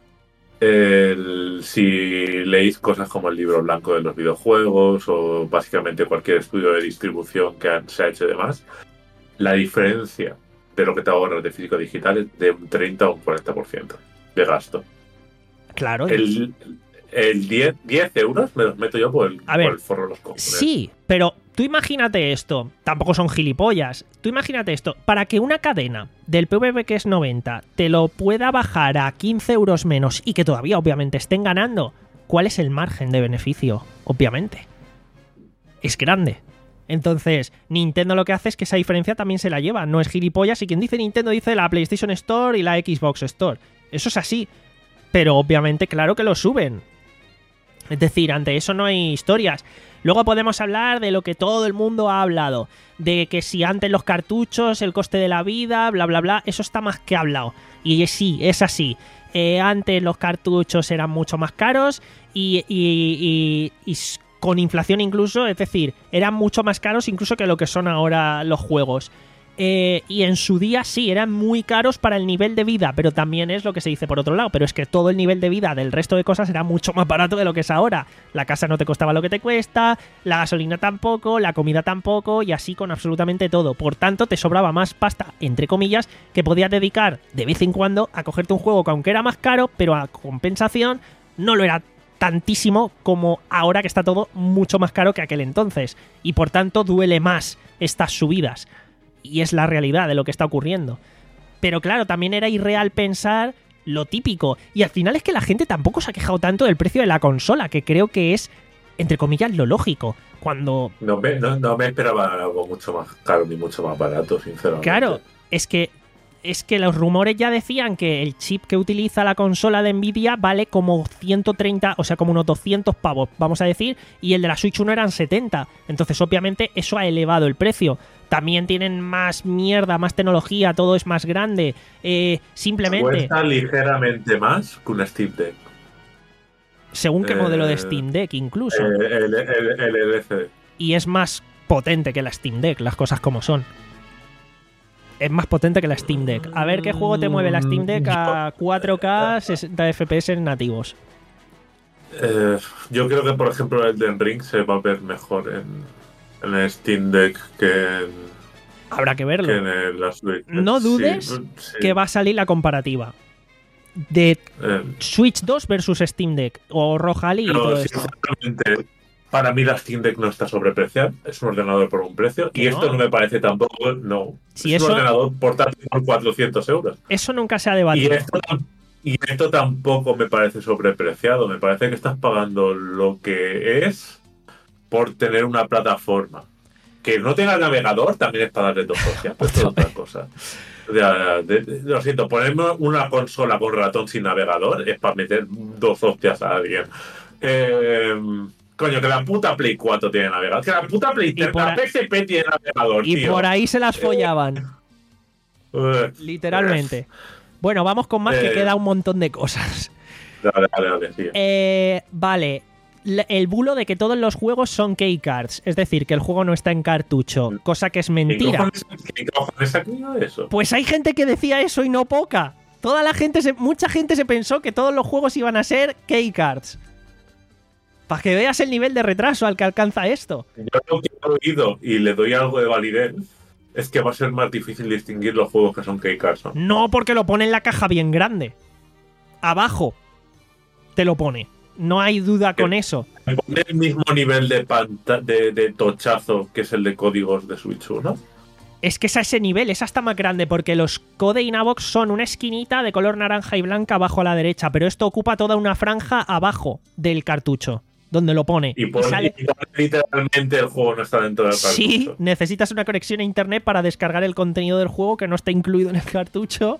el, si leéis cosas como el libro blanco de los videojuegos o básicamente cualquier estudio de distribución que han- se ha hecho y demás, la diferencia de lo que te ahorras de físico a digital es de un treinta o un cuarenta por ciento de gasto. Claro. El, el diez, diez euros me los meto yo por el, A ver, por el forro de los cojones. Sí, pero tú imagínate esto. Tampoco son gilipollas. Tú imagínate esto. Para que una cadena del PvP que es noventa te lo pueda bajar a quince euros menos y que todavía obviamente estén ganando, ¿cuál es el margen de beneficio? Obviamente. Es grande. Entonces, Nintendo lo que hace es que esa diferencia también se la lleva. No es gilipollas y quien dice Nintendo dice la PlayStation Store y la Xbox Store. Eso es así. Pero obviamente, claro que lo suben. Es decir, ante eso no hay historias. Luego podemos hablar de lo que todo el mundo ha hablado. De que si antes los cartuchos, el coste de la vida, bla, bla, bla. Eso está más que hablado. Y sí, es así. Eh, antes los cartuchos eran mucho más caros y, y, y, y con inflación incluso. Es decir, eran mucho más caros incluso que lo que son ahora los juegos. Eh, y en su día sí, eran muy caros para el nivel de vida, pero también es lo que se dice por otro lado, pero es que todo el nivel de vida del resto de cosas era mucho más barato de lo que es ahora. La casa no te costaba lo que te cuesta, la gasolina tampoco, la comida tampoco, y así con absolutamente todo. Por tanto, te sobraba más pasta, entre comillas, que podías dedicar de vez en cuando a cogerte un juego que aunque era más caro, pero a compensación no lo era tantísimo como ahora que está todo mucho más caro que aquel entonces. Y por tanto duele más estas subidas. Y es la realidad de lo que está ocurriendo. Pero claro, también era irreal pensar lo típico. Y al final es que la gente tampoco se ha quejado tanto del precio de la consola, que creo que es, entre comillas, lo lógico. Cuando... No me, no, no me esperaba algo mucho más caro ni mucho más barato, sinceramente. Claro, es que... Es que los rumores ya decían que el chip que utiliza la consola de Nvidia vale como ciento treinta, o sea, como unos doscientos pavos, vamos a decir, y el de la Switch uno eran setenta. Entonces, obviamente, eso ha elevado el precio. También tienen más mierda, más tecnología, todo es más grande. Eh, simplemente... Cuesta ligeramente más que un Steam Deck. Según qué eh, modelo de Steam Deck, incluso. El, el, el, el L C D. Y es más potente que la Steam Deck, las cosas como son. Es más potente que la Steam Deck. A ver qué juego te mueve la Steam Deck a cuatro K, sesenta F P S nativos. Eh, yo creo que, por ejemplo, el Elden Ring se va a ver mejor en, en el Steam Deck que en, Habrá que verlo. que en el, la Switch. No dudes Sí, sí. que va a salir la comparativa de Eh, Switch dos versus Steam Deck o Rojali y pero, todo esto. sinceramente, para mí la Steam Deck no está sobrepreciada. Es un ordenador por un precio. ¿Que Y no? esto no me parece tampoco. No. Si es eso- un ordenador portátil por cuatrocientos euros. Eso nunca se ha Y debatido. esto, tam- y esto tampoco me parece sobrepreciado. Me parece que estás pagando lo que es por tener una plataforma. Que no tenga navegador también es para darle dos hostias. Pues es otra cosa. O sea, de- de- lo siento, ponerme una consola con ratón sin navegador es para meter dos hostias a alguien. Eh, coño, que la puta Play cuatro tiene navegador. Que la puta Play Y tres, por la a- P S P tiene navegador, Y tío. por ahí se las follaban, Eh, literalmente. Bueno, vamos con más, que Eh. queda un montón de cosas. Dale, dale, dale, sí. Eh, vale. L- El bulo de que todos los juegos son keycards, es decir, que el juego no está en cartucho, cosa que es ¿Qué mentira. cojones, ¿Qué cojones ha creído eso? Pues hay gente que decía eso y no poca. Toda la gente, se, mucha gente se pensó que todos los juegos iban a ser keycards. Para que veas el nivel de retraso al que alcanza esto. Yo lo que he oído y le doy algo de validez es que va a ser más difícil distinguir los juegos que son keycards, ¿no? No, porque lo pone en la caja bien grande. Abajo te lo pone. No hay duda con eso. Me pone el mismo nivel de, panta de, de tochazo que es el de códigos de Switch uno. Es que es a ese nivel, es hasta más grande, porque los Code Inavox son una esquinita de color naranja y blanca abajo a la derecha, pero esto ocupa toda una franja abajo del cartucho, donde lo pone. Y pone, sale- y pone literalmente el juego no está dentro del cartucho. Sí, necesitas una conexión a internet para descargar el contenido del juego que no está incluido en el cartucho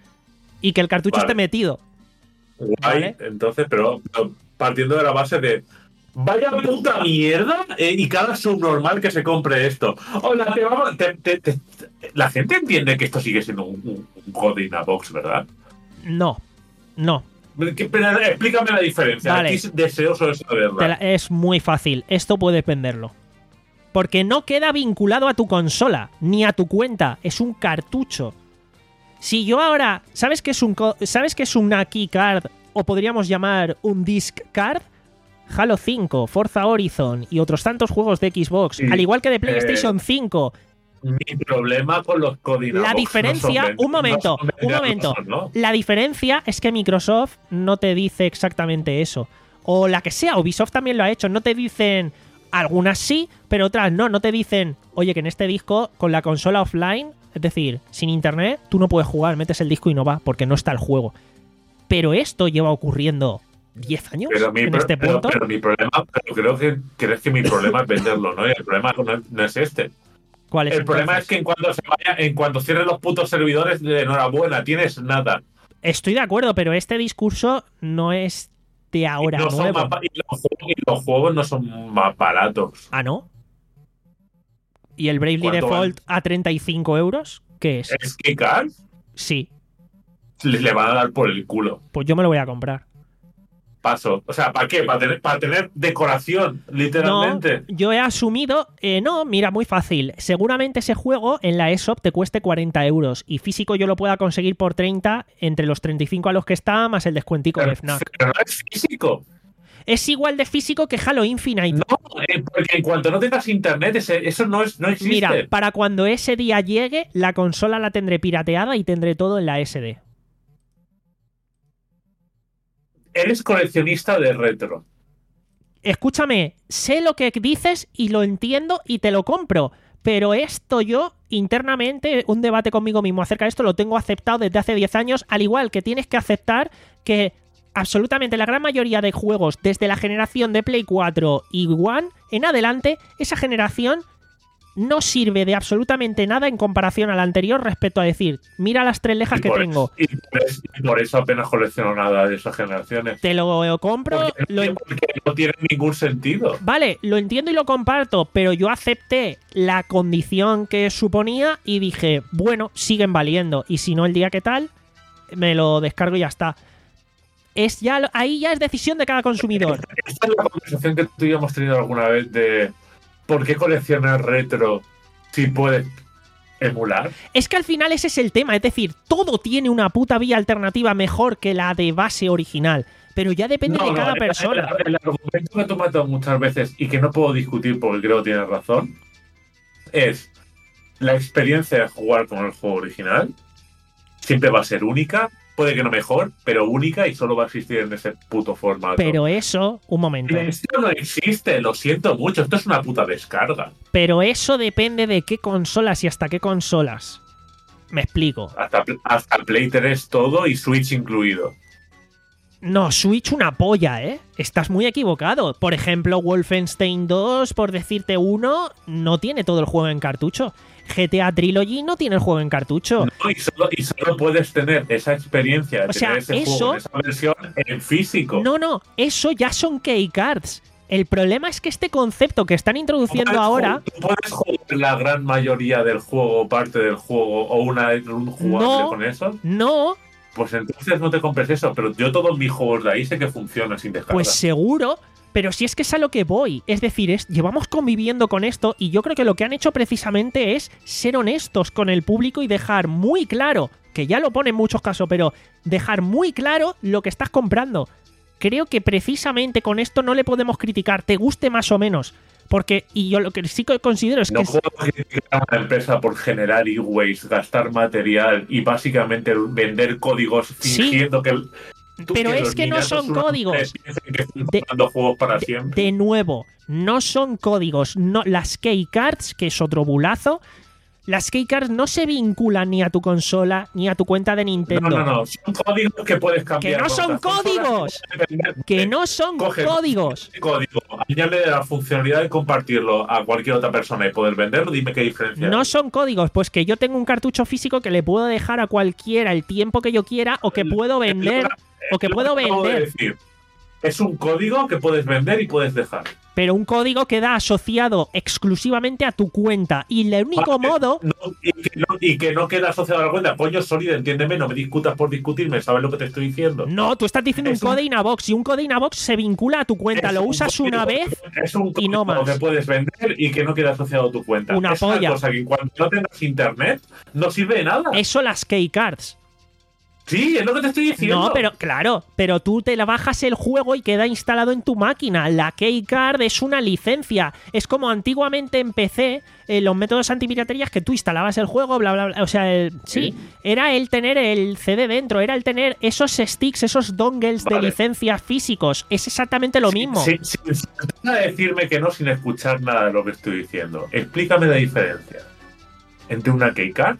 y que el cartucho Vale. esté metido. Guay, Vale. entonces, pero, pero partiendo de la base de vaya puta mierda eh, y cada subnormal que se compre esto. Hola, te vamos, te- te- te- la gente entiende que esto sigue siendo un, un, un Code in a Box, ¿verdad? No, no. ¿Qué- pero explícame la diferencia. Vale. Estoy deseoso de saberla. Te la- es muy fácil. Esto puedes venderlo. Porque no queda vinculado a tu consola, ni a tu cuenta. Es un cartucho. Si yo ahora... ¿Sabes qué es un co- ¿Sabes qué es una keycard? O podríamos llamar un disc card. Halo cinco, Forza Horizon y otros tantos juegos de Xbox, Sí, al igual que de PlayStation eh, cinco. Mi problema con los Codinabox La diferencia... no son un momento, no son un momento. vendedores, ¿no? La diferencia es que Microsoft no te dice exactamente eso. O la que sea, Ubisoft también lo ha hecho. No te dicen... Algunas sí, pero otras no. No te dicen, oye, que en este disco, con la consola offline, es decir, sin internet, tú no puedes jugar, metes el disco y no va, porque no está el juego. Pero esto lleva ocurriendo diez años Pero mi, en pro- este pero- punto. pero mi problema, pero creo que crees que mi problema es venderlo, ¿no? Y el problema no, no es este. ¿Cuál es El problema entonces? es que en cuanto se vaya, en cuanto cierren los putos servidores, de enhorabuena, tienes nada. Estoy de acuerdo, pero este discurso no es de ahora y, no son nuevo. más ba- y, los juegos, y los juegos no son más baratos. Ah, ¿no? ¿Y el Bravely ¿Cuánto Default a treinta y cinco euros? ¿Qué es? Es que Card Sí, le, le van a dar por el culo. pues yo me lo voy a comprar. Paso. O sea, ¿para qué? Para tener, para tener decoración, literalmente. No, yo he asumido... eh, no, mira, muy fácil. Seguramente ese juego en la eShop te cueste cuarenta euros y físico yo lo pueda conseguir por treinta, entre los treinta y cinco a los que está, más el descuentico pero, de FNAC. pero no es físico. Es igual de físico que Halo Infinite. No, eh, porque en cuanto no tengas internet, ese- eso no, es, no existe. Mira, para cuando ese día llegue, la consola la tendré pirateada y tendré todo en la ese de. Eres coleccionista de retro. Escúchame, sé lo que dices y lo entiendo y te lo compro, pero esto yo, internamente, un debate conmigo mismo acerca de esto lo tengo aceptado desde hace diez años, al igual que tienes que aceptar que absolutamente la gran mayoría de juegos desde la generación de Play cuatro y One en adelante, esa generación no sirve de absolutamente nada en comparación a la anterior respecto a decir, mira las tres lejas Y que por, tengo, y por eso, y por eso apenas colecciono nada de esas generaciones. te lo compro, Porque, lo en- porque no tiene ningún sentido. Vale, lo entiendo y lo comparto, pero yo acepté la condición que suponía y dije, bueno, siguen valiendo. Y si no, el día que tal, me lo descargo y ya está. Es ya, ahí ya es decisión de cada consumidor. Esta es la conversación que tú y yo hemos tenido alguna vez de ¿por qué coleccionar retro si puedes emular? Es que al final ese es el tema, es decir, todo tiene una puta vía alternativa mejor que la de base original, pero ya depende No, de no, cada el- persona. El, el argumento que tú me has dado muchas veces y que no puedo discutir porque creo que tienes razón es la experiencia de jugar con el juego original siempre va a ser única, puede que no mejor, pero única y solo va a existir en ese puto formato. Pero eso, un momento, Esto no existe, lo siento mucho, esto es una puta descarga. pero eso depende de qué consolas y hasta qué consolas. Me explico. Hasta, hasta Play tres todo y Switch incluido. No, Switch una polla, ¿eh? Estás muy equivocado. Por ejemplo, Wolfenstein dos, por decirte uno, no tiene todo el juego en cartucho. G T A Trilogy no tiene el juego en cartucho. No, y, solo, y solo puedes tener esa experiencia de O sea, tener ese eso- juego en esa versión en físico. No, no, eso ya son keycards. El problema es que este concepto que están introduciendo Tú puedes ahora... ju- Tú puedes jugar la gran mayoría del juego, parte del juego, o una un jugable No. con eso. No, Pues entonces no te compres eso. Pero yo todos mis juegos de ahí sé que funcionan sin descarga. pues seguro, pero si es que es a lo que voy. Es decir, es, llevamos conviviendo con esto y yo creo que lo que han hecho precisamente es ser honestos con el público y dejar muy claro, que ya lo pone en muchos casos, pero dejar muy claro lo que estás comprando. Creo que precisamente con esto no le podemos criticar, te guste más o menos. Porque, y yo lo que sí que considero es No que... puedo criticar a una empresa por generar e-waste, gastar material y básicamente vender códigos Sí. fingiendo que... tú- Pero es los que no niñatos son unos códigos. tres piensen que están De- jugando juegos para siempre. De nuevo, no son códigos. No, las keycards, que es otro bulazo, las keycards no se vinculan ni a tu consola ni a tu cuenta de Nintendo. No, no, no. Son códigos que puedes cambiar. ¡Que no con son otras consolas, códigos! que puedes vender. Que no son Coge códigos. el código, añade la funcionalidad de compartirlo a cualquier otra persona y poder venderlo. Dime qué diferencia. No hay. son códigos, pues que yo tengo un cartucho físico que le puedo dejar a cualquiera el tiempo que yo quiera o que puedo vender. Es lo O que es lo puedo acabo de vender. decir. Es un código que puedes vender y puedes dejar. Pero un código queda asociado exclusivamente a tu cuenta. Y el único Vale, modo... no, y, que no, y que no queda asociado a la cuenta. Coño, Solid, entiéndeme, no me discutas por discutirme, ¿sabes lo que te estoy diciendo? No, tú estás diciendo Es un un- code in a box. Y un code in a box se vincula a tu cuenta. Es Lo un usas código- una vez es un y no código más. que puedes vender y que no queda asociado a tu cuenta. Una es polla. una cosa que cuando no tengas internet no sirve de nada. Eso las keycards. Sí, es lo que te estoy diciendo. No, pero claro, pero tú te la bajas el juego y queda instalado en tu máquina. La keycard es una licencia. Es como antiguamente en P C, eh, los métodos antipiraterías que tú instalabas el juego, bla, bla, bla. O sea, el- sí, Sí. era el tener el C D dentro, era el tener esos sticks, esos dongles de Vale. licencias físicos. Es exactamente lo mismo. Sí, sí, sí, sí. A decirme que no sin escuchar nada de lo que estoy diciendo. Explícame la diferencia entre una keycard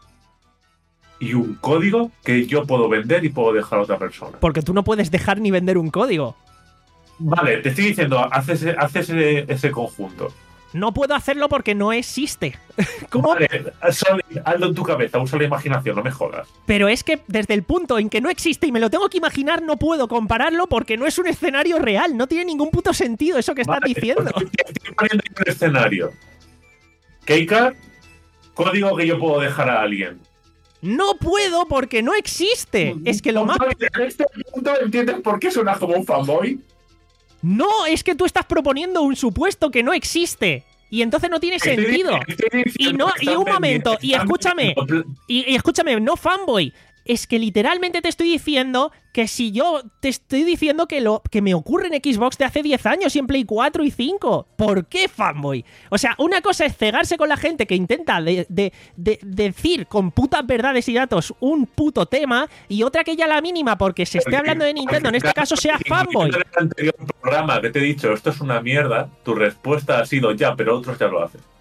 y un código que yo puedo vender y puedo dejar a otra persona. Porque tú no puedes dejar ni vender un código. Vale, te estoy diciendo, haces, haces ese, ese conjunto. No puedo hacerlo porque no existe. ¿Cómo? Vale, Solid, hazlo en tu cabeza, usa la imaginación, no me jodas. Pero es que desde el punto en que no existe y me lo tengo que imaginar, no puedo compararlo porque no es un escenario real. No tiene ningún puto sentido eso que estás Vale, diciendo. pues Estoy, estoy poniendo en el escenario. Keycard, código que yo puedo dejar a alguien. No puedo porque no existe. Es que lo más... En este punto entiendes por qué suena como un fanboy. No, es que tú estás proponiendo un supuesto que no existe. Y entonces no tiene Estoy- sentido. estoy diciendo Y no, que y un están momento, vendiendo- y están escúchame. vendiendo- Y, y escúchame, no fanboy. Es que literalmente te estoy diciendo que si yo te estoy diciendo que lo que me ocurre en Xbox de hace diez años y en Play cuatro y cinco. ¿Por qué fanboy? O sea, una cosa es cegarse con la gente que intenta de, de- de- decir con putas verdades y datos un puto tema y otra que ya la mínima porque se esté hablando de Nintendo, en este caso sea fanboy. En el anterior programa que te he dicho, esto es una mierda, tu respuesta ha sido ya, pero otros ya lo hacen.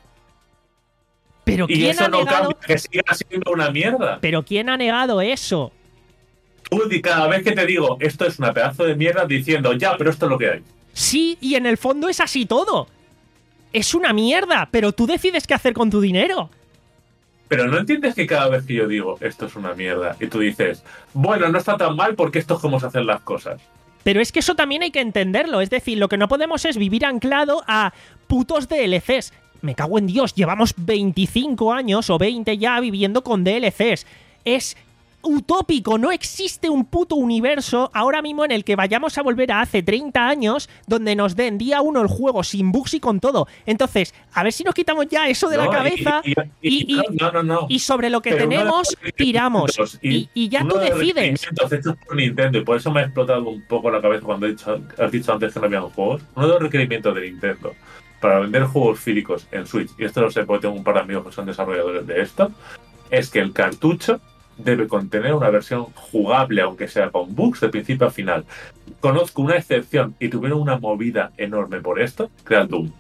Pero Y ¿quién eso ha no negado? cambia que siga siendo una mierda. Pero ¿quién ha negado eso? Tú, di- cada vez que te digo esto es una pedazo de mierda, diciendo ya, pero esto es lo que hay. Sí, y en el fondo es así todo. Es una mierda, pero tú decides qué hacer con tu dinero. Pero no entiendes que cada vez que yo digo esto es una mierda y tú dices, bueno, no está tan mal porque esto es como se hacen las cosas. Pero es que eso también hay que entenderlo. Es decir, lo que no podemos es vivir anclado a putos D L Cs. Me cago en Dios, llevamos veinticinco años o veinte ya viviendo con D L Cs. Es utópico, no existe un puto universo ahora mismo en el que vayamos a volver a hace treinta años donde nos den día uno el juego sin bugs y con todo. Entonces, a ver si nos quitamos ya eso de la No, y- cabeza y, y- y, y- no, no, no. y sobre lo que Pero uno de tenemos los tiramos. requerimientos, Y, y ya uno tú de los decides. requerimientos hechos por Nintendo, y por eso me ha explotado un poco la cabeza cuando he dicho, has dicho antes que no habían juegos. Uno de los requerimientos de Nintendo para vender juegos físicos en Switch, y esto lo sé porque tengo un par de amigos que son desarrolladores de esto, es que el cartucho debe contener una versión jugable, aunque sea con bugs, de principio a final. Conozco una excepción y tuvieron una movida enorme por esto, que era el Doom.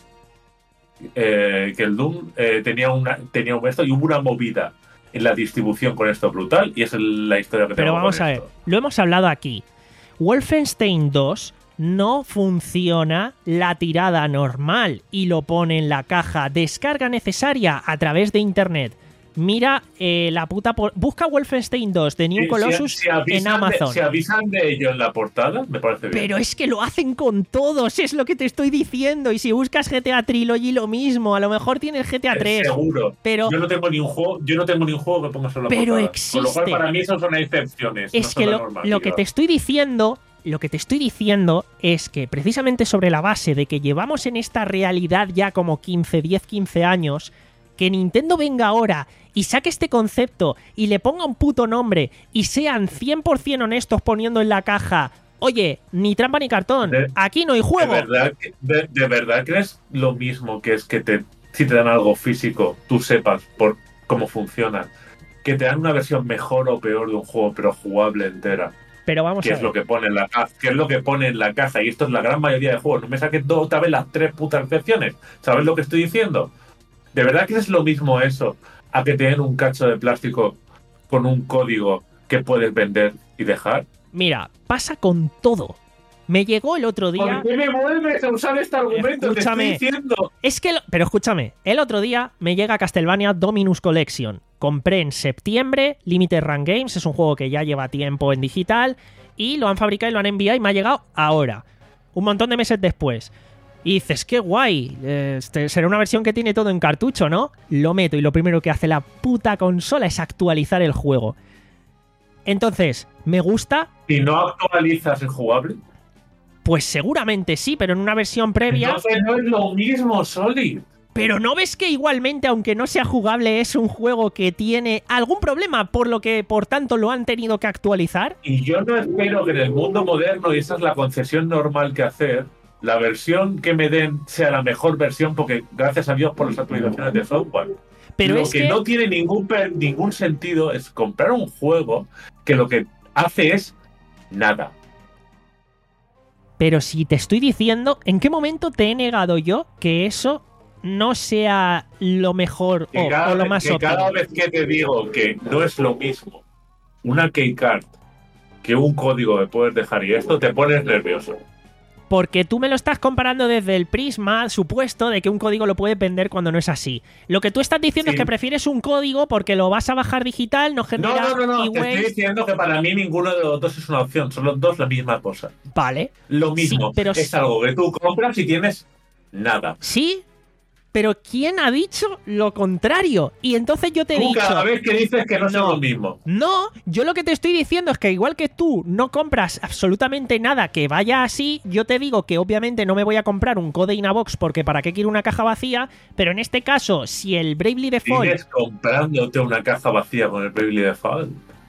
Eh, que el Doom eh, tenía una tenía un esto y hubo una movida en la distribución con esto brutal, y esa es la historia que tengo. Pero vamos con a ver, esto. lo hemos hablado aquí. Wolfenstein dos no funciona la tirada normal y lo pone en la caja descarga necesaria a través de internet. Mira eh, la puta... por- Busca Wolfenstein dos de New Si- Colossus si- si avisan en Amazon. De, si avisan de ello en la portada, me parece bien. Pero es que lo hacen con todos, es lo que te estoy diciendo. Y si buscas G T A Trilogy, lo mismo. A lo mejor tienes G T A Eh, tres. Seguro. Pero, Yo no tengo ni un juego, yo no tengo ni un juego que ponga solo la Pero portada. existe. Con lo cual, para mí, eso son excepciones. es no son que la lo, normativa. lo que te estoy diciendo... Lo que te estoy diciendo es que precisamente sobre la base de que llevamos en esta realidad ya como quince, diez, quince años, que Nintendo venga ahora y saque este concepto y le ponga un puto nombre y sean cien por cien honestos poniendo en la caja, oye, ni trampa ni cartón, De- aquí no hay ¿De juego. verdad, que- de, de verdad crees lo mismo que es que te, si te dan algo físico, tú sepas por cómo funciona? Que te dan una versión mejor o peor de un juego, pero jugable entera. Pero vamos ¿Qué a es ver. lo que pone en la caja? ¿Qué es lo que pone en la caja? Y esto es la gran mayoría de juegos. No me saques dos otra vez las tres putas excepciones. ¿Sabes lo que estoy diciendo? ¿De verdad que es lo mismo eso a que te den un cacho de plástico con un código que puedes vender y dejar? Mira, pasa con todo. Me llegó el otro día... ¿Por qué me vuelves a usar este argumento? Escúchame. Te estoy diciendo. Es que, lo- pero escúchame, el otro día me llega Castlevania Dominus Collection. Compré en septiembre, Limited Run Games, es un juego que ya lleva tiempo en digital, y lo han fabricado y lo han enviado y me ha llegado ahora, un montón de meses después. Y dices, qué guay, este, será una versión que tiene todo en cartucho, ¿no? Lo meto y lo primero que hace la puta consola es actualizar el juego. Entonces, ¿me gusta? ¿Y no actualizas el jugable? Pues seguramente sí, pero en una versión previa... Entonces no es lo mismo, Solid. Pero ¿no ves que igualmente, aunque no sea jugable, es un juego que tiene algún problema, por lo que, por tanto, lo han tenido que actualizar? Y yo no espero que en el mundo moderno, y esa es la concesión normal que hacer, la versión que me den sea la mejor versión, porque gracias a Dios por las actualizaciones de software. Pero lo es que, que no tiene ningún, ningún sentido es comprar un juego que lo que hace es nada. Pero si te estoy diciendo, ¿en qué momento te he negado yo que eso no sea lo mejor o, cada, o lo más que óptimo? Cada vez que te digo que no es lo mismo una keycard que un código que puedes dejar y esto, te pones nervioso. Porque tú me lo estás comparando desde el prisma supuesto de que un código lo puede vender cuando no es así. Lo que tú estás diciendo Sí. es que prefieres un código porque lo vas a bajar digital, no genera No, no, no, no. Te e-waste. estoy diciendo que para mí ninguno de los dos es una opción. Son los dos la misma cosa. Vale. Lo mismo. Sí, pero es sí. algo que tú compras y tienes nada. Sí, pero ¿quién ha dicho lo contrario? Y entonces yo te he Tú dicho... cada vez que dices que no, son No. lo mismo. No, yo lo que te estoy diciendo es que igual que tú no compras absolutamente nada que vaya así, yo te digo que obviamente no me voy a comprar un Code in a Box porque para qué quiero una caja vacía, pero en este caso, si el Bravely Default... Sigues comprándote una caja vacía con el Bravely Default.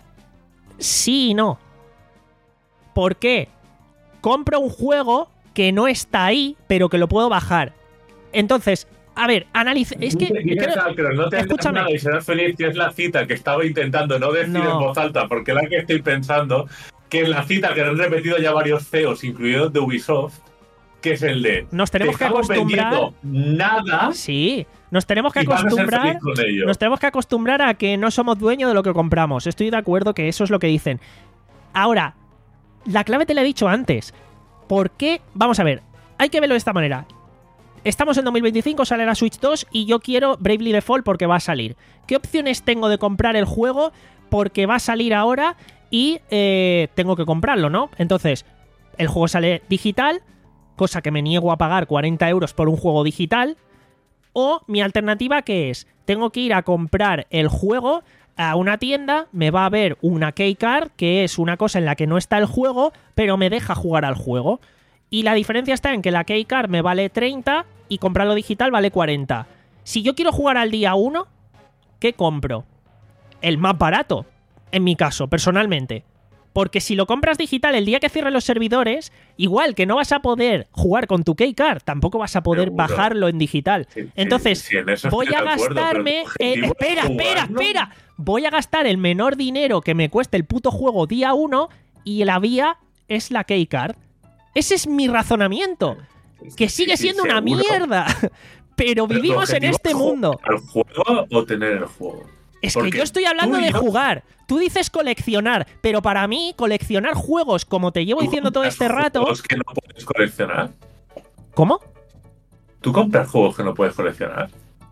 Sí y no. ¿Por qué? Compro un juego que no está ahí, pero que lo puedo bajar. Entonces, a ver, analice... Es que... Y creo- tal, pero no te escúchame. nada y serás feliz, que es la cita que estaba intentando no decir No. en voz alta, porque es la que estoy pensando, que es la cita que han repetido ya varios C E Os, incluidos de Ubisoft, que es el de... Nos tenemos te que estamos acostumbrar... vendiendo nada Sí, nos tenemos que y vas a ser acostumbrar... feliz con ello. Nos tenemos que acostumbrar a que no somos dueños de lo que compramos. Estoy de acuerdo que eso es lo que dicen. Ahora, la clave te la he dicho antes. ¿Por qué? Vamos a ver, hay que verlo de esta manera. Estamos en dos mil veinticinco, sale la Switch dos y yo quiero Bravely Default porque va a salir. ¿Qué opciones tengo de comprar el juego porque va a salir ahora y eh, tengo que comprarlo, ¿no? Entonces, el juego sale digital, cosa que me niego a pagar cuarenta euros por un juego digital. O mi alternativa, ¿qué es? Tengo que ir a comprar el juego a una tienda, me va a ver una keycard, que es una cosa en la que no está el juego, pero me deja jugar al juego. Y la diferencia está en que la keycard me vale treinta y comprarlo digital vale cuarenta. Si yo quiero jugar al día uno, ¿qué compro? El más barato, en mi caso, personalmente. Porque si lo compras digital el día que cierren los servidores, igual que no vas a poder jugar con tu keycard, tampoco vas a poder Seguro. bajarlo en digital. Sí, sí, Entonces, sí, en eso voy estoy a de acuerdo, gastarme... pero tu eh, objetivo espera, es espera, jugarlo. espera. Voy a gastar el menor dinero que me cueste el puto juego día uno y la vía es la keycard. Ese es mi razonamiento. Que sigue Sí, sí, siendo una seguro. mierda. Pero Pero tu vivimos en objetivo este es mundo. ¿Al juego o tener el juego? Es que Porque yo estoy hablando tú y de yo- jugar. Tú dices coleccionar, pero para mí coleccionar juegos, como te llevo ¿Tú diciendo todo compras este rato... juegos que no puedes coleccionar? ¿Cómo? ¿Tú compras juegos que no puedes coleccionar?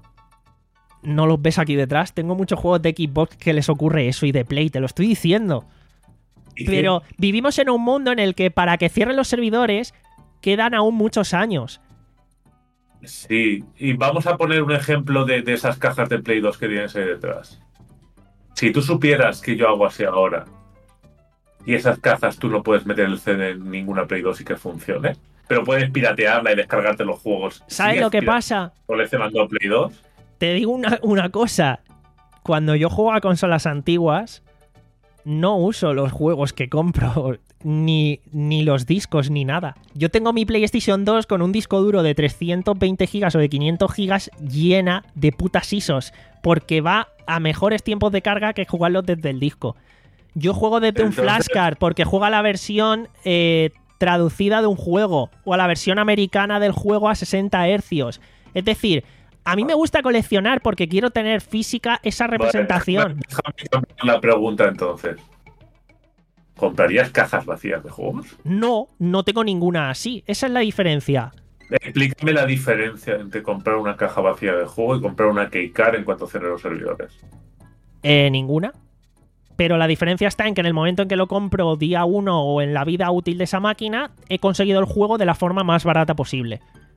No los ves aquí detrás. Tengo muchos juegos de Xbox que les ocurre eso y de Play, te lo estoy diciendo. ¿Y Pero vivimos en un mundo en el que para que cierren los servidores quedan aún muchos años. qué? Sí, y vamos a poner un ejemplo de, de esas cajas de Play dos que tienes ahí detrás. Si tú supieras que yo hago así ahora, y esas cajas tú no puedes meter el C D en ninguna Play dos y que funcione, pero puedes piratearla y descargarte los juegos. ¿Sabes ¿Sigues lo que pira- pasa? coleccionando Play dos? Te digo una, una cosa. Cuando yo juego a consolas antiguas, no uso los juegos que compro, ni, ni los discos, ni nada. Yo tengo mi PlayStation dos con un disco duro de trescientos veinte gigas o de quinientos gigas llena de putas I S Os, porque va a mejores tiempos de carga que jugarlos desde el disco. Yo juego desde un Entonces- flashcard porque juega la versión eh, traducida de un juego o a la versión americana del juego a sesenta hercios. Es decir, a mí me gusta coleccionar porque quiero tener física esa representación. Vale, déjame cambiar la pregunta entonces. ¿Comprarías cajas vacías de juegos? No, no tengo ninguna así. Esa es la diferencia. Explícame la diferencia entre comprar una caja vacía de juego y comprar una keycard en cuanto cierren los servidores. Eh, ¿Ninguna? Pero la diferencia está en que en el momento en que lo compro día uno o en la vida útil de esa máquina, he conseguido el juego de la forma más barata posible.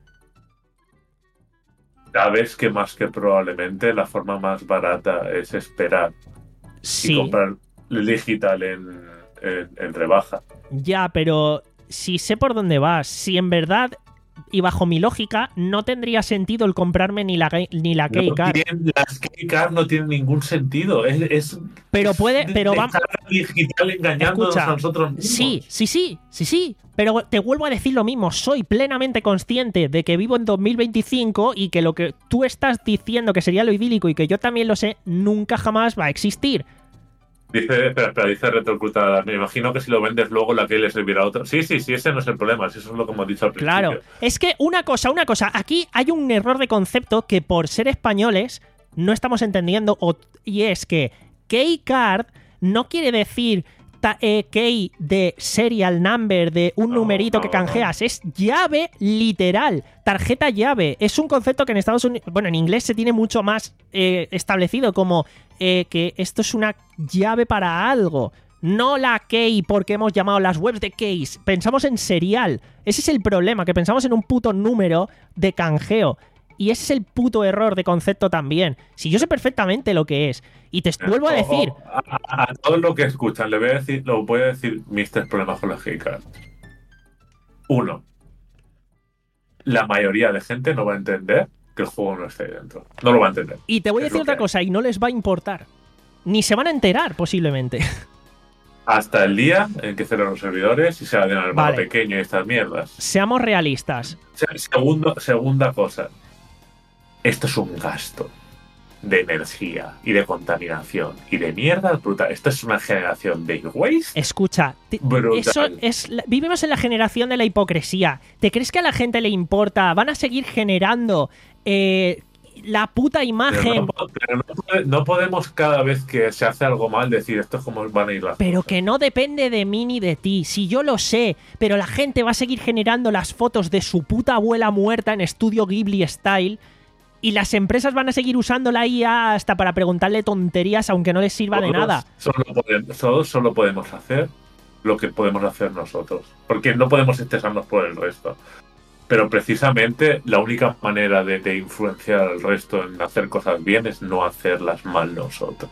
Sabes que más que probablemente la forma más barata es esperar Sí. y comprar el digital en, en, en rebaja. Ya, pero si sé por dónde vas, si en verdad y bajo mi lógica no tendría sentido el comprarme ni la ni la No Keycard. tienen- las Keycard no tienen ningún sentido. Es, es Pero puede, es pero vamos. dejar el digital engañándonos Escucha, a nosotros mismos. Sí, sí, sí, sí, sí. Pero te vuelvo a decir lo mismo. Soy plenamente consciente de que vivo en dos mil veinticinco y que lo que tú estás diciendo que sería lo idílico y que yo también lo sé, nunca jamás va a existir. Dice, espera, espera, dice Retrocrutada. Me imagino que si lo vendes luego la que le servirá a otro. Sí, sí, sí, ese no es el problema. Si eso es lo que hemos dicho al principio. Claro. Es que una cosa, una cosa. Aquí hay un error de concepto que por ser españoles no estamos entendiendo. o- Y es que Keycard no quiere decir ta- eh, key de serial number, de un No, numerito no, que canjeas. Es llave literal. Tarjeta llave. Es un concepto que en Estados Unidos. Bueno, en inglés se tiene mucho más eh, establecido como eh, que esto es una llave para algo. No la key porque hemos llamado las webs de keys. Pensamos en serial. Ese es el problema, que pensamos en un puto número de canjeo. Y ese es el puto error de concepto también. Si yo sé perfectamente lo que es. Y te vuelvo a Ojo, decir. A, a- a todos lo que escuchan, le voy a decir, lo voy a decir mis tres problemas con las Keycard. Uno, la mayoría de gente no va a entender que el juego no esté ahí dentro. No lo va a entender. Y te voy a Es decir lo otra que hay. cosa, y no les va a importar. Ni se van a enterar, posiblemente. Hasta el día en que cierran los servidores y se den al hermano Vale. pequeño y estas mierdas. Seamos realistas. Se- Segundo, segunda cosa. Esto es un gasto de energía y de contaminación y de mierda brutal. Esto es una generación de waste. Escucha, te- Brutal. eso es la- vivimos en la generación de la hipocresía. ¿Te crees que a la gente le importa? Van a seguir generando eh, la puta Pero, imagen. no, po- pero no pode- no podemos cada vez que se hace algo mal decir esto es como van a ir las Pero cosas. que no depende de mí ni de ti. Si yo lo sé, pero la gente va a seguir generando las fotos de su puta abuela muerta en estudio Ghibli Style. Y las empresas van a seguir usando la I A hasta para preguntarle tonterías aunque no les sirva de Todos nada. Solo podemos, todos solo podemos hacer lo que podemos hacer nosotros. Porque no podemos estresarnos por el resto. Pero precisamente la única manera de, de influenciar al resto en hacer cosas bien es no hacerlas mal nosotros.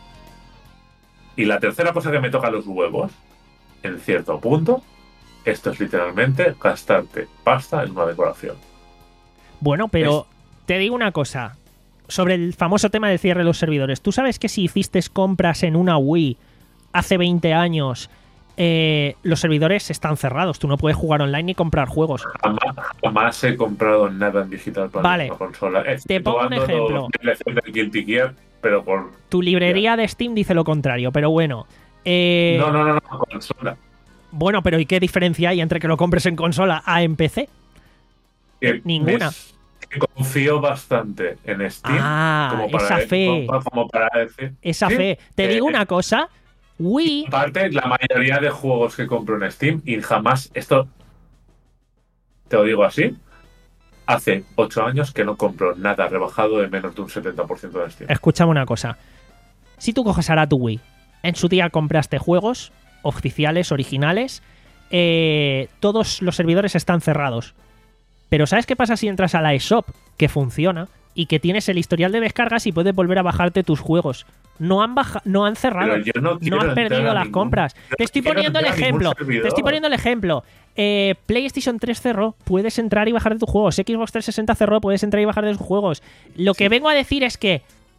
Y la tercera cosa que me toca los huevos, en cierto punto, esto es literalmente gastarte pasta en una decoración. Bueno, pero te digo una cosa. Sobre el famoso tema del cierre de los servidores. ¿Tú sabes que si hiciste compras en una Wii hace veinte años, eh, los servidores están cerrados? Tú no puedes jugar online ni comprar juegos. Jamás, jamás he comprado nada en digital para Vale. una consola. Estoy Te pongo un jugando los ejemplo. D L C del Guilty Gear, pero por... Tu librería de Steam dice lo contrario, pero bueno. Eh, No, no, no, no, consola. Bueno, pero ¿y qué diferencia hay entre que lo compres en consola a en P C? Que Ninguna. me- que confío bastante en Steam. Ah, como para, esa fe. Como, como para decir. Esa Sí, fe. Te eh, digo una cosa. Wii. Aparte, la mayoría de juegos que compro en Steam y jamás esto. Te lo digo así. Hace ocho años que no compro nada rebajado de menos de un setenta por ciento de Steam. Escúchame una cosa. Si tú coges ahora tu Wii, en su día compraste juegos oficiales, originales, eh, todos los servidores están cerrados. Pero ¿sabes qué pasa si entras a la eShop, que funciona, y que tienes el historial de descargas y puedes volver a bajarte tus juegos? No han, baja no han cerrado, Pero yo no no quiero han entrar perdido a las ningún- compras. yo Te estoy no quiero poniendo el entrar a ningún ejemplo. Te servidor. estoy poniendo el ejemplo. Eh, PlayStation tres cerró, puedes entrar y bajar de tus juegos. Xbox trescientos sesenta cerró, puedes entrar y bajar de tus juegos. Lo que vengo a decir es que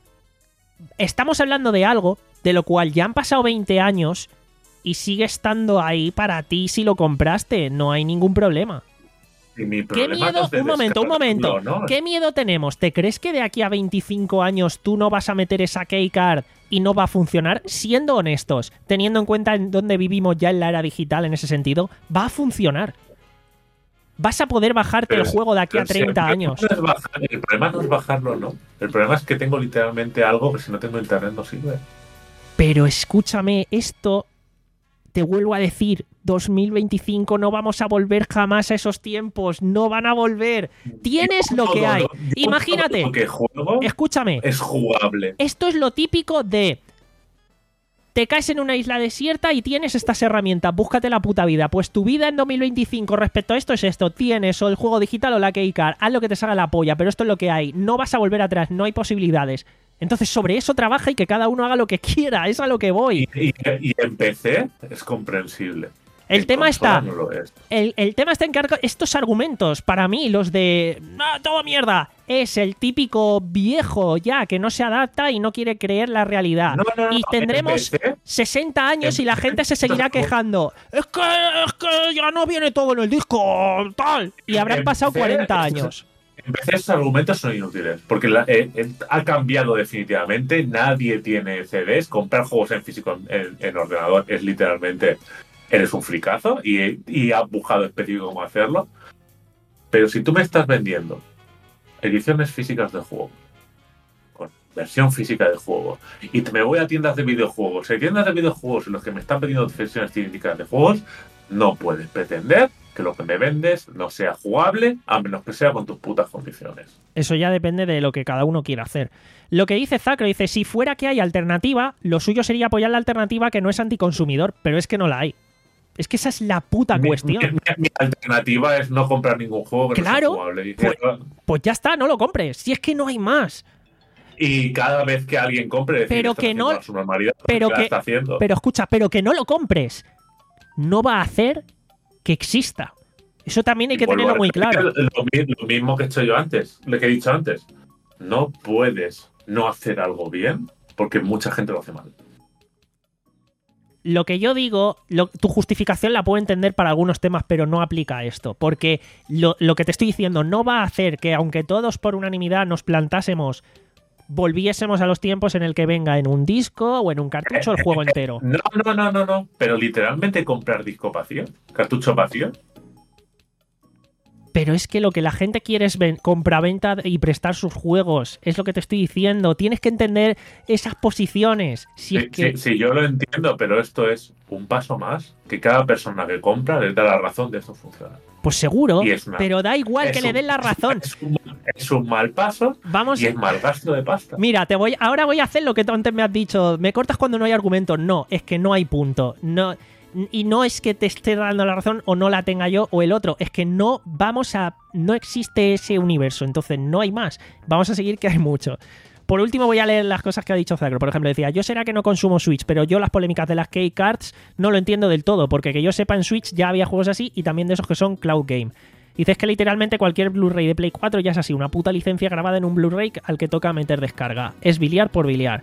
estamos hablando de algo de lo cual ya han pasado veinte años y sigue estando ahí para ti si lo compraste. No hay ningún problema. Y mi ¿Qué problema no miedo? es de Un momento, un momento. descargarlo, ¿no? ¿Qué miedo tenemos? ¿Te crees que de aquí a veinticinco años tú no vas a meter esa keycard y no va a funcionar? Siendo honestos, teniendo en cuenta en dónde vivimos ya en la era digital en ese sentido, va a funcionar. Vas a poder bajarte Pero el juego de aquí a pero si treinta el problema años. no es bajar- el problema no es bajarlo, no. El problema es que tengo literalmente algo que si no tengo internet no sirve. Pero escúchame, esto te vuelvo a decir, dos mil veinticinco no vamos a volver jamás a esos tiempos, no van a volver. Tienes Yo lo que todo hay. lo- yo Imagínate, todo lo que juego escúchame, es jugable. esto es lo típico de te caes en una isla desierta y tienes estas herramientas, búscate la puta vida. Pues tu vida en dos mil veinticinco respecto a esto es esto, tienes o el juego digital o la Keycard, haz lo que te salga la polla, pero esto es lo que hay, no vas a volver atrás, no hay posibilidades. Entonces sobre eso trabaja y que cada uno haga lo que quiera, es a lo que voy. Y, y, y en P C es comprensible. El En tema consola está, no lo es. el, el tema está en que estos argumentos, para mí, los de ¡ah, todo mierda! Es el típico viejo ya que no se adapta y no quiere creer la realidad. No, no, no, y tendremos en P C, sesenta años en y la P C gente se seguirá quejando. Es que, es que ya no viene todo en el disco, tal. Y habrán en pasado P C, cuarenta años. En P C esos argumentos son inútiles, porque la- eh, eh, ha cambiado definitivamente, nadie tiene C Ds, comprar juegos en físico en, en ordenador es literalmente, eres un fricazo y, y has buscado específico cómo hacerlo, pero si tú me estás vendiendo ediciones físicas de juego, con versión física de juego, y te- me voy a tiendas de videojuegos, hay tiendas de videojuegos en los que me están vendiendo versiones físicas de juegos, no puedes pretender que lo que me vendes no sea jugable, a menos que sea con tus putas condiciones. Eso ya depende de lo que cada uno quiera hacer. Lo que dice Zacro, dice, si fuera que hay alternativa, lo suyo sería apoyar la alternativa que no es anticonsumidor, pero es que no la hay. Es que esa es la puta Mi- cuestión. Mi, mi- mi alternativa es no comprar ningún juego que Claro, no sea jugable. Y, pues- Pues ya está, no lo compres. Si es que no hay más. y cada vez que alguien compre, decir, Pero "Estás que haciendo no- una normalidad", pero la que- está haciendo. Pero escucha, pero que no lo compres no va a hacer que exista. Eso también hay Y que vuelvo tenerlo a muy repetir claro. Lo, mi- lo mismo que he hecho yo antes, lo que he dicho antes. No puedes no hacer algo bien porque mucha gente lo hace mal. Lo que yo digo, lo- tu justificación la puedo entender para algunos temas, pero no aplica a esto. Porque lo, lo que te estoy diciendo no va a hacer que, aunque todos por unanimidad nos plantásemos, volviésemos a los tiempos en el que venga en un disco o en un cartucho el juego entero. No, no, no, no, no. Pero literalmente comprar disco vacío, cartucho vacío. Pero es que lo que la gente quiere es ven- compraventa y prestar sus juegos. Es lo que te estoy diciendo. Tienes que entender esas posiciones. Si es Sí, que... sí, sí, yo lo entiendo, pero esto es un paso más que cada persona que compra les da la razón de esto funciona. Pues seguro, Y es una- pero da igual Es que le un- den la razón. Es un, es un mal paso Vamos... y es mal gasto de pasta. Mira, te voy, ahora voy a hacer lo que tú antes me has dicho. Me cortas cuando no hay argumento. No, es que no hay punto. No, y no es que te esté dando la razón o no la tenga yo o el otro. Es que no vamos a... No existe ese universo. Entonces no hay más. Vamos a seguir que hay mucho. Por último voy a leer las cosas que ha dicho Zacro. Por ejemplo, decía, yo será que no consumo Switch, pero yo las polémicas de las Keycards no lo entiendo del todo. Porque que yo sepa, en Switch ya había juegos así y también de esos que son Cloud Game. Dices que literalmente cualquier Blu-ray de Play cuatro ya es así, una puta licencia grabada en un Blu-ray al que toca meter descarga. Es biliar por biliar.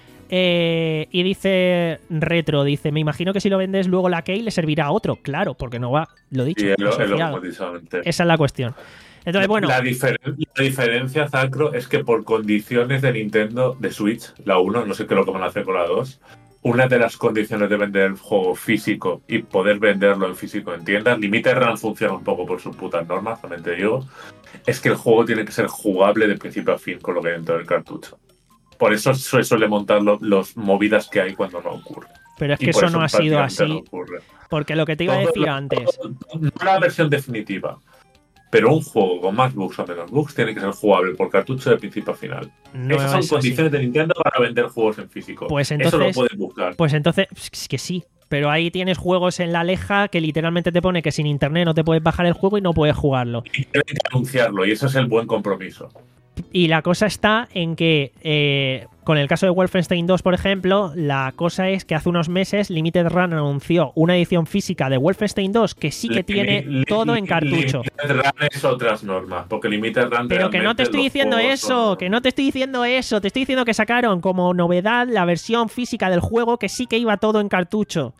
Eh, y dice Retro, dice, me imagino que si lo vendes luego la Key le servirá a otro. Claro, porque no va, lo dicho, Y es lo, es lo que asociado. hemos dicho antes. Esa es la cuestión. Entonces, bueno, La, diferen- la diferencia, Zacro, es que por condiciones de Nintendo, de Switch, la uno, no sé qué es lo que van a hacer con la dos, una de las condiciones de vender el juego físico y poder venderlo en físico en tiendas, Limited Run funciona un poco por sus putas normas, también te digo, es que el juego tiene que ser jugable de principio a fin con lo que hay dentro del cartucho. Por eso se suele montar lo- los movidas que hay cuando no ocurre. pero es Y que por eso no ha sido prácticamente así, no ocurre. porque lo que te iba a Todo decir lo- antes, todo- no la versión definitiva, pero un juego con más bugs o menos bugs tiene que ser jugable por cartucho de principio a final. no Esas son es así. condiciones de Nintendo para vender juegos en físico. Pues Eso lo entonces- puedes buscar. Pues entonces, es que sí. Pero ahí tienes juegos en la Aleja que literalmente te pone que sin internet no te puedes bajar el juego y no puedes jugarlo. Y tienen que anunciarlo, y eso es el buen compromiso. Y la cosa está en que, eh, con el caso de Wolfenstein dos, por ejemplo, la cosa es que hace unos meses Limited Run anunció una edición física de Wolfenstein dos que sí que tiene Li- li- todo en li- cartucho. Limited Run es otras normas, porque Limited Run Pero que no te realmente estoy los diciendo juegos eso, son- que no te estoy diciendo eso. Te estoy diciendo que sacaron como novedad la versión física del juego que sí que iba todo en cartucho.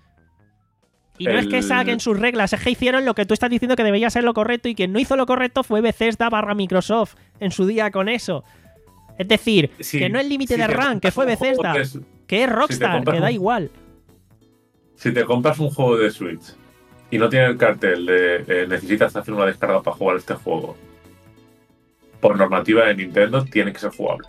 Y no es que El- saquen sus reglas, es que hicieron lo que tú estás diciendo que debería ser lo correcto y quien no hizo lo correcto fue Bethesda barra Microsoft en su día con eso. Es decir, Sí, que no es límite si de te run, que compras fue un juego Bethesda, que es- que es Rockstar, compras que da un- igual. Si te compras un juego de Switch y no tiene el cartel de eh, necesitas hacer una descarga para jugar este juego, por normativa de Nintendo tiene que ser jugable.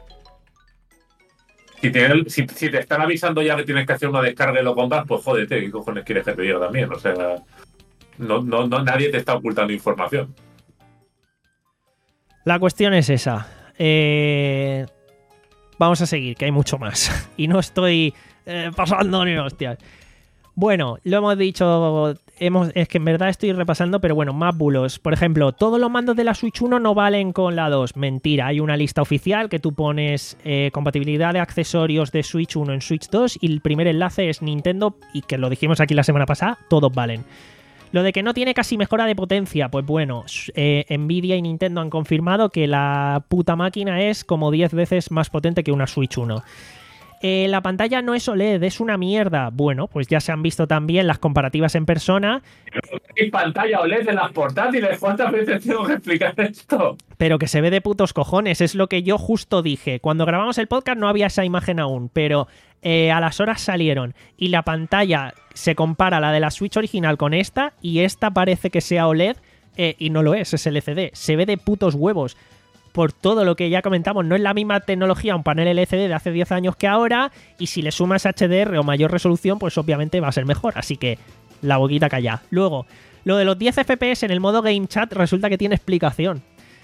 Si, tiene el- si, si te están avisando ya que tienes que hacer una descarga y lo compras, pues jódete, ¿qué cojones quieres que te diga también? O sea, no, no, no, nadie te está ocultando información. La cuestión es esa. Eh, vamos a seguir, que hay mucho más. Y no estoy eh, pasando ni hostias. Bueno, lo hemos dicho, hemos, es que en verdad estoy repasando, pero bueno, más bulos. Por ejemplo, todos los mandos de la Switch uno no valen con la dos. Mentira, hay una lista oficial que tú pones eh, compatibilidad de accesorios de Switch uno en Switch dos y el primer enlace es Nintendo y que lo dijimos aquí la semana pasada, todos valen. Lo de que no tiene casi mejora de potencia, pues bueno, eh, Nvidia y Nintendo han confirmado que la puta máquina es como diez veces más potente que una Switch uno. Eh, la pantalla no es O L E D, es una mierda. Bueno, pues ya se han visto también las comparativas en persona. ¿Qué pantalla O L E D en las portátiles? ¿Cuántas veces tengo que explicar esto? Pero que se ve de putos cojones, es lo que yo justo dije. Cuando grabamos el podcast no había esa imagen aún, pero eh, a las horas salieron y la pantalla se compara la de la Switch original con esta y esta parece que sea O L E D eh, y no lo es, es L C D. Se ve de putos huevos. Por todo lo que ya comentamos, no es la misma tecnología un panel L C D de hace diez años que ahora, y si le sumas H D R o mayor resolución, pues obviamente va a ser mejor, así que la boquita calla. Luego, lo de los diez F P S en el modo Game Chat resulta que tiene explicación.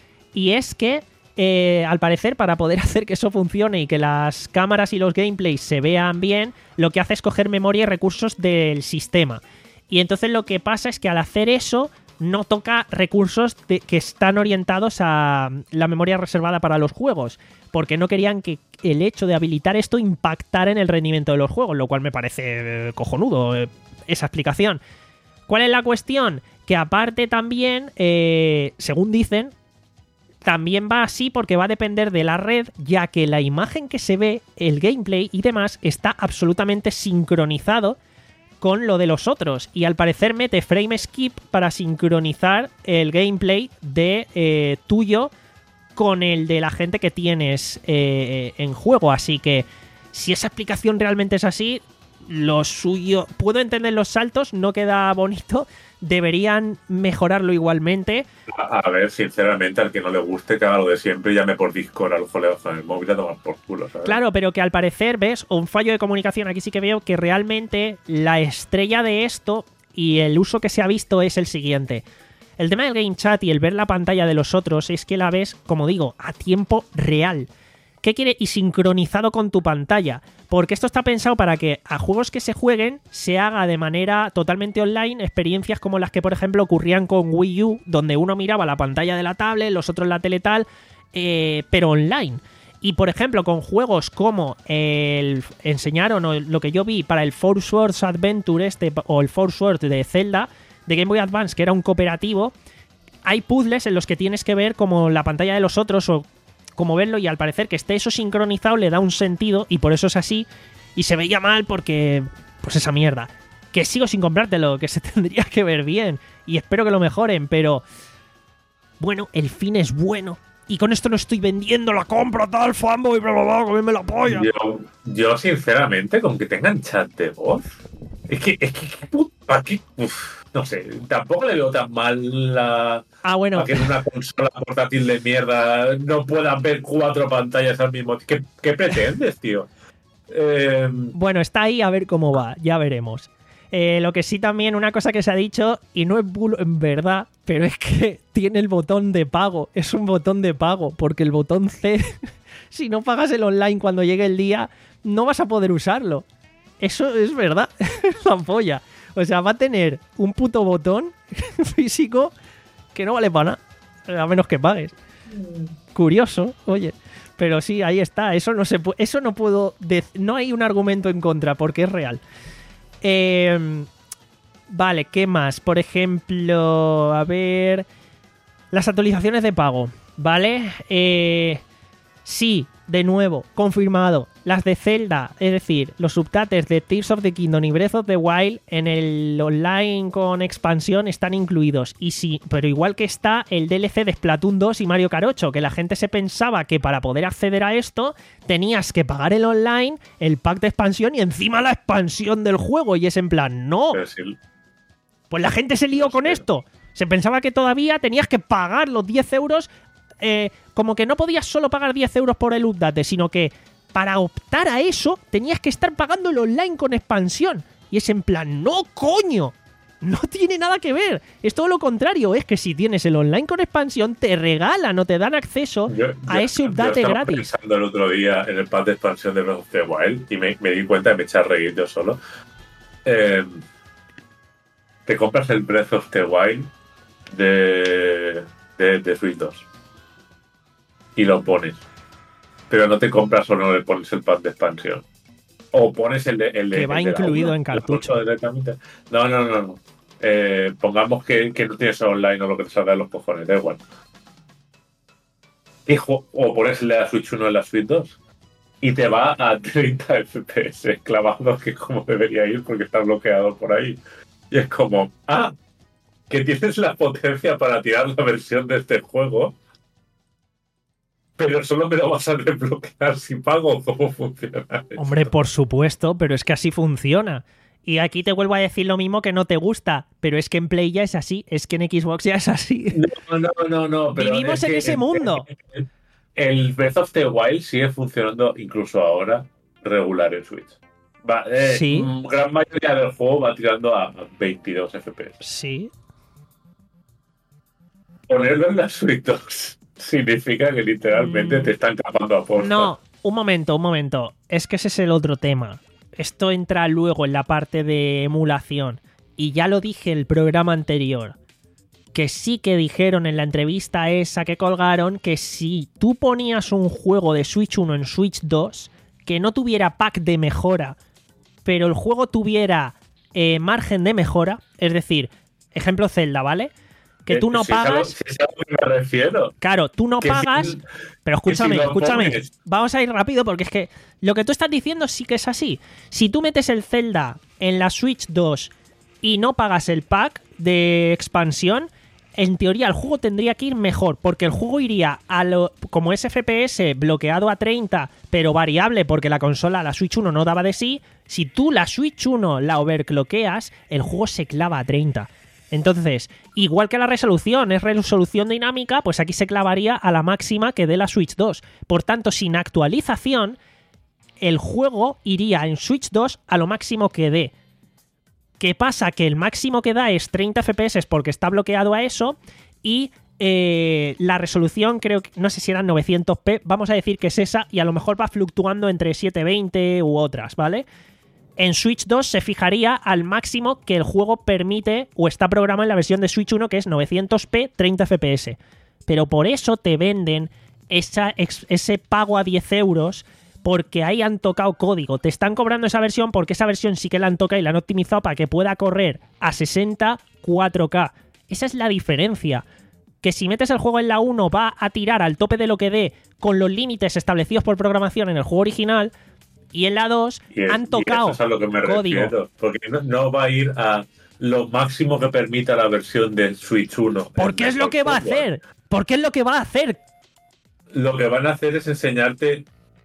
Y es que, eh, al parecer, para poder hacer que eso funcione y que las cámaras y los gameplays se vean bien, lo que hace es coger memoria y recursos del sistema. Y entonces lo que pasa es que al hacer eso no toca recursos de, que están orientados a la memoria reservada para los juegos, porque no querían que el hecho de habilitar esto impactara en el rendimiento de los juegos, lo cual me parece eh, cojonudo eh, esa explicación. ¿Cuál es la cuestión? Que aparte también, eh, según dicen, también va así porque va a depender de la red, ya que la imagen que se ve, el gameplay y demás está absolutamente sincronizado con lo de los otros, y al parecer mete frame skip para sincronizar el gameplay de eh, tuyo con el de la gente que tienes eh, en juego, así que si esa explicación realmente es así, lo suyo, puedo entender los saltos, no queda bonito, deberían mejorarlo igualmente. A, a ver, sinceramente, al que no le guste, que haga lo de siempre y llame por Discord a los colegas con el móvil a tomar por culo, ¿sabes? Claro, pero que al parecer, ¿ves? Un fallo de comunicación, aquí sí que veo que realmente la estrella de esto y el uso que se ha visto es el siguiente. El tema del Game Chat y el ver la pantalla de los otros es que la ves, como digo, a tiempo real. ¿Qué quiere? Y sincronizado con tu pantalla. Porque esto está pensado para que a juegos que se jueguen se haga de manera totalmente online experiencias como las que, por ejemplo, ocurrían con Wii U, donde uno miraba la pantalla de la tablet, los otros la tele tal, eh, pero online. Y, por ejemplo, con juegos como el enseñaron, o lo que yo vi para el Four Swords Adventure este, o el Four Swords de Zelda, de Game Boy Advance, que era un cooperativo, hay puzzles en los que tienes que ver como la pantalla de los otros o como verlo, y al parecer que esté eso sincronizado le da un sentido y por eso es así, y se veía mal porque pues esa mierda, que sigo sin comprártelo, que se tendría que ver bien y espero que lo mejoren, pero bueno, el fin es bueno y con esto no estoy vendiendo la compra tal fanboy, bla bla bla, comerme la polla. Yo, yo sinceramente, con que tengan chat de voz, es que es que aquí, uf, no sé, tampoco le veo tan mal la Ah, bueno. a que en una consola portátil de mierda no puedan ver cuatro pantallas al mismo tiempo. ¿Qué, qué pretendes, tío? Eh... Bueno, está ahí, a ver cómo va, ya veremos. Eh, lo que sí también, una cosa que se ha dicho, y no es bulo en verdad, pero es que tiene el botón de pago, es un botón de pago, porque el botón C, si no pagas el online cuando llegue el día, no vas a poder usarlo. Eso es verdad, es la polla. O sea, va a tener un puto botón físico que no vale para nada, a menos que pagues. Curioso, oye. Pero sí, ahí está. Eso no se pu- eso no puedo... De- no hay un argumento en contra, porque es real. Eh, vale, ¿qué más? Por ejemplo, a ver... Las actualizaciones de pago, ¿vale? Eh, sí, de nuevo, confirmado. Las de Zelda, es decir, los subtitles de Tears of the Kingdom y Breath of the Wild en el online con expansión están incluidos. Y sí, pero igual que está el D L C de Splatoon dos y Mario Kart ocho, que la gente se pensaba que para poder acceder a esto tenías que pagar el online, el pack de expansión y encima la expansión del juego. Y es en plan, no. Sí. Pues la gente se lió con esto. Se pensaba que todavía tenías que pagar los diez euros. Eh, como que no podías solo pagar diez euros por el update, sino que para optar a eso tenías que estar pagando el online con expansión. Y es en plan, no coño, No tiene nada que ver. Es todo lo contrario. Es que si tienes el online con expansión, te regalan o te dan acceso yo, a yo, ese yo update estaba gratis. pensando el otro día en el pack de expansión de Breath of the Wild y me, me di cuenta y me eché a reír yo solo. Eh, te compras el Breath of the Wild de, de, de Switch dos y lo pones. Pero no te compras o no le pones el pack de expansión. O pones el de... El de que va el de incluido uno, en cartucho. Directamente. No, no, no, no. Eh, pongamos que, que no tienes online o lo que te salga de los cojones, da igual. Hijo, o pones el de la Switch uno en la Switch dos y te va a treinta F P S clavado, que es como debería ir porque está bloqueado por ahí. Y es como, ah, que tienes la potencia para tirar la versión de este juego, pero solo me lo vas a desbloquear si pago. ¿Cómo funciona esto? Hombre, por supuesto, pero es que así funciona. Y aquí te vuelvo a decir lo mismo, que no te gusta, pero es que en Play ya es así, es que en Xbox ya es así. No, no, no, no. Pero Vivimos es en que ese mundo. El, el Breath of the Wild sigue funcionando incluso ahora regular en Switch. Va, eh, Sí. Gran mayoría del juego va tirando a veintidós F P S. Sí. Ponerlo en la Switch dos significa que literalmente Mm. te están capando a posta. No, un momento, un momento. Es que ese es el otro tema. Esto entra luego en la parte de emulación. Y ya lo dije en el programa anterior. Que sí que dijeron en la entrevista esa que colgaron que si tú ponías un juego de Switch uno en Switch dos, que no tuviera pack de mejora, pero el juego tuviera eh, margen de mejora, es decir, ejemplo Zelda, ¿vale? Que tú no si es a lo- pagas... si es a lo que me refiero. Claro, tú no Que pagas, si- pero escúchame, que si lo escúchame, pones- vamos a ir rápido porque es que lo que tú estás diciendo sí que es así. Si tú metes el Zelda en la Switch dos y no pagas el pack de expansión, en teoría el juego tendría que ir mejor, porque el juego iría a lo, como es F P S bloqueado a treinta, pero variable porque la consola, la Switch uno no daba de sí. Si tú la Switch uno la overclockeas, el juego se clava a treinta. Entonces, igual que la resolución es resolución dinámica, pues aquí se clavaría a la máxima que dé la Switch dos. Por tanto, sin actualización, el juego iría en Switch dos a lo máximo que dé. ¿Qué pasa? Que el máximo que da es treinta F P S porque está bloqueado a eso y eh, la resolución creo que, no sé si eran novecientos p, vamos a decir que es esa y a lo mejor va fluctuando entre setecientos veinte u otras, ¿vale? En Switch dos se fijaría al máximo que el juego permite o está programado en la versión de Switch uno, que es novecientos p, treinta F P S. Pero por eso te venden esa, ese pago a diez euros, porque ahí han tocado código. Te están cobrando esa versión porque esa versión sí que la han tocado y la han optimizado para que pueda correr a sesenta cuatro K. Esa es la diferencia. Que si metes el juego en la uno va a tirar al tope de lo que dé con los límites establecidos por programación en el juego original, y en la dos Y es- han tocado y eso es a lo que me código. refiero, porque no, no va a ir a lo máximo que permita la versión de Switch uno. Porque es lo que va a hacer. Porque es lo que va a hacer. Lo que van a hacer es enseñarte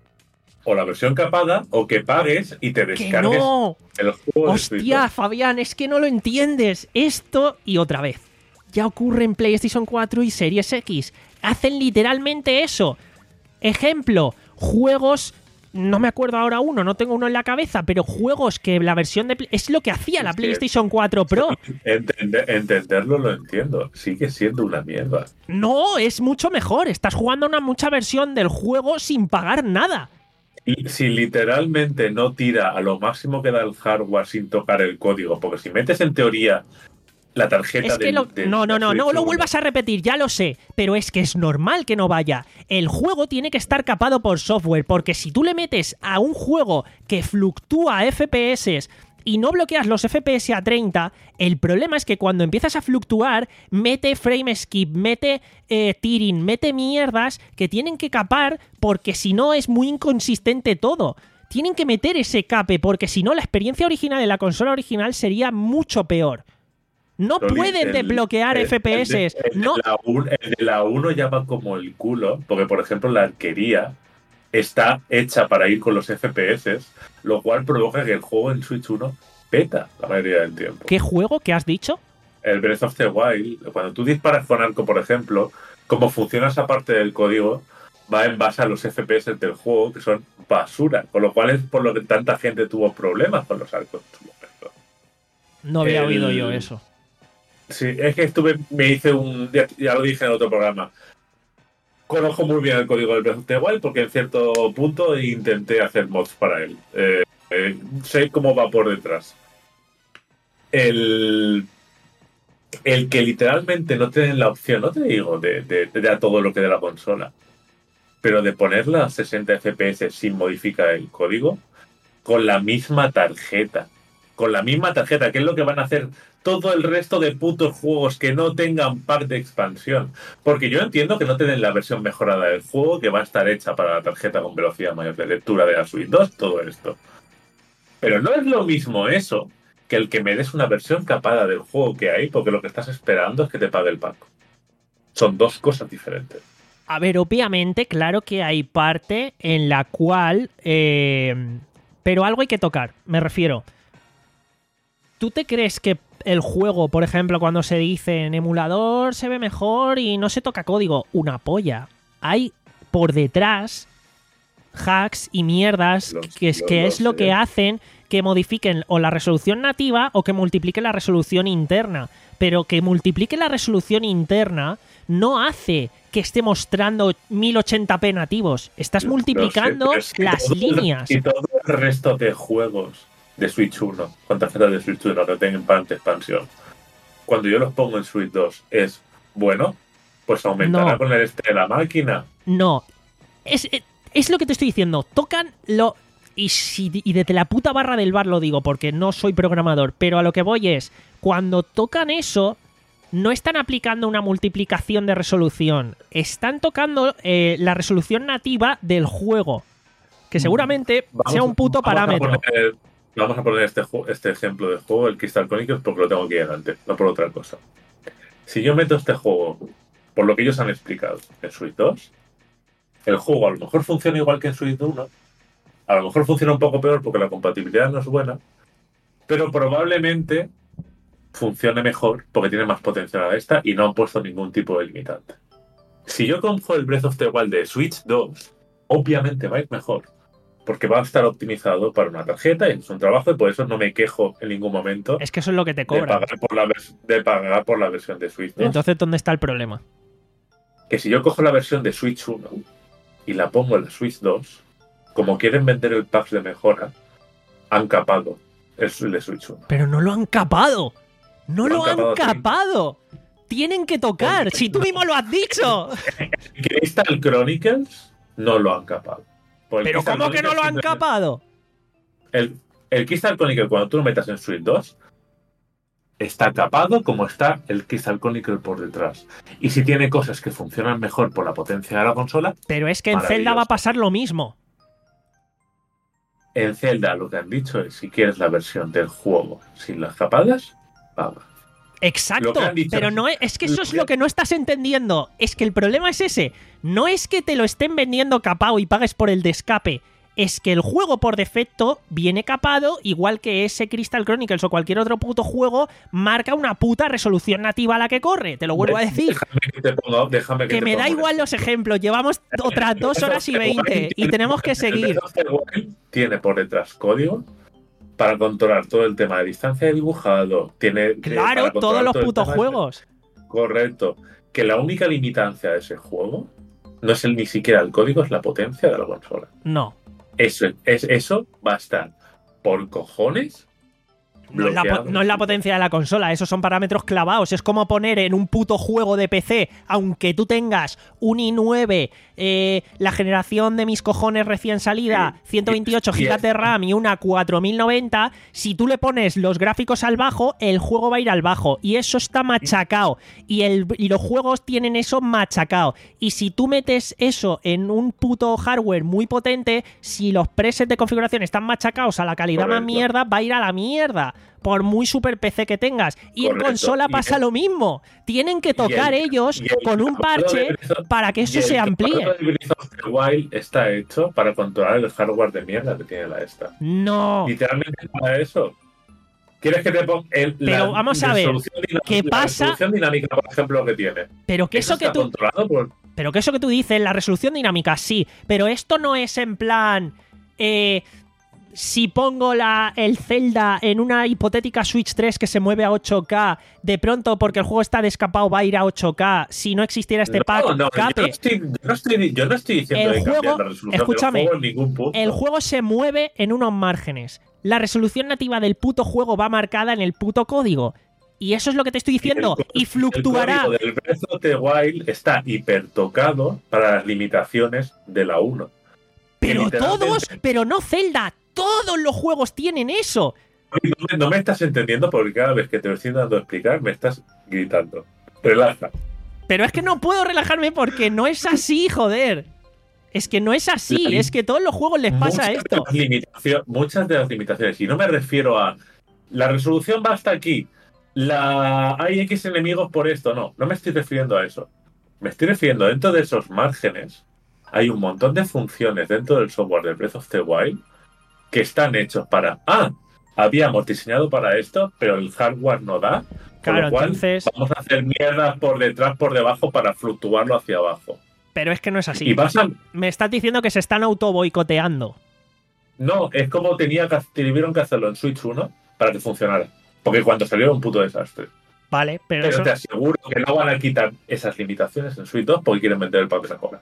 o la versión capada o que pagues y te ¡Que descargues no! el juego de Switch Hostia, dos. Fabián, es que no lo entiendes. Esto y otra vez. Ya ocurre en PlayStation cuatro y Series X. Hacen literalmente eso. Ejemplo, juegos... No me acuerdo ahora uno, no tengo uno en la cabeza, pero juegos que la versión de... Es lo que hacía la Es que- PlayStation cuatro Pro. Entender- entenderlo lo entiendo. Sigue siendo una mierda. No, es mucho mejor. Estás jugando una mucha versión del juego sin pagar nada. Y si literalmente no tira a lo máximo que da el hardware sin tocar el código, porque si metes en teoría la tarjeta Es que del- lo... del- No, no, del no, no Switch lo uno, vuelvas a repetir, ya lo sé. Pero es que es normal que no vaya. El juego tiene que estar capado por software, porque si tú le metes a un juego que fluctúa F P S y no bloqueas los F P S a treinta, el problema es que cuando empiezas a fluctuar, mete frame skip, mete eh, tearing, mete mierdas que tienen que capar, porque si no es muy inconsistente todo. Tienen que meter ese cape, porque si no la experiencia original de la consola original sería mucho peor. No Tony, pueden el- desbloquear el- F P S. El de, el de No, la uno, el de la uno ya va como el culo, porque por ejemplo la arquería está hecha para ir con los F P S, lo cual provoca que el juego en Switch uno peta la mayoría del tiempo. ¿qué juego que has dicho? El Breath of the Wild, cuando tú disparas con arco, por ejemplo, como funciona esa parte del código, va en base a los F P S del juego, que son basura, con lo cual es por lo que tanta gente tuvo problemas con los arcos en su momento. No había el... oído yo eso. Sí, es que estuve, me hice un, ya, ya lo dije en otro programa, conozco muy bien el código del Breath of the Wild porque en cierto punto intenté hacer mods para él. Eh, eh, sé cómo va por detrás. El, el que literalmente no tienen la opción, no te digo de, de, de a todo lo que de la consola, pero de ponerla a sesenta F P S sin modificar el código, con la misma tarjeta. Con la misma tarjeta, que es lo que van a hacer todo el resto de putos juegos que no tengan pack de expansión. Porque yo entiendo que no tienen la versión mejorada del juego, que va a estar hecha para la tarjeta con velocidad mayor de lectura de la Switch dos, todo esto. Pero no es lo mismo eso que el que me des una versión capada del juego que hay, porque lo que estás esperando es que te pague el pack. Son dos cosas diferentes. A ver, obviamente, claro que hay parte en la cual... Eh, pero algo hay que tocar, me refiero... ¿Tú te crees que el juego, por ejemplo, cuando se dice en emulador se ve mejor y no se toca código? Una polla. Hay por detrás hacks y mierdas Los, que es, los, que los, es lo sí. que hacen que modifiquen o la resolución nativa o que multipliquen la resolución interna. Pero que multiplique la resolución interna no hace que esté mostrando mil ochenta p nativos. Estás multiplicando no sé, es las todo, líneas. Y todo el resto de juegos de Switch uno, con tarjetas de Switch uno que tengan pack de expansión, cuando yo los pongo en Switch dos, es bueno, pues aumentará No. con el este de la máquina. No. Es, es lo que te estoy diciendo. Tocan lo... Y, si, y desde la puta barra del bar lo digo, porque no soy programador, pero a lo que voy es, cuando tocan eso, no están aplicando una multiplicación de resolución. Están tocando eh, la resolución nativa del juego. Que seguramente Vamos- sea un puto vamos a parámetro. poner- Vamos a poner este, ju- este ejemplo de juego, el Crystal Chronicles, porque lo tengo aquí delante, no por otra cosa. Si yo meto este juego, por lo que ellos han explicado, en Switch dos, el juego a lo mejor funciona igual que en Switch uno, a lo mejor funciona un poco peor porque la compatibilidad no es buena, pero probablemente funcione mejor porque tiene más potencial a esta y no han puesto ningún tipo de limitante. Si yo cojo el Breath of the Wild de Switch dos, obviamente va a ir mejor, porque va a estar optimizado para una tarjeta y es un trabajo y por eso no me quejo en ningún momento Es que eso es lo que te de cobran. pagar, por la vers- de pagar por la versión de Switch dos. Entonces, ¿dónde está el problema? Que si yo cojo la versión de Switch uno y la pongo en la Switch dos, como quieren vender el pack de mejora, han capado el de Switch uno. Pero no lo han capado. No Lo lo han han capado, sí. capado. Tienen que tocar. Si tú mismo lo has dicho. Crystal Chronicles no lo han capado. Por el Pero Crystal ¿cómo que no lo han Chronicles capado? El, el Crystal Chronicle, cuando tú lo metas en Switch dos, está capado como está el Crystal Chronicle por detrás. Y si tiene cosas que funcionan mejor por la potencia de la consola, Pero es que en Zelda Maravilloso. va a pasar lo mismo. en Zelda lo que han dicho es, si quieres la versión del juego sin las capadas, paga. Exacto, Lo que han dicho- pero no es, es que eso lo es que- lo que no estás entendiendo. Es que el problema es ese. No es que te lo estén vendiendo capado y pagues por el de escape. Es que el juego por defecto viene capado, igual que ese Crystal Chronicles o cualquier otro puto juego, marca una puta resolución nativa a la que corre. Te lo vuelvo a decir. Déjame que te ponga, déjame que Que te me da ponga un igual los ejemplos. Llevamos otras dos horas y veinte y tenemos que seguir. El Breath of the Wild tiene por detrás código para controlar todo el tema de distancia de dibujado. Tiene, eh, Claro, para controlar todos los todo el putos tema de- juegos. Correcto. Que la única limitancia de ese juego no es el, ni siquiera el código, es la potencia de la consola. No. Eso, es, eso va a estar por cojones. No es, la, po- bloqueado. no es la potencia de la consola, esos son parámetros clavados. Es como poner en un puto juego de P C, aunque tú tengas un i nueve, eh, la generación de mis cojones recién salida, Sí. ciento veintiocho Y- y gigas es- de RAM y una cuatro mil noventa, si tú le pones los gráficos al bajo, el juego va a ir al bajo. Y eso está machacado. Y, el, y los juegos tienen eso machacado. Y si tú metes eso en un puto hardware muy potente, si los presets de configuración están machacados a la calidad más Correcto. mierda, va a ir a la mierda. Por muy super P C que tengas. Y Correcto. en consola Y pasa el- lo mismo. Tienen que tocar y el- ellos y el con un capado de parche Breath of- para que y eso el se amplíe. capado de Breath of the Wild está hecho para controlar el hardware de mierda que tiene la esta. No. Literalmente para eso. ¿Quieres que te ponga el, la Pero vamos a ver, resolución dinámica- ¿qué la pasa? resolución dinámica, por ejemplo, que tiene? Pero que eso, está que tú. controlado por... Pero que eso que tú dices, la resolución dinámica, sí. Pero esto no es en plan. Eh, si pongo la, el Zelda en una hipotética Switch tres que se mueve a ocho K, de pronto porque el juego está descapado va a ir a ocho K si no existiera este no, pack no, cape. Yo no, estoy, yo, no estoy, yo no estoy diciendo el de juego, cambiar la resolución escúchame, del juego en ningún punto. El juego se mueve en unos márgenes. La resolución nativa del puto juego va marcada en el puto código. Y eso es lo que te estoy diciendo. Y, el, y fluctuará. El código del Breath of the Wild está hipertocado para las limitaciones de la uno. Pero todos, pero no Zelda. Todos los juegos tienen eso. No me, no me estás entendiendo porque cada vez que te lo estoy dando a explicar me estás gritando. Relaja. Pero es que no puedo relajarme porque no es así, joder. Es que no es así. La, es que a todos los juegos les pasa muchas esto. De muchas de las limitaciones. Y no me refiero a la resolución va hasta aquí. La hay X enemigos por esto. No, no me estoy refiriendo a eso. Me estoy refiriendo dentro de esos márgenes. Hay un montón de funciones dentro del software de Breath of the Wild que están hechos para... Ah, habíamos diseñado para esto, pero el hardware no da. Claro, lo cual, entonces... vamos a hacer mierdas por detrás, por debajo, para fluctuarlo hacia abajo. Pero es que no es así. Y vas a... Me estás diciendo que se están auto-boicoteando. No, es como tenía que, tuvieron que hacerlo en Switch uno para que funcionara. Porque cuando salió era un puto desastre. Vale, pero, pero eso... te aseguro que no van a quitar esas limitaciones en Switch dos porque quieren vender el papel a cobra.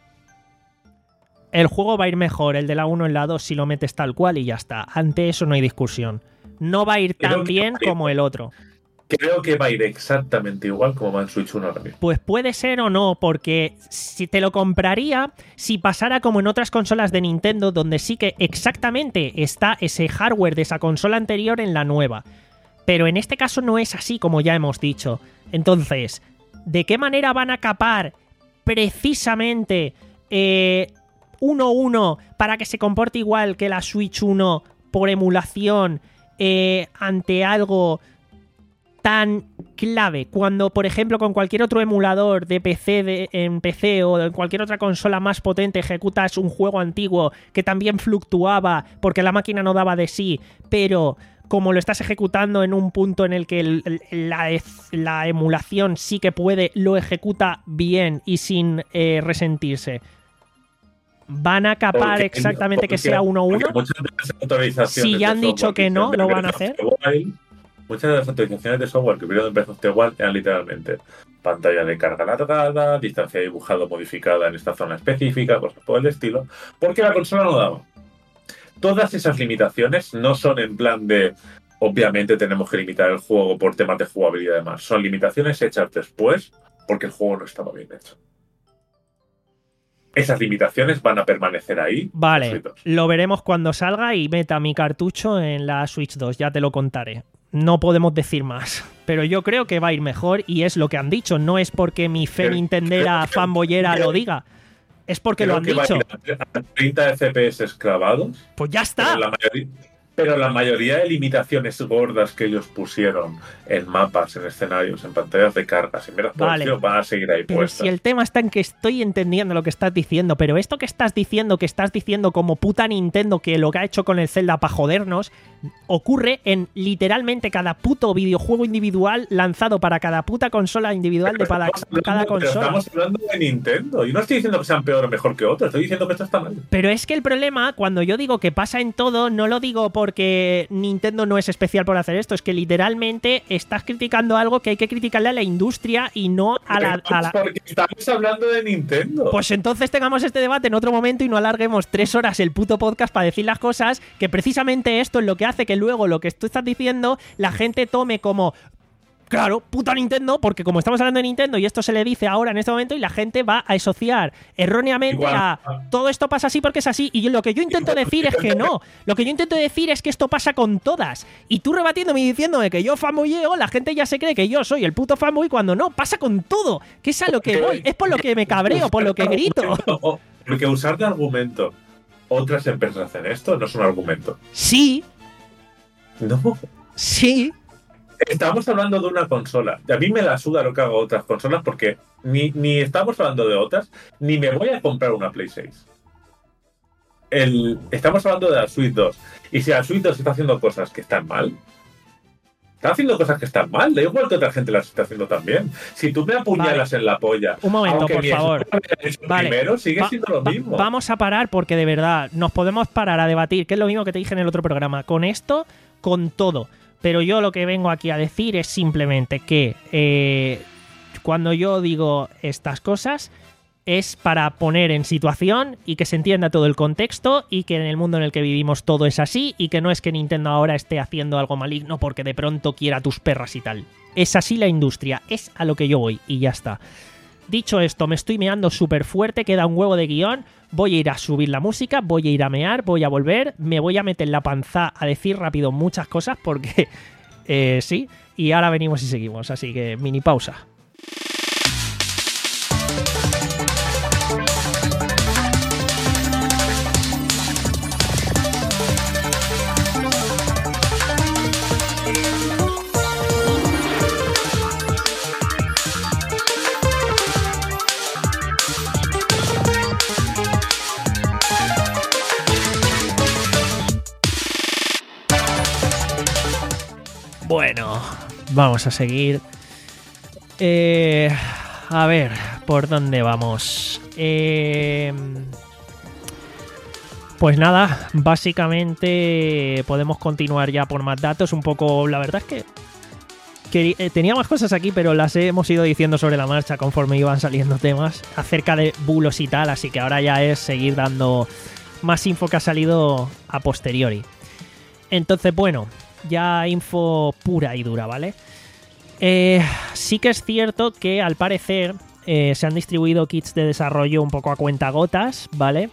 El juego va a ir mejor, el de la uno en la dos, si lo metes tal cual y ya está. Ante eso no hay discusión. No va a ir tan bien como el otro. Creo que va a ir exactamente igual como va en Switch uno ahora mismo. Pues puede ser o no, porque si te lo compraría si pasara como en otras consolas de Nintendo, donde sí que exactamente está ese hardware de esa consola anterior en la nueva. Pero en este caso no es así, como ya hemos dicho. Entonces, ¿de qué manera van a capar precisamente eh, uno uno para que se comporte igual que la Switch uno por emulación eh, ante algo tan clave? Cuando, por ejemplo, con cualquier otro emulador de P C de, en P C o en cualquier otra consola más potente ejecutas un juego antiguo que también fluctuaba porque la máquina no daba de sí, pero como lo estás ejecutando en un punto en el que el, la, la emulación sí que puede, lo ejecuta bien y sin eh, resentirse. ¿Van a capar porque, exactamente porque, que sea uno uno? Si ya han dicho que no, lo van a hacer. Muchas de las actualizaciones de software que hubieron en Breath of the Wild eran literalmente pantalla de carga alargada, distancia de dibujado modificada en esta zona específica, cosas por el estilo, porque la consola no daba. Todas esas limitaciones no son en plan de, obviamente tenemos que limitar el juego por temas de jugabilidad y demás. Son limitaciones hechas después porque el juego no estaba bien hecho. Esas limitaciones van a permanecer ahí. Vale, lo veremos cuando salga y meta mi cartucho en la Switch dos, ya te lo contaré. No podemos decir más, pero yo creo que va a ir mejor y es lo que han dicho. No es porque mi fe Pero, nintendera fanboyera lo diga, es porque creo lo han que dicho. Va a, a treinta F P S clavados. Pues ya está. Pero la, mayoría, pero la mayoría de limitaciones gordas que ellos pusieron en mapas, en escenarios, en pantallas de carga, sin ver vale. van a seguir ahí pero puestas. Si el tema está en que estoy entendiendo lo que estás diciendo, pero esto que estás diciendo, que estás diciendo como puta Nintendo que lo que ha hecho con el Zelda para jodernos, ocurre en literalmente cada puto videojuego individual lanzado para cada puta consola individual de para cada consola. Pero estamos hablando de Nintendo. Y no estoy diciendo que sean peor o mejor que otros, estoy diciendo que esto está mal. Pero es que el problema, cuando yo digo que pasa en todo, no lo digo porque Nintendo no es especial por hacer esto, es que literalmente estás criticando algo que hay que criticarle a la industria y no a la, a la... Porque estamos hablando de Nintendo. Pues entonces tengamos este debate en otro momento y no alarguemos tres horas el puto podcast para decir las cosas, que precisamente esto es lo que hace que luego lo que tú estás diciendo la gente tome como, claro, puta Nintendo, porque como estamos hablando de Nintendo y esto se le dice ahora en este momento y la gente va a asociar erróneamente Igual. a todo esto pasa así porque es así, y lo que yo intento decir es que no, lo que yo intento decir es que esto pasa con todas, y tú rebatiéndome y diciéndome que yo fanboyeo, la gente ya se cree que yo soy el puto fanboy cuando no, pasa con todo, que es a lo que voy, es por lo que me cabreo, por lo que grito. Porque usar de argumento otras empresas hacen esto no es un argumento. Sí. No. Sí. Estamos hablando de una consola. A mí me la suda lo que hago otras consolas porque ni, ni estamos hablando de otras, ni me voy a comprar una Play seis. El, estamos hablando de la Switch dos. Y si la Switch dos está haciendo cosas que están mal, Está haciendo cosas que están mal, da igual que otra gente las esté haciendo también. Si tú me apuñalas vale. en la polla, un momento, aunque por favor. Vale. Primero, sigue va, siendo lo va, mismo. Vamos a parar porque de verdad nos podemos parar a debatir, que es lo mismo que te dije en el otro programa. Con esto, con todo. Pero yo lo que vengo aquí a decir es simplemente que eh, cuando yo digo estas cosas es para poner en situación y que se entienda todo el contexto y que en el mundo en el que vivimos todo es así y que no es que Nintendo ahora esté haciendo algo maligno porque de pronto quiera tus perras y tal. Es así la industria, es a lo que yo voy y ya está. Dicho esto, me estoy meando súper fuerte, queda un huevo de guión, voy a ir a subir la música, voy a ir a mear, voy a volver, me voy a meter la panza a decir rápido muchas cosas porque eh, sí, y ahora venimos y seguimos, así que mini pausa. Bueno, vamos a seguir. Eh, a ver, ¿por dónde vamos? Eh, pues nada, básicamente podemos continuar ya por más datos. Un poco, la verdad es que, que eh, tenía más cosas aquí, pero las hemos ido diciendo sobre la marcha conforme iban saliendo temas acerca de bulos y tal. Así que ahora ya es seguir dando más info que ha salido a posteriori. Entonces, bueno, ya info pura y dura, ¿vale? Eh, sí que es cierto que al parecer eh, se han distribuido kits de desarrollo un poco a cuentagotas, ¿vale?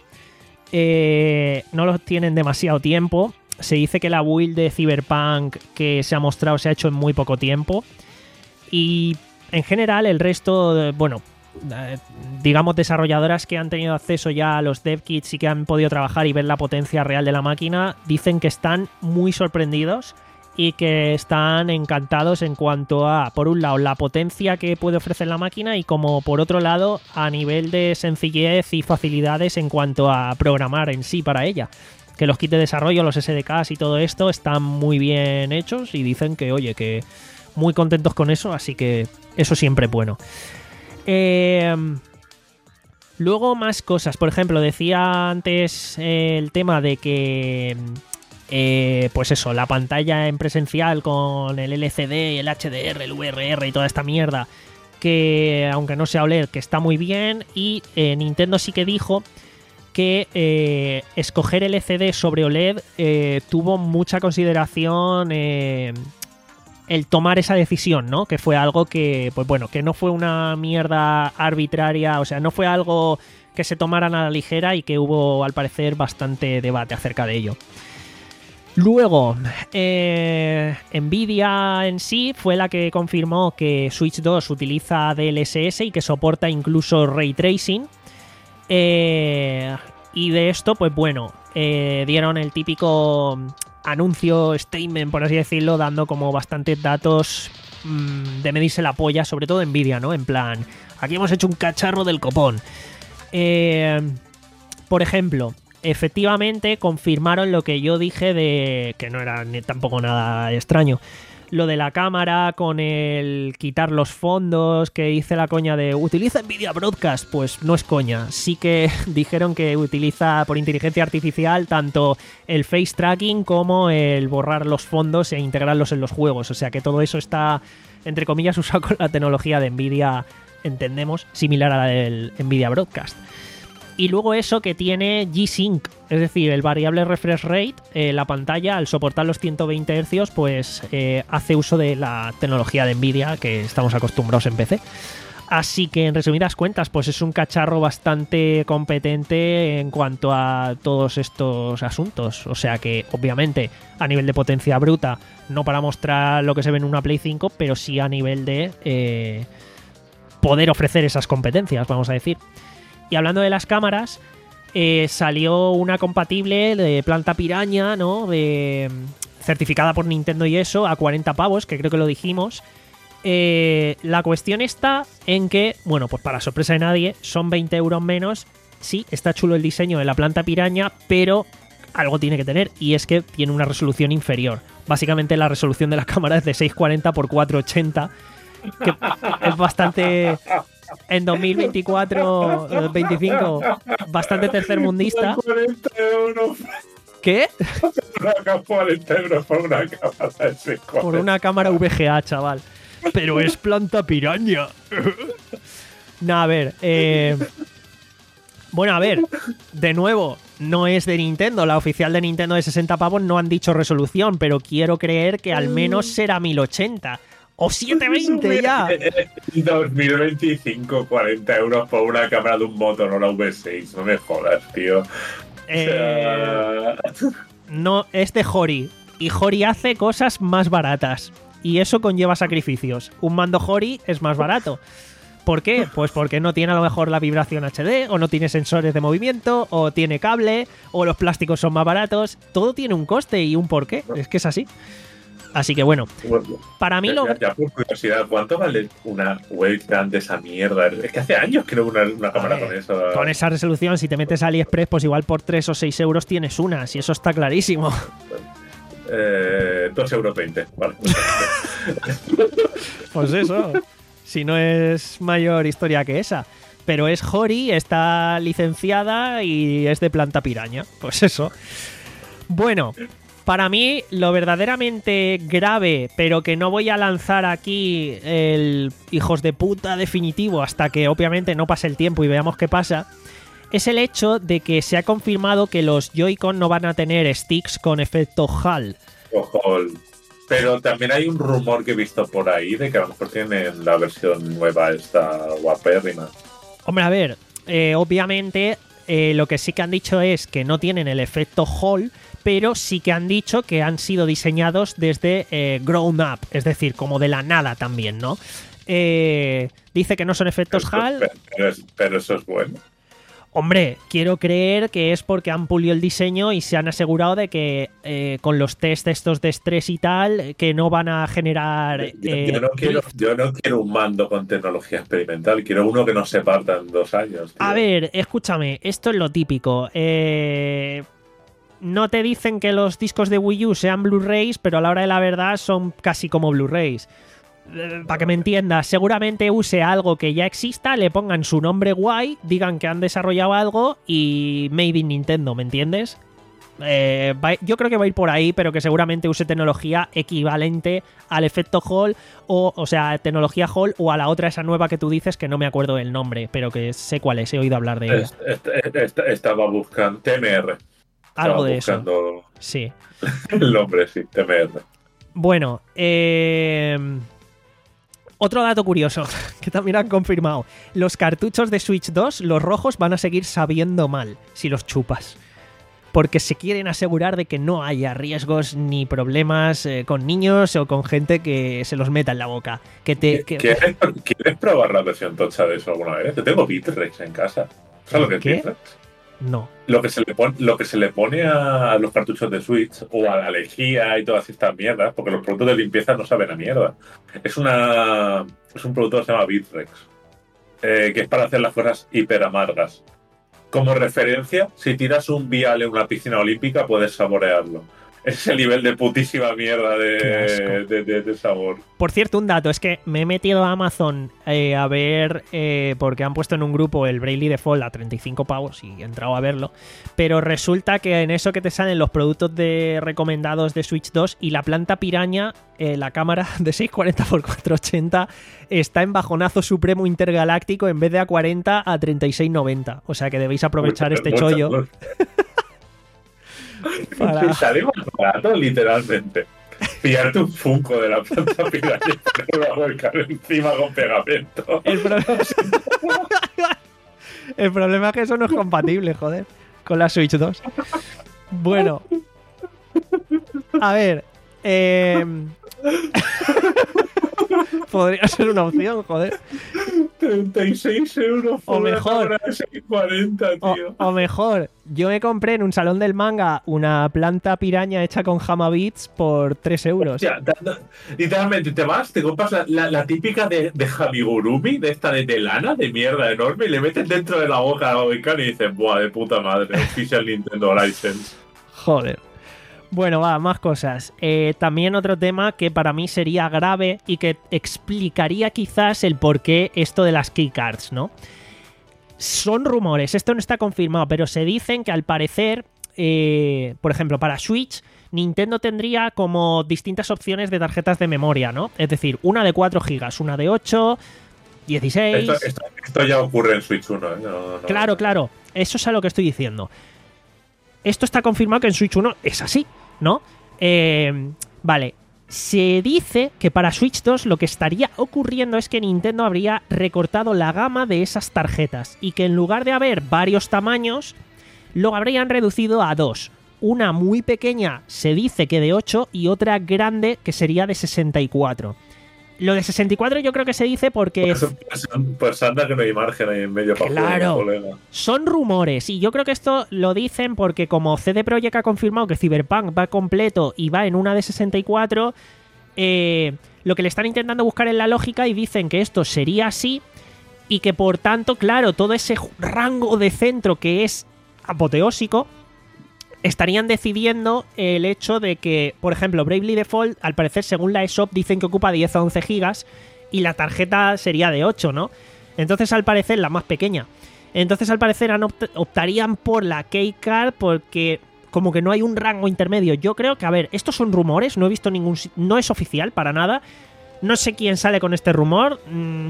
Eh, no los tienen demasiado tiempo. Se dice que la build de Cyberpunk que se ha mostrado se ha hecho en muy poco tiempo. Y en general el resto, bueno, eh, digamos desarrolladoras que han tenido acceso ya a los dev kits y que han podido trabajar y ver la potencia real de la máquina, dicen que están muy sorprendidos y que están encantados en cuanto a, por un lado, la potencia que puede ofrecer la máquina y como por otro lado, a nivel de sencillez y facilidades en cuanto a programar en sí para ella. Que los kits de desarrollo, los S D Ks y todo esto están muy bien hechos y dicen que, oye, que muy contentos con eso, así que eso siempre es bueno. Eh, luego más cosas. Por ejemplo, decía antes eh, el tema de que... Eh, pues eso, la pantalla en presencial con el L C D, el H D R, el V R R y toda esta mierda, que aunque no sea O L E D, que está muy bien. Y eh, Nintendo sí que dijo que eh, escoger L C D sobre O L E D eh, tuvo mucha consideración eh, el tomar esa decisión, ¿no? Que fue algo que, pues bueno, que no fue una mierda arbitraria, o sea, no fue algo que se tomaran a la ligera y que hubo, al parecer, bastante debate acerca de ello. Luego, eh, Nvidia en sí fue la que confirmó que Switch dos utiliza D L S S y que soporta incluso Ray Tracing. Eh, y de esto, pues bueno, eh, dieron el típico anuncio, statement, por así decirlo, dando como bastantes datos mmm, de medirse la polla, sobre todo Nvidia, ¿no? En plan, aquí hemos hecho un cacharro del copón. Eh, por ejemplo... Efectivamente confirmaron lo que yo dije de que no era ni tampoco nada extraño, lo de la cámara con el quitar los fondos, que hice la coña de utiliza Nvidia Broadcast, pues no es coña, sí que dijeron que utiliza por inteligencia artificial tanto el face tracking como el borrar los fondos e integrarlos en los juegos, o sea que todo eso está entre comillas usado con la tecnología de Nvidia, entendemos, similar a la del Nvidia Broadcast. Y luego eso que tiene G-Sync, es decir, el variable refresh rate, eh, la pantalla al soportar los ciento veinte hercios, pues eh, hace uso de la tecnología de Nvidia que estamos acostumbrados en P C. Así que en resumidas cuentas, pues es un cacharro bastante competente en cuanto a todos estos asuntos. O sea que, obviamente, a nivel de potencia bruta, no para mostrar lo que se ve en una Play cinco, pero sí a nivel de eh, poder ofrecer esas competencias, vamos a decir. Y hablando de las cámaras, eh, salió una compatible de planta piraña, ¿no? De, certificada por Nintendo y eso, a cuarenta pavos, que creo que lo dijimos. Eh, la cuestión está en que, bueno, pues para sorpresa de nadie, son veinte euros menos. Sí, está chulo el diseño de la planta piraña, pero algo tiene que tener, y es que tiene una resolución inferior. Básicamente la resolución de la cámara es de seiscientos cuarenta por cuatrocientos ochenta, que es bastante, en dos mil veinticuatro veinticinco, bastante tercermundista. cuarenta euros. ¿Qué? Una cuarenta euros por una cámara de seis cuarenta. Por una cámara V G A, chaval. Pero es planta piraña. No, a ver. Eh... Bueno, a ver. De nuevo, no es de Nintendo. La oficial de Nintendo de sesenta pavos no han dicho resolución, pero quiero creer que al menos será mil ochenta. O setecientos veinte ya. dos mil veinticinco, cuarenta euros por una cámara de un Motorola V seis. No me jodas, tío. Eh, no, es de Hori. Y Hori hace cosas más baratas. Y eso conlleva sacrificios. Un mando Hori es más barato. ¿Por qué? Pues porque no tiene a lo mejor la vibración H D, o no tiene sensores de movimiento, o tiene cable, o los plásticos son más baratos. Todo tiene un coste y un porqué. Es que es así. Así que bueno, para mí ya, lo... Ya, ya por curiosidad, ¿cuánto vale una webcam de esa mierda? Es que hace años que no veo una, una cámara ver, con eso. Con esa resolución, si te metes a AliExpress, pues igual por tres o seis euros tienes una, si eso está clarísimo. Eh, dos euros veinte, vale. Pues eso, si no es mayor historia que esa. Pero es Hori, está licenciada y es de planta piraña. Pues eso. Bueno... Para mí, lo verdaderamente grave, pero que no voy a lanzar aquí el hijos de puta definitivo hasta que obviamente no pase el tiempo y veamos qué pasa, es el hecho de que se ha confirmado que los Joy-Con no van a tener sticks con efecto Hall. Ojo, pero también hay un rumor que he visto por ahí de que a lo mejor tienen la versión nueva esta guapérrima. Hombre, a ver, eh, obviamente eh, lo que sí que han dicho es que no tienen el efecto Hall, pero sí que han dicho que han sido diseñados desde eh, grown up, es decir, como de la nada también, ¿no? Eh, dice que no son efectos pero, Hall. Pero, pero, pero eso es bueno. Hombre, quiero creer que es porque han pulido el diseño y se han asegurado de que eh, con los test estos de estrés y tal, que no van a generar... Eh, yo, yo, no quiero, yo no quiero un mando con tecnología experimental, quiero uno que no se parta en dos años. Tío. A ver, escúchame, esto es lo típico. Eh... No te dicen que los discos de Wii U sean Blu-rays, pero a la hora de la verdad son casi como Blu-rays. Eh, para que me entiendas, seguramente use algo que ya exista, le pongan su nombre guay, digan que han desarrollado algo y Made in Nintendo, ¿me entiendes? Eh, va, yo creo que va a ir por ahí, pero que seguramente use tecnología equivalente al efecto Hall, o, o sea, tecnología Hall o a la otra, esa nueva que tú dices, que no me acuerdo del nombre, pero que sé cuál es, he oído hablar de ella. Est, est, est, estaba buscando T M R. Algo de buscando eso. Sí. El nombre, sí, T M R. Bueno, eh... otro dato curioso que también han confirmado. Los cartuchos de Switch dos, los rojos, van a seguir sabiendo mal si los chupas. Porque se quieren asegurar de que no haya riesgos ni problemas eh, con niños o con gente que se los meta en la boca. Que te, que... ¿Quieres, ¿Quieres probar la versión tocha de eso alguna vez? Yo tengo Bitrex en casa. ¿Sabes lo que es ¿Qué? Bitrex? No. Lo que, se le pone, lo que se le pone a los cartuchos de Switch o a la lejía y todas estas mierdas, porque los productos de limpieza no saben a mierda. Es una es un producto que se llama Bitrex, eh, que es para hacer las cosas hiper amargas. Como referencia, si tiras un vial en una piscina olímpica, puedes saborearlo. Ese es el nivel de putísima mierda de, de, de, de sabor. Por cierto, un dato, es que me he metido a Amazon eh, a ver, eh, porque han puesto en un grupo el Bravely Default a treinta y cinco pavos y he entrado a verlo, pero resulta que en eso que te salen los productos de recomendados de Switch dos y la planta piraña, eh, la cámara de seiscientos cuarenta por cuatrocientos ochenta está en bajonazo supremo intergaláctico en vez de a cuarenta a treinta y seis noventa. O sea que debéis aprovechar Mucha, este mucha, chollo. mucha. Para... Sale más barato, literalmente. Pillarte un Funko de la planta piraña y ponerlo a volcar encima con pegamento. El, pro... El problema es que eso no es compatible, joder, con la Switch dos. Bueno, a ver, eh... podría ser una opción, joder. treinta y seis euros por o mejor, una seiscientos cuarenta, tío. O, o mejor, yo me compré en un salón del manga una planta piraña hecha con Hama Beats por tres euros. Hostia, literalmente te vas, te compras la, la, la típica de, de Hamigurumi, de esta de, de lana, de mierda enorme, y le metes dentro de la boca a la webcam y dices, buah, de puta madre, Official Nintendo License. Joder. Bueno, va, más cosas. Eh, también otro tema que para mí sería grave y que explicaría quizás el por qué esto de las keycards, ¿no? Son rumores, esto no está confirmado, pero se dicen que al parecer, eh, por ejemplo, para Switch, Nintendo tendría como distintas opciones de tarjetas de memoria, ¿no? Es decir, una de cuatro gigas, una de ocho, dieciséis... Esto, esto, esto ya ocurre en Switch uno, ¿eh? No, no, claro, claro, eso es a lo que estoy diciendo. Esto está confirmado que en Switch uno es así, ¿no? Eh, vale, se dice que para Switch dos lo que estaría ocurriendo es que Nintendo habría recortado la gama de esas tarjetas y que en lugar de haber varios tamaños, lo habrían reducido a dos. Una muy pequeña se dice que de ocho y otra grande que sería de sesenta y cuatro. Lo de sesenta y cuatro yo creo que se dice porque... Pues, pues, pues anda que no hay margen ahí en medio para claro, jugar, colega. Son rumores y yo creo que esto lo dicen porque como C D Projekt ha confirmado que Cyberpunk va completo y va en una de sesenta y cuatro, eh, lo que le están intentando buscar es la lógica y dicen que esto sería así y que por tanto, claro, todo ese rango de centro que es apoteósico, estarían decidiendo el hecho de que, por ejemplo, Bravely Default, al parecer, según la eShop, dicen que ocupa diez a once gigas y la tarjeta sería de ocho, ¿no? Entonces, al parecer, la más pequeña. Entonces, al parecer, opt- optarían por la Keycard porque como que no hay un rango intermedio. Yo creo que, a ver, estos son rumores, no he visto ningún... No es oficial para nada. No sé quién sale con este rumor. Mm,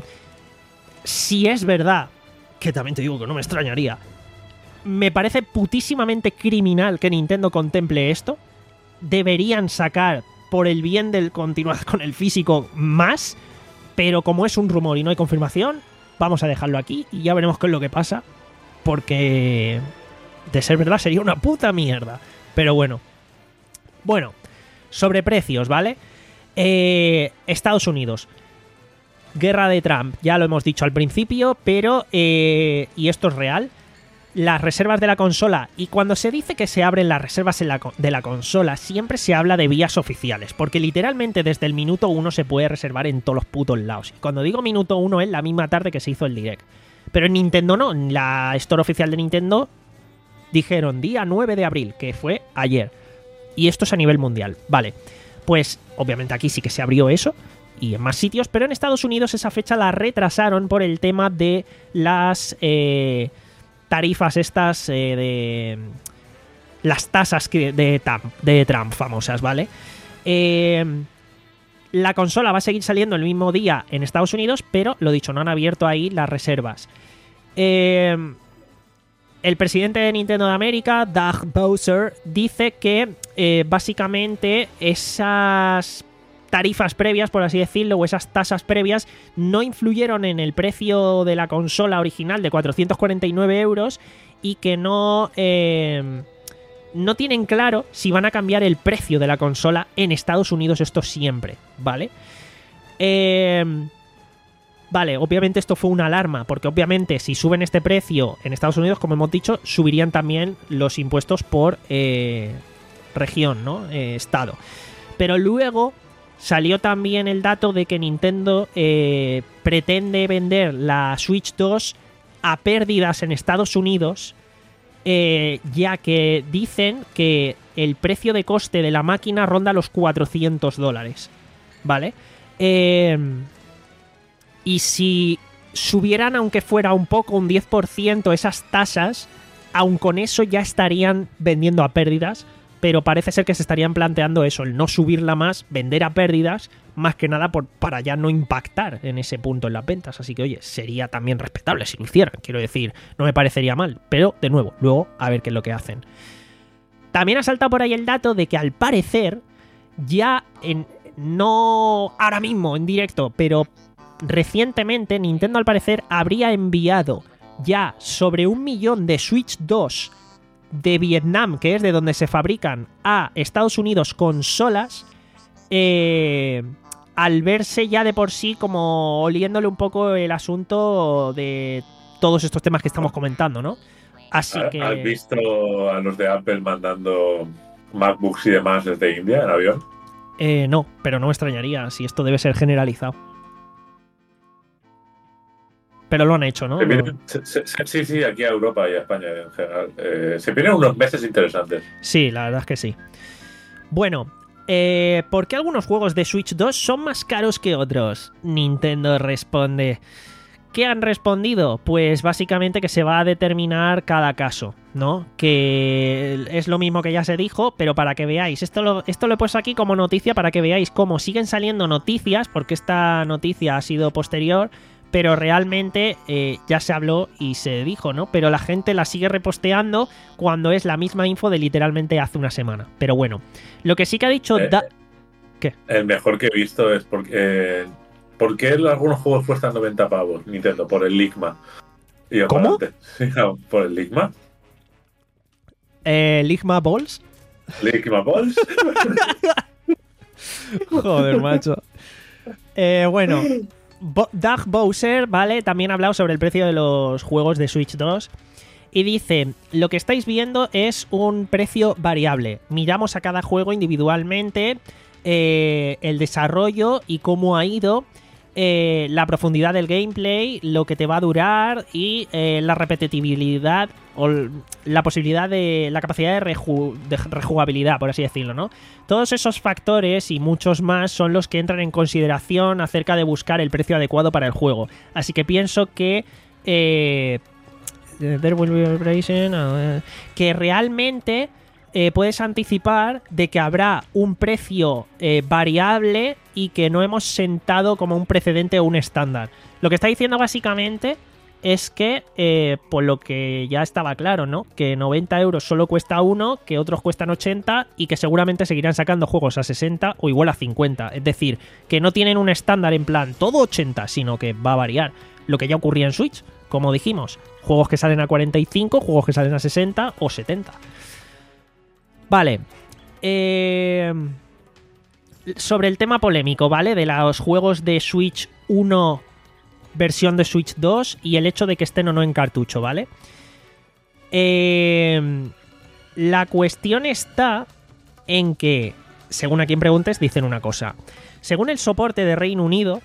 si es verdad, que también te digo que no me extrañaría, me parece putísimamente criminal que Nintendo contemple esto. Deberían sacar, por el bien del continuar con el físico, más. Pero como es un rumor y no hay confirmación, vamos a dejarlo aquí y ya veremos qué es lo que pasa. Porque, de ser verdad, sería una puta mierda. Pero bueno. Bueno, sobre precios, ¿vale? Eh, Estados Unidos. Guerra de Trump, ya lo hemos dicho al principio, pero... Eh, y esto es real. Las reservas de la consola, y cuando se dice que se abren las reservas en la, de la consola, siempre se habla de vías oficiales, porque literalmente desde el minuto uno se puede reservar en todos los putos lados. Y cuando digo minuto uno es la misma tarde que se hizo el Direct. Pero en Nintendo no, en la Store oficial de Nintendo dijeron día nueve de abril, que fue ayer. Y esto es a nivel mundial. Vale, pues obviamente aquí sí que se abrió eso, y en más sitios, pero en Estados Unidos esa fecha la retrasaron por el tema de las... Eh, tarifas estas eh, de... las tasas que de, Trump, de Trump famosas, ¿vale? Eh, la consola va a seguir saliendo el mismo día en Estados Unidos, pero, lo dicho, no han abierto ahí las reservas. Eh, el presidente de Nintendo de América, Doug Bowser, dice que eh, básicamente esas tarifas previas, por así decirlo, o esas tasas previas, no influyeron en el precio de la consola original de cuatrocientos cuarenta y nueve euros y que no, eh, no tienen claro si van a cambiar el precio de la consola en Estados Unidos, esto siempre, ¿vale? Eh, vale, obviamente esto fue una alarma, porque obviamente si suben este precio en Estados Unidos, como hemos dicho, subirían también los impuestos por eh, región, ¿no? Eh, estado. Pero luego... salió también el dato de que Nintendo eh, pretende vender la Switch dos a pérdidas en Estados Unidos, eh, ya que dicen que el precio de coste de la máquina ronda los cuatrocientos dólares, ¿vale? Eh, y si subieran, aunque fuera un poco, un diez por ciento esas tasas, aun con eso ya estarían vendiendo a pérdidas. Pero parece ser que se estarían planteando eso, el no subirla más, vender a pérdidas, más que nada por, para ya no impactar en ese punto en las ventas. Así que, oye, sería también respetable si lo hicieran, quiero decir, no me parecería mal. Pero, de nuevo, luego a ver qué es lo que hacen. También ha saltado por ahí el dato de que al parecer, ya en, no ahora mismo en directo, pero recientemente Nintendo al parecer habría enviado ya sobre un millón de Switch dos de Vietnam, que es de donde se fabrican, a Estados Unidos consolas, eh, al verse ya de por sí como oliéndole un poco el asunto de todos estos temas que estamos comentando, ¿no? Así que... ¿Has visto a los de Apple mandando MacBooks y demás desde India en avión? Eh, no, pero no me extrañaría si esto debe ser generalizado. pero lo han hecho, ¿no? Se vienen, se, se, sí, sí, aquí a Europa y a España en general. Eh, se vienen unos meses interesantes. Sí, la verdad es que sí. Bueno, eh, ¿por qué algunos juegos de Switch dos son más caros que otros? Nintendo responde. ¿Qué han respondido? Pues básicamente que se va a determinar cada caso, ¿no? Que es lo mismo que ya se dijo, pero para que veáis, esto lo, esto lo he puesto aquí como noticia para que veáis cómo siguen saliendo noticias, porque esta noticia ha sido posterior, pero realmente eh, ya se habló y se dijo, ¿no? Pero la gente la sigue reposteando cuando es la misma info de literalmente hace una semana. Pero bueno, lo que sí que ha dicho... Eh, da... ¿Qué? El mejor que he visto es porque... Eh, ¿por qué algunos juegos cuestan noventa pavos, Nintendo? Por el Ligma. Y ¿Cómo? Sí, no, ¿por el Ligma? Eh, ¿Ligma Balls? ¿Ligma Balls? Joder, macho. Eh, bueno... Bo- Doug Bowser, ¿vale? También ha hablado sobre el precio de los juegos de Switch dos y dice, lo que estáis viendo es un precio variable. Miramos a cada juego individualmente, eh, el desarrollo y cómo ha ido, eh, la profundidad del gameplay, lo que te va a durar y eh, la repetitividad o la posibilidad de la capacidad de, reju- de rejugabilidad, por así decirlo, ¿no? Todos esos factores y muchos más son los que entran en consideración acerca de buscar el precio adecuado para el juego. Así que pienso que eh, there will be a vibration, uh, que realmente eh, puedes anticipar de que habrá un precio eh, variable y que no hemos sentado como un precedente o un estándar. Lo que está diciendo básicamente es que, eh, por lo que ya estaba claro, ¿no? Que noventa euros solo cuesta uno, que otros cuestan ochenta y que seguramente seguirán sacando juegos a sesenta o igual a cincuenta. Es decir, que no tienen un estándar en plan todo ochenta, sino que va a variar. Lo que ya ocurría en Switch, como dijimos. Juegos que salen a cuarenta y cinco, juegos que salen a sesenta o setenta. Vale. Eh... Sobre el tema polémico, ¿vale? De los juegos de Switch uno... versión de Switch dos y el hecho de que estén o no en cartucho, ¿vale? Eh, la cuestión está en que, según a quien preguntes, dicen una cosa. Según el soporte de Reino Unido,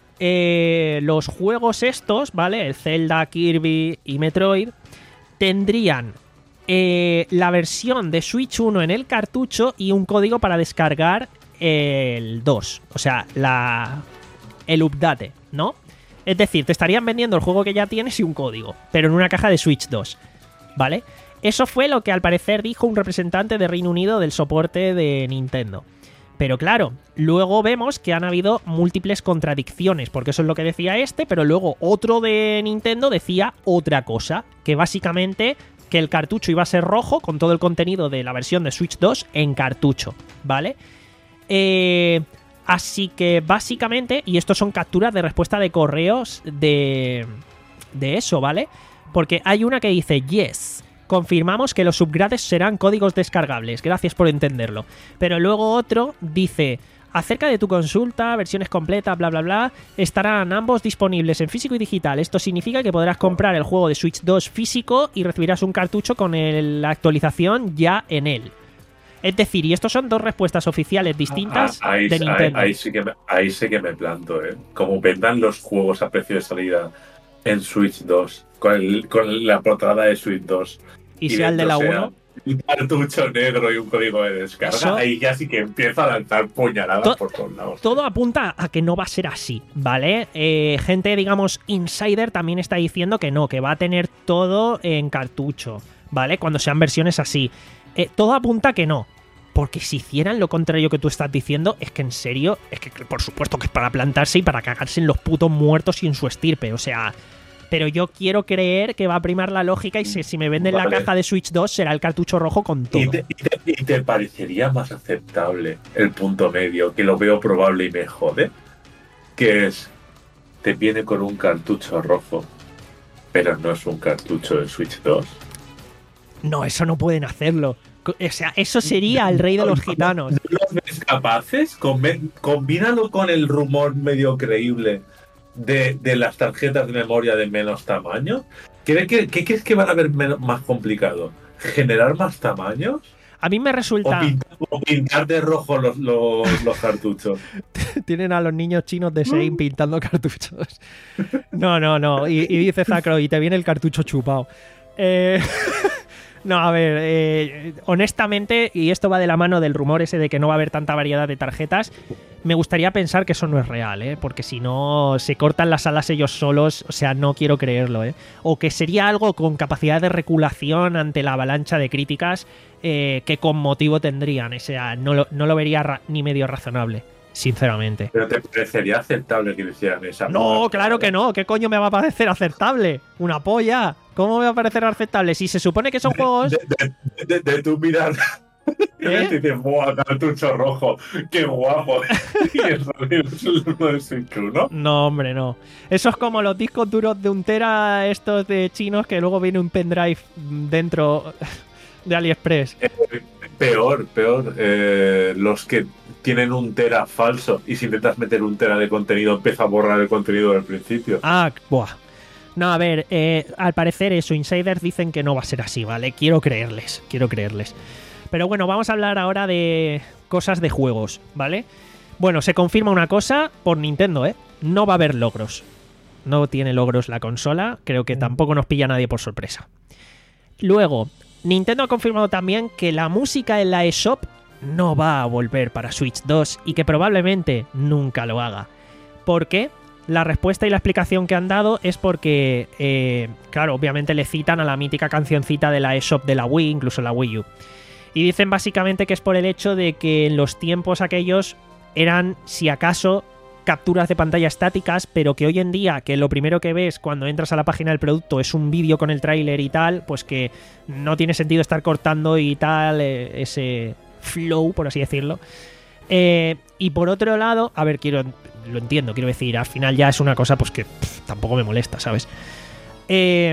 eh, los juegos estos, ¿vale? El Zelda, Kirby y Metroid, tendrían eh, la versión de Switch uno en el cartucho y un código para descargar el dos. O sea, la, el update, ¿no? Es decir, te estarían vendiendo el juego que ya tienes y un código, pero en una caja de Switch dos, ¿vale? Eso fue lo que al parecer dijo un representante de Reino Unido del soporte de Nintendo. Pero claro, luego vemos que han habido múltiples contradicciones, porque eso es lo que decía este, pero luego otro de Nintendo decía otra cosa, que básicamente que el cartucho iba a ser rojo con todo el contenido de la versión de Switch dos en cartucho, ¿vale? Eh... Así que básicamente, y estos son capturas de respuesta de correos de, de eso, ¿vale? Porque hay una que dice, yes, confirmamos que los upgrades serán códigos descargables, gracias por entenderlo. Pero luego otro dice, acerca de tu consulta, versiones completas, bla bla bla, estarán ambos disponibles en físico y digital. Esto significa que podrás comprar el juego de Switch dos físico y recibirás un cartucho con el, la actualización ya en él. Es decir, y estos son dos respuestas oficiales distintas ah, ahí, de Nintendo. Ahí, ahí, sí que me, ahí sí que me planto, ¿eh? Como vendan los juegos a precio de salida en Switch dos, con, el, con la portada de Switch dos. Y, y sea el de la uno. Un cartucho negro y un código de descarga. Eso, ahí ya sí que empieza a lanzar puñaladas to, por todos lados. Todo apunta a que no va a ser así, ¿vale? Eh, gente, digamos, insider también está diciendo que no, que va a tener todo en cartucho, ¿vale? Cuando sean versiones así. Eh, todo apunta a que no. Porque si hicieran lo contrario que tú estás diciendo, es que en serio, es que por supuesto que es para plantarse y para cagarse en los putos muertos y en su estirpe. O sea, pero yo quiero creer que va a primar la lógica y si, si me venden vale. la caja de Switch dos será el cartucho rojo con todo. ¿Y te, y, te, ¿Y te parecería más aceptable el punto medio, que lo veo probable y me jode? Que es, te viene con un cartucho rojo, pero no es un cartucho de Switch dos. No, eso no pueden hacerlo. O sea, eso sería el rey de los gitanos. ¿No los ves capaces? Combínalo con el rumor medio creíble de, de las tarjetas de memoria de menos tamaño. ¿Qué, qué, qué crees que van a ver menos, más complicado? ¿Generar más tamaños? A mí me O resulta... pintar, o pintar de rojo los, los, los cartuchos. Tienen a los niños chinos de Sein pintando cartuchos. No, no, no. Y, y dice Zacro, y te viene el cartucho chupado. Eh... No, a ver, eh, honestamente, y esto va de la mano del rumor ese de que no va a haber tanta variedad de tarjetas, me gustaría pensar que eso no es real, ¿eh? Porque si no, se cortan las alas ellos solos, o sea, no quiero creerlo, ¿eh? O que sería algo con capacidad de reculación ante la avalancha de críticas eh, que con motivo tendrían, o sea, no lo, no lo vería ra- ni medio razonable, sinceramente. Pero te parecería aceptable que lo hicieran esa. No, jugada? claro que no, ¿qué coño me va a parecer aceptable? Una polla. ¿Cómo me va a parecer aceptable? Si se supone que son juegos... De, de, de, de tu mirar. ¿Eh? Y dices, ¡buah, cartucho rojo! ¡Qué guapo! Y eso es uno de Switch uno. No, hombre, no. Eso es como los discos duros de un tera, estos de chinos, que luego viene un pendrive dentro de AliExpress. Eh, peor, peor. Eh, los que tienen un tera falso y si intentas meter un tera de contenido empieza a borrar el contenido del principio. Ah, buah. No, a ver, eh, al parecer eso, insiders dicen que no va a ser así, ¿vale? Quiero creerles, quiero creerles. Pero bueno, vamos a hablar ahora de cosas de juegos, ¿vale? Bueno, se confirma una cosa por Nintendo, ¿eh? No va a haber logros. No tiene logros la consola, creo que tampoco nos pilla nadie por sorpresa. Luego, Nintendo ha confirmado también que la música en la eShop no va a volver para Switch dos y que probablemente nunca lo haga. ¿Por qué? La respuesta y la explicación que han dado es porque, eh, claro, obviamente le citan a la mítica cancioncita de la eShop de la Wii, incluso la Wii U. Y dicen básicamente que es por el hecho de que en los tiempos aquellos eran, si acaso, capturas de pantalla estáticas, pero que hoy en día, que lo primero que ves cuando entras a la página del producto es un vídeo con el tráiler y tal, pues que no tiene sentido estar cortando y tal, eh, ese flow, por así decirlo. Eh, y por otro lado, a ver, quiero... Lo entiendo, quiero decir, al final ya es una cosa pues que pff, tampoco me molesta, ¿sabes? Eh,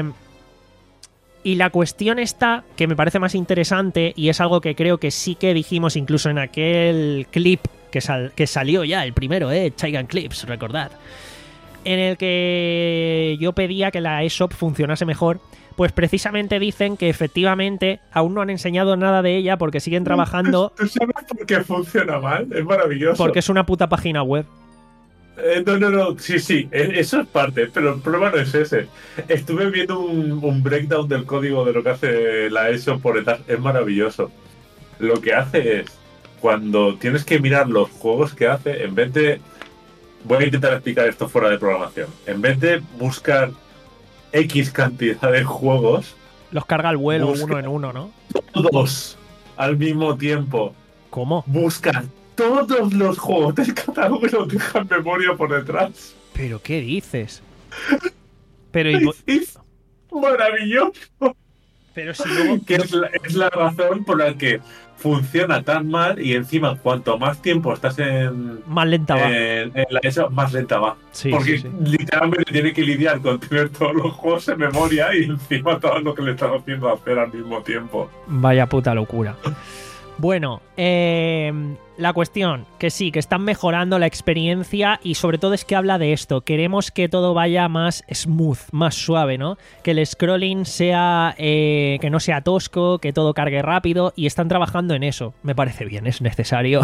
y la cuestión está, que me parece más interesante, y es algo que creo que sí que dijimos incluso en aquel clip que, sal, que salió ya, el primero, ¿eh? Chaigan Clips, recordad. En el que yo pedía que la eShop funcionase mejor, pues precisamente dicen que efectivamente aún no han enseñado nada de ella porque siguen trabajando... ¿Tú sabes por qué funciona mal? Es maravilloso. Porque es una puta página web. Eh, no, no, no, sí, sí, eso es parte, pero el problema no es ese. Estuve viendo un, un breakdown del código de lo que hace la eShop por etapas, es maravilloso. Lo que hace es, cuando tienes que mirar los juegos que hace, en vez de... Voy a intentar explicar esto fuera de programación. En vez de buscar X cantidad de juegos... Los carga al vuelo busca uno en uno, ¿no? Todos al mismo tiempo. ¿Cómo? Busca todos los juegos del catálogo y los deja en memoria por detrás. ¿Pero qué dices? Pero, y, Es maravilloso. pero si luego... Que es la, es la razón por la que funciona tan mal y encima cuanto más tiempo estás en, Más lenta va. en, en la eso, más lenta va. Sí, Porque sí, sí. literalmente tiene que lidiar con tener todos los juegos en memoria y encima todo lo que le estás haciendo hacer al mismo tiempo. Vaya puta locura. Bueno, eh, la cuestión, que sí, que están mejorando la experiencia y sobre todo es que habla de esto. Queremos que todo vaya más smooth, más suave, ¿no? Que el scrolling sea, eh, que no sea tosco, que todo cargue rápido y están trabajando en eso. Me parece bien, es necesario.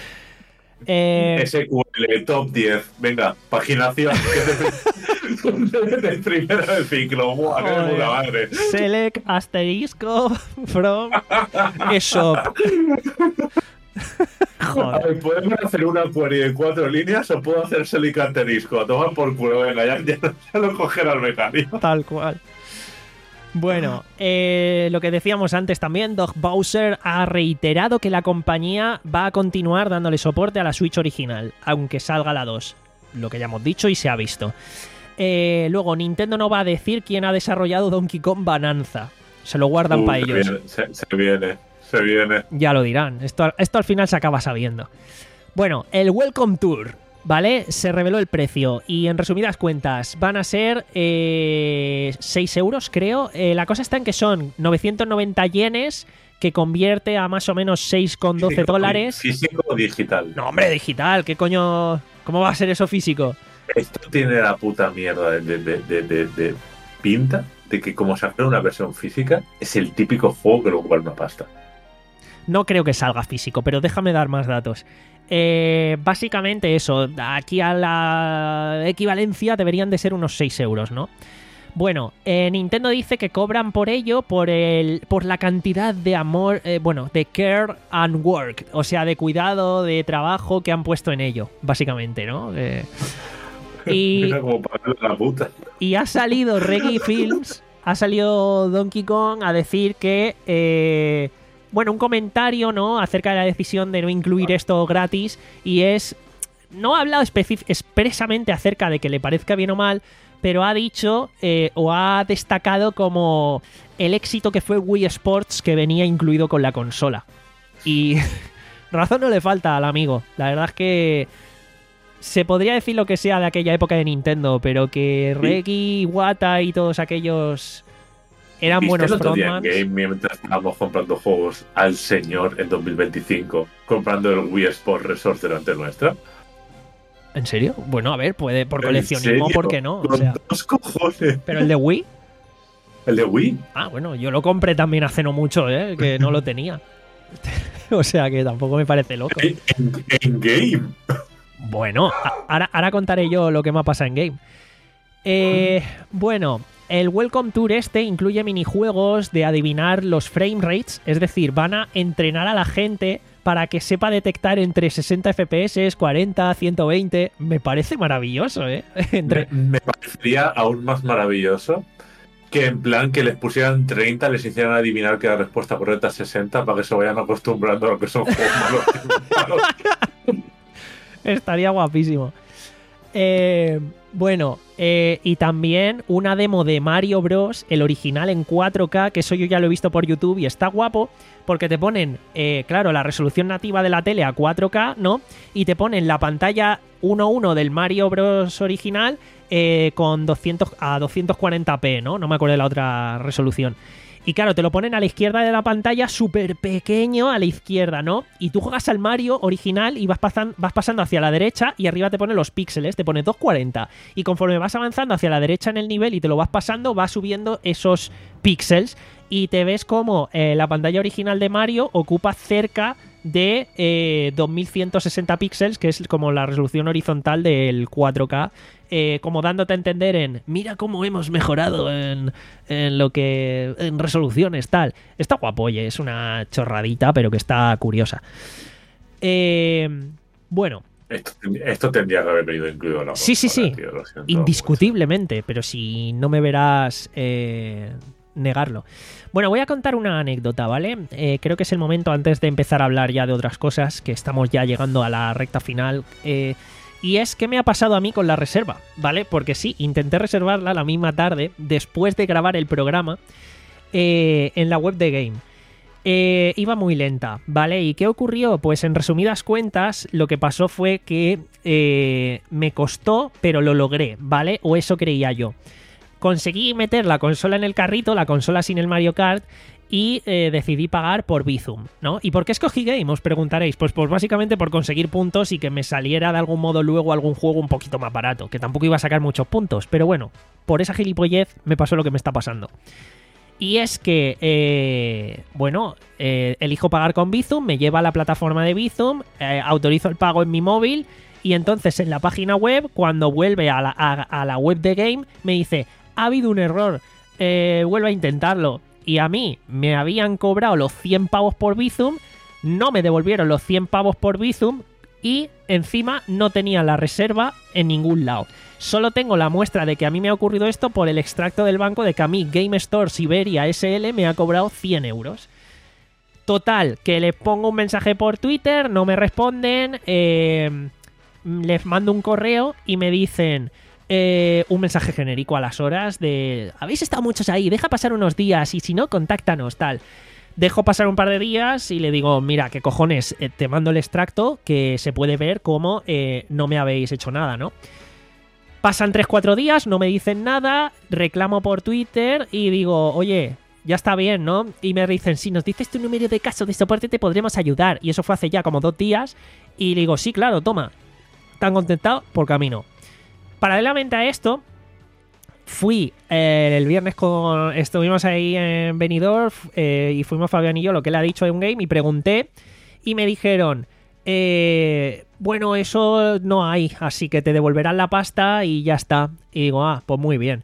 eh, S Q L, top diez, venga, paginación. De primera de ciclo, ¡buah, qué Joder. puta madre! Select asterisco from eShop. A Joder. ver, ¿podemos hacer una query de cuatro líneas o puedo hacer select asterisco? A tomar por culo, venga, ya, ya, ya lo cogerá el mecánico. Tal cual. Bueno, eh, lo que decíamos antes también, Doug Bowser ha reiterado que la compañía va a continuar dándole soporte a la Switch original, aunque salga la dos. Lo que ya hemos dicho y se ha visto. Eh, luego, Nintendo no va a decir quién ha desarrollado Donkey Kong Bonanza. Se lo guardan Uh, para se ellos. viene, se, se viene, se viene. Ya lo dirán. Esto, esto al final se acaba sabiendo. Bueno, el Welcome Tour, ¿vale? Se reveló el precio y en resumidas cuentas van a ser eh, seis euros, creo. Eh, la cosa está en que son novecientos noventa yenes, que convierte a más o menos seis con doce Físico- dólares. Físico o digital. No, hombre, digital. ¿Qué coño? ¿Cómo va a ser eso físico? Esto tiene la puta mierda de, de, de, de, de pinta de que como sacar una versión física es el típico juego que luego vale una pasta. No creo que salga físico, pero déjame dar más datos. Eh, básicamente eso, aquí a la equivalencia deberían de ser unos seis euros, ¿no? Bueno, eh, Nintendo dice que cobran por ello por el por la cantidad de amor, eh, bueno, de care and work, o sea, de cuidado, de trabajo que han puesto en ello, básicamente, ¿no? Eh, y, Mira como para la puta. y ha salido Reggie Films, ha salido Donkey Kong a decir que, eh, bueno, un comentario, ¿no?, acerca de la decisión de no incluir esto gratis, y es, no ha hablado específ- expresamente acerca de que le parezca bien o mal, pero ha dicho eh, o ha destacado como el éxito que fue Wii Sports, que venía incluido con la consola. Y razón no le falta al amigo. La verdad es que se podría decir lo que sea de aquella época de Nintendo, pero que Reggie, Iwata y todos aquellos eran ¿Viste buenos el otro día en frontmans? Game mientras estábamos comprando juegos al señor en dos mil veinticinco, comprando el Wii Sports Resort delante nuestra? ¿En serio? Bueno, a ver, puede por ¿En coleccionismo, serio? ¿por qué no? O Con sea, dos cojones. pero el de Wii, ¿El de Wii? ah, bueno, yo lo compré también hace no mucho, ¿eh? Que no lo tenía. O sea que tampoco me parece loco. En, en- en Game. Bueno, a- ahora, ahora contaré yo lo que me ha pasado en game. Eh, bueno, el Welcome Tour este incluye minijuegos de adivinar los frame rates, es decir, van a entrenar a la gente para que sepa detectar entre sesenta F P S, cuarenta, ciento veinte. Me parece maravilloso, ¿eh? Entre... Me, me parecería aún más maravilloso que en plan que les pusieran treinta, les hicieran adivinar que la respuesta correcta es sesenta para que se vayan acostumbrando a lo que son juegos malos. malos. Estaría guapísimo. Eh, bueno, eh, y también una demo de Mario Bros, el original en cuatro K, que eso yo ya lo he visto por YouTube y está guapo, porque te ponen, eh, claro, la resolución nativa de la tele a cuatro K, ¿no? Y te ponen la pantalla uno uno del Mario Bros original eh, con doscientos a doscientos cuarenta p, ¿no? No me acuerdo de la otra resolución. Y claro, te lo ponen a la izquierda de la pantalla, súper pequeño a la izquierda, ¿no? Y tú juegas al Mario original y vas, pasan, vas pasando hacia la derecha y arriba te pone los píxeles, te pone doscientos cuarenta. Y conforme vas avanzando hacia la derecha en el nivel y te lo vas pasando, vas subiendo esos píxeles y te ves como eh, la pantalla original de Mario ocupa cerca de eh, dos mil ciento sesenta píxeles, que es como la resolución horizontal del cuatro K, eh, como dándote a entender en mira cómo hemos mejorado en, en lo que en resoluciones tal. Está guapo, oye, es una chorradita pero que está curiosa. Eh, bueno, Esto, esto tendría que haber venido incluido en la sí, sí, consola, sí, tío, lo siento indiscutiblemente, pero si no me verás eh, negarlo. Bueno, voy a contar una anécdota, ¿vale? Eh, creo que es el momento antes de empezar a hablar ya de otras cosas, que estamos ya llegando a la recta final. Eh, y es que me ha pasado a mí con la reserva, ¿vale? Porque sí, intenté reservarla la misma tarde, después de grabar el programa, eh, en la web de Game. Eh, iba muy lenta, ¿vale? ¿Y qué ocurrió? Pues en resumidas cuentas, lo que pasó fue que eh, me costó, pero lo logré, ¿vale? O eso creía yo. Conseguí meter la consola en el carrito, la consola sin el Mario Kart, y eh, decidí pagar por Bizum, ¿no? ¿Y por qué escogí Game? Os preguntaréis. Pues, pues básicamente por conseguir puntos y que me saliera de algún modo luego algún juego un poquito más barato, que tampoco iba a sacar muchos puntos, pero bueno, por esa gilipollez me pasó lo que me está pasando. Y es que, eh, bueno, eh, elijo pagar con Bizum, me lleva a la plataforma de Bizum, eh, autorizo el pago en mi móvil y entonces en la página web, cuando vuelve a la, a, a la web de Game, me dice, ha habido un error, eh, vuelve a intentarlo. Y a mí me habían cobrado los cien pavos por Bizum, no me devolvieron los cien pavos por Bizum y encima no tenía la reserva en ningún lado. Solo tengo la muestra de que a mí me ha ocurrido esto por el extracto del banco de que a mí Game Store Siberia S L me ha cobrado cien euros. Total, que les pongo un mensaje por Twitter, no me responden, eh, les mando un correo y me dicen eh, un mensaje genérico a las horas de habéis estado muchos ahí, deja pasar unos días y si no, contáctanos, tal. Dejo pasar un par de días y le digo, mira, qué cojones, eh, te mando el extracto que se puede ver como eh, no me habéis hecho nada, ¿no? Pasan tres cuatro días, no me dicen nada, reclamo por Twitter y digo, oye, ya está bien, ¿no? Y me dicen, si nos dices tu número de caso de soporte te podremos ayudar. Y eso fue hace ya como dos días. Y le digo, sí, claro, toma. ¿Tan contentado? Por camino. Paralelamente a esto, fui eh, el viernes con... Estuvimos ahí en Benidorm eh, y fuimos Fabián y yo, lo que le ha dicho de un game, y pregunté y me dijeron... Eh, bueno, eso no hay, así que te devolverán la pasta y ya está. Y digo, ah, pues muy bien.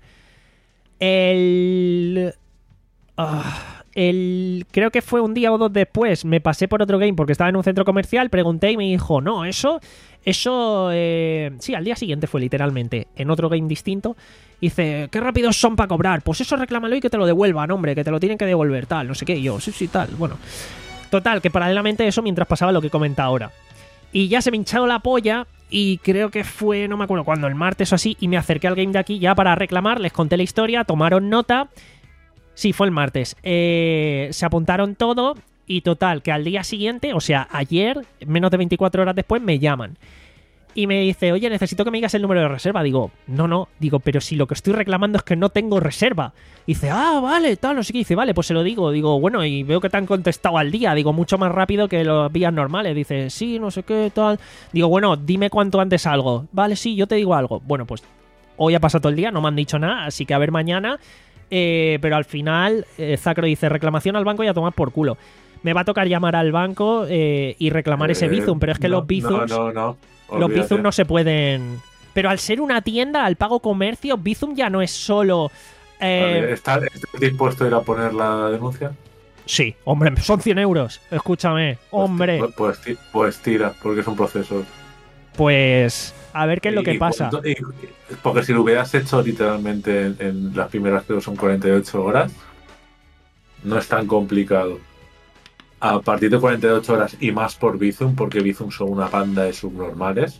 El... Ah, el... Creo que fue un día o dos después, me pasé por otro game porque estaba en un centro comercial, pregunté y me dijo, no, eso... Eso... Eh... Sí, al día siguiente fue literalmente en otro game distinto. Dice, qué rápidos son para cobrar. Pues eso reclámalo y que te lo devuelvan, hombre, que te lo tienen que devolver, tal, no sé qué. Y yo, sí, sí, tal, bueno... Total, que paralelamente a eso, mientras pasaba lo que comenta ahora. Y ya se me hinchado la polla y creo que fue, no me acuerdo cuándo, el martes o así, y me acerqué al game de aquí ya para reclamar, les conté la historia, tomaron nota. Sí, fue el martes. Eh, se apuntaron todo y total, que al día siguiente, o sea, ayer, menos de veinticuatro horas después, me llaman. Y me dice, oye, necesito que me digas el número de reserva. Digo, no, no. Digo, pero si lo que estoy reclamando es que no tengo reserva. Y dice, ah, vale, tal, no sé qué. Dice, vale, pues se lo digo. Digo, bueno, y veo que te han contestado al día. Digo, mucho más rápido que los vías normales. Dice, sí, no sé qué, tal. Digo, bueno, dime cuánto antes salgo. Vale, sí, yo te digo algo. Bueno, pues hoy ha pasado todo el día, no me han dicho nada, así que a ver mañana. Eh, pero al final, eh, Zacro dice, reclamación al banco y a tomar por culo. Me va a tocar llamar al banco eh, y reclamar eh, ese Bizum, pero es que no, los Bizums... No, no, no. Olvídate. Los Bizum no se pueden... Pero al ser una tienda, al pago comercio, Bizum ya no es solo... Eh... Vale, ¿estás ¿está dispuesto a ir a poner la denuncia? Sí, hombre, son cien euros. Escúchame, hombre. Pues, pues, pues tira, porque es un proceso. Pues... A ver qué es lo que y, pasa. Y, porque si lo hubieras hecho literalmente en, en las primeras, creo que son cuarenta y ocho horas, no es tan complicado. A partir de cuarenta y ocho horas y más por Bizum, porque Bizum son una banda de subnormales.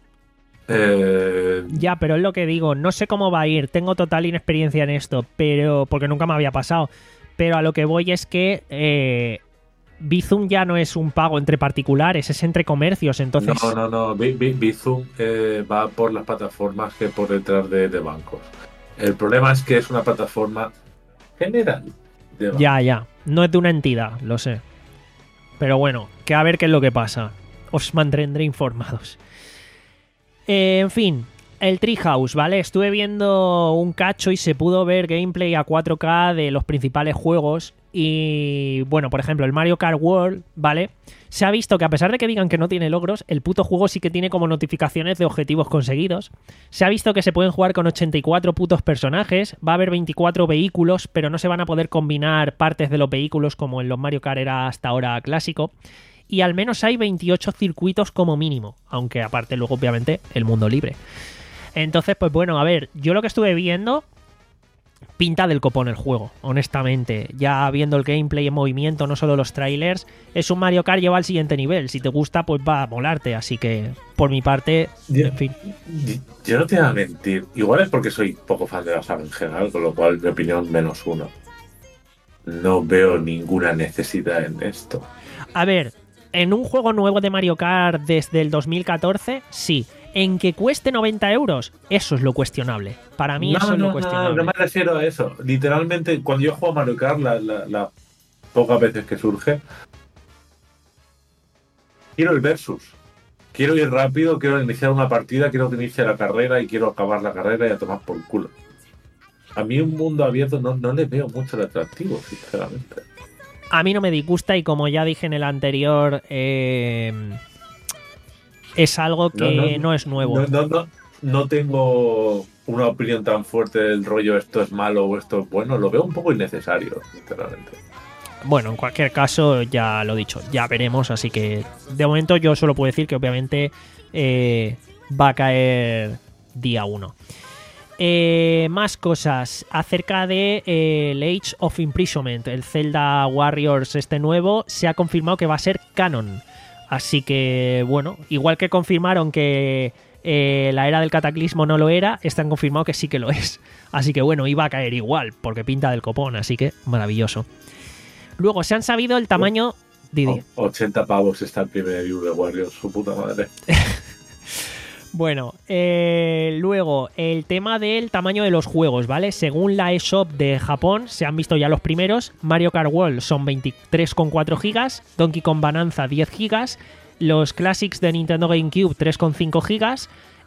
Eh... Ya, pero es lo que digo, no sé cómo va a ir, tengo total inexperiencia en esto, pero porque nunca me había pasado. Pero a lo que voy es que eh, Bizum ya no es un pago entre particulares, es entre comercios, entonces... No, no, no, Bizum eh, va por las plataformas que por detrás de, de bancos. El problema es que es una plataforma general de bancos. Ya, ya, no es de una entidad, lo sé. Pero bueno, que a ver qué es lo que pasa. Os mantendré informados. Eh, en fin, el Treehouse, ¿vale? Estuve viendo un cacho y se pudo ver gameplay a cuatro K de los principales juegos. Y bueno, por ejemplo, el Mario Kart World, ¿vale? Se ha visto que a pesar de que digan que no tiene logros, el puto juego sí que tiene como notificaciones de objetivos conseguidos. Se ha visto que se pueden jugar con ochenta y cuatro putos personajes. Va a haber veinticuatro vehículos, pero no se van a poder combinar partes de los vehículos como en los Mario Kart era hasta ahora clásico. Y al menos hay veintiocho circuitos como mínimo, aunque aparte luego obviamente el mundo libre. Entonces, pues bueno, a ver, yo lo que estuve viendo pinta del copón el juego, honestamente. Ya viendo el gameplay en movimiento, no solo los trailers, es un Mario Kart lleva al siguiente nivel. Si te gusta, pues va a molarte, así que por mi parte, yo, en fin. Yo no te voy a mentir, igual es porque soy poco fan de la saga en general, con lo cual mi opinión menos uno. No veo ninguna necesidad en esto. A ver, en un juego nuevo de Mario Kart desde el dos mil catorce, sí. En que cueste noventa euros, eso es lo cuestionable. Para mí no, eso no, es lo no, cuestionable. No me refiero a eso. Literalmente, cuando yo juego a Mario Kart, las la, la pocas veces que surge, quiero el versus. Quiero ir rápido, quiero iniciar una partida, quiero que inicie la carrera y quiero acabar la carrera y a tomar por culo. A mí un mundo abierto no, no le veo mucho el atractivo, sinceramente. A mí no me disgusta y como ya dije en el anterior... Eh... Es algo que no, no, no es nuevo. No, no, no, no tengo una opinión tan fuerte del rollo esto es malo o esto es bueno. Lo veo un poco innecesario, sinceramente. Bueno, en cualquier caso, ya lo he dicho, ya veremos. Así que de momento yo solo puedo decir que obviamente eh, va a caer día uno. Eh, más cosas acerca de eh, el Age of Imprisonment, el Zelda Warriors este nuevo, se ha confirmado que va a ser canon. Así que, bueno, igual que confirmaron que eh, la era del cataclismo no lo era, están confirmado que sí que lo es. Así que, bueno, iba a caer igual, porque pinta del copón, así que maravilloso. Luego, se han sabido el tamaño... Didi. ochenta pavos está el primer view de Warriors, su puta madre. Bueno, eh, luego, el tema del tamaño de los juegos, ¿vale? Según la eShop de Japón, se han visto ya los primeros. Mario Kart World son veintitrés coma cuatro gigas, Donkey Kong Bonanza diez gigas, los Classics de Nintendo GameCube tres coma cinco gigas,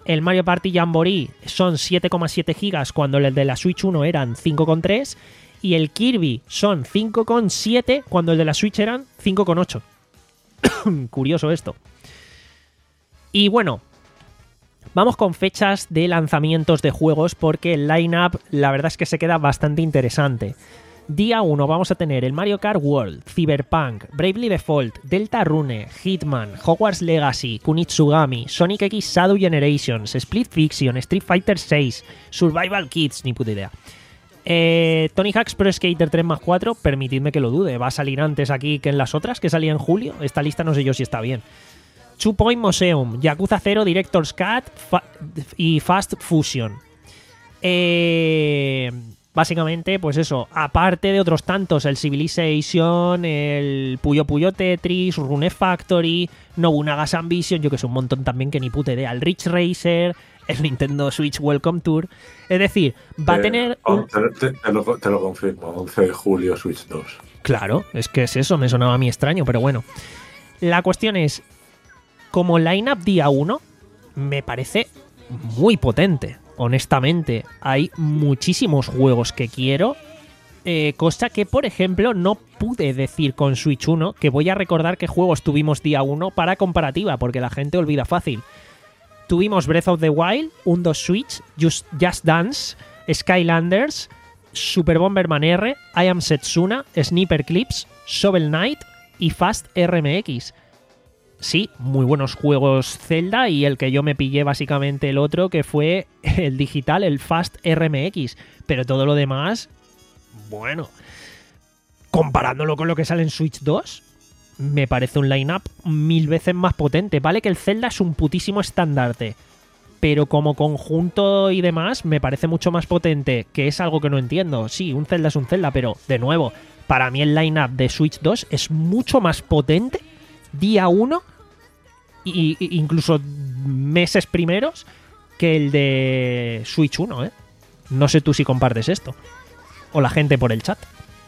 El Mario Party Jamboree son siete coma siete gigas cuando el de la Switch uno eran cinco coma tres. Y el Kirby son cinco coma siete cuando el de la Switch eran cinco coma ocho. Curioso esto. Y bueno, vamos con fechas de lanzamientos de juegos porque el line-up la verdad es que se queda bastante interesante. Día uno vamos a tener el Mario Kart World, Cyberpunk, Bravely Default, Deltarune, Hitman, Hogwarts Legacy, Kunitsugami, Sonic X Shadow Generations, Split Fiction, Street Fighter seis, Survival Kids, ni puta idea. Eh, Tony Hawk's Pro Skater tres más cuatro, permitidme que lo dude, va a salir antes aquí que en las otras, que salía en julio. Esta lista no sé yo si está bien. Two Point Museum, Yakuza cero, Director's Cut fa y Fast Fusion. Eh, básicamente, pues eso, aparte de otros tantos, el Civilization, el Puyo Puyo Tetris, Rune Factory, Nobunaga's Ambition, yo que sé, un montón también que ni puta idea, el Ridge Racer, el Nintendo Switch Welcome Tour. Es decir, va eh, a tener... Un... Te, te, lo, te lo confirmo, once de julio Switch dos. Claro, es que es eso, me sonaba a mí extraño, pero bueno. La cuestión es, como line-up día uno, me parece muy potente, honestamente. Hay muchísimos juegos que quiero, eh, cosa que, por ejemplo, no pude decir con Switch uno, que voy a recordar qué juegos tuvimos día uno para comparativa, porque la gente olvida fácil. Tuvimos Breath of the Wild, un dos Switch, Just, Just Dance, Skylanders, Super Bomberman R, I Am Setsuna, Sniper Clips, Shovel Knight y Fast R M X. Sí, muy buenos juegos Zelda y el que yo me pillé básicamente el otro, que fue el digital, el Fast R M X. Pero todo lo demás, bueno, comparándolo con lo que sale en Switch dos, me parece un line-up mil veces más potente. Vale que el Zelda es un putísimo estandarte, pero como conjunto y demás me parece mucho más potente, que es algo que no entiendo. Sí, un Zelda es un Zelda, pero de nuevo, para mí el line-up de Switch dos es mucho más potente día uno e incluso meses primeros que el de Switch uno, ¿eh? No sé tú si compartes esto o la gente por el chat.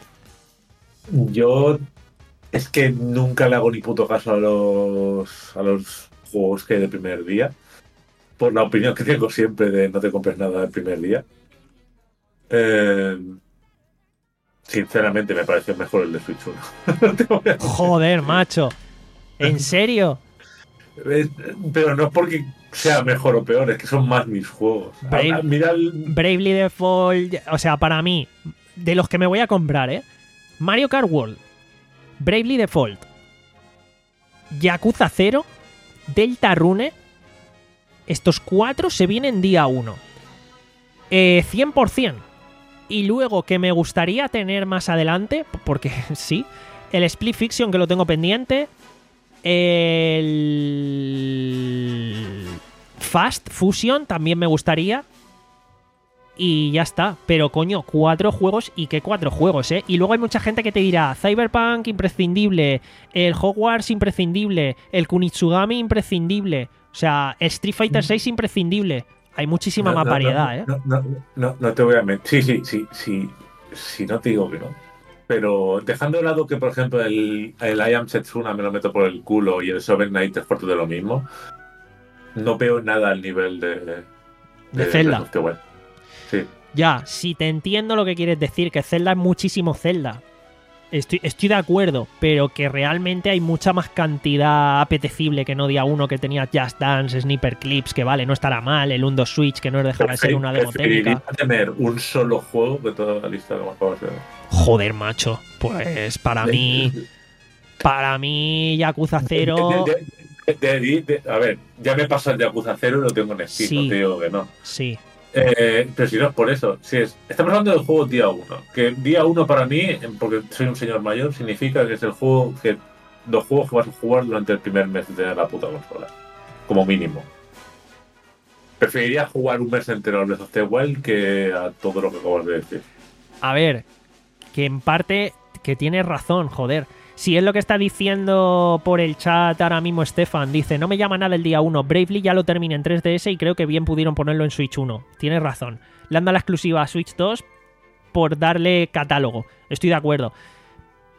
Yo es que nunca le hago ni puto caso a los a los juegos que hay de primer día, por la opinión que tengo siempre de no te compres nada del primer día. Eh, sinceramente me pareció mejor el de Switch uno. Joder, macho. ¿En serio? Pero no es porque sea mejor o peor, es que son más mis juegos. Brave, Ahora, mira el... Bravely Default, o sea, para mí, de los que me voy a comprar, ¿eh? Mario Kart World, Bravely Default, Yakuza cero, Deltarune, estos cuatro se vienen día uno. Eh, cien por ciento. Y luego que me gustaría tener más adelante, porque sí, el Split Fiction que lo tengo pendiente, el Fast Fusion también me gustaría. Y ya está. Pero coño, cuatro juegos. ¿Y qué cuatro juegos, eh? Y luego hay mucha gente que te dirá Cyberpunk imprescindible, el Hogwarts imprescindible, el Kunitsugami imprescindible, o sea, el Street Fighter seis imprescindible. Hay muchísima no, más no, variedad, no, eh. No, no, no, no te voy a mentir. Sí, sí, sí, sí. Sí, no te digo que no. Pero dejando de lado que, por ejemplo, el, el I Am Setsuna me lo meto por el culo y el Shovel Knight es parte de lo mismo, no veo nada al nivel de, de, de Zelda. De sí. Ya, si te entiendo lo que quieres decir, que Zelda es muchísimo Zelda. Estoy, estoy de acuerdo, pero que realmente hay mucha más cantidad apetecible que no día uno, que tenía Just Dance, Sniper Clips, que vale, no estará mal, el uno dos Switch, que no dejará de ser una demo técnica. Tener un solo juego de toda la lista de más de... Joder, macho, pues para mí, para mí Yakuza cero... De, de, de, de, de, a ver, ya me pasa el Yakuza cero y lo tengo en Steam, sí, no te digo que no. Sí. Eh, pero si no es por eso, si es, estamos hablando del juego día uno, que día uno para mí, porque soy un señor mayor, significa que es el juego que los juegos que vas a jugar durante el primer mes de tener la puta consola, como mínimo. Preferiría jugar un mes entero al Breath of the Wild que a todo lo que acabas de decir. A ver, que en parte que tienes razón, joder. Si es lo que está diciendo por el chat ahora mismo Stefan, dice, no me llama nada el día uno, Bravely ya lo terminé en tres D S y creo que bien pudieron ponerlo en Switch uno. Tienes razón. Le han dado la exclusiva a Switch dos por darle catálogo. Estoy de acuerdo.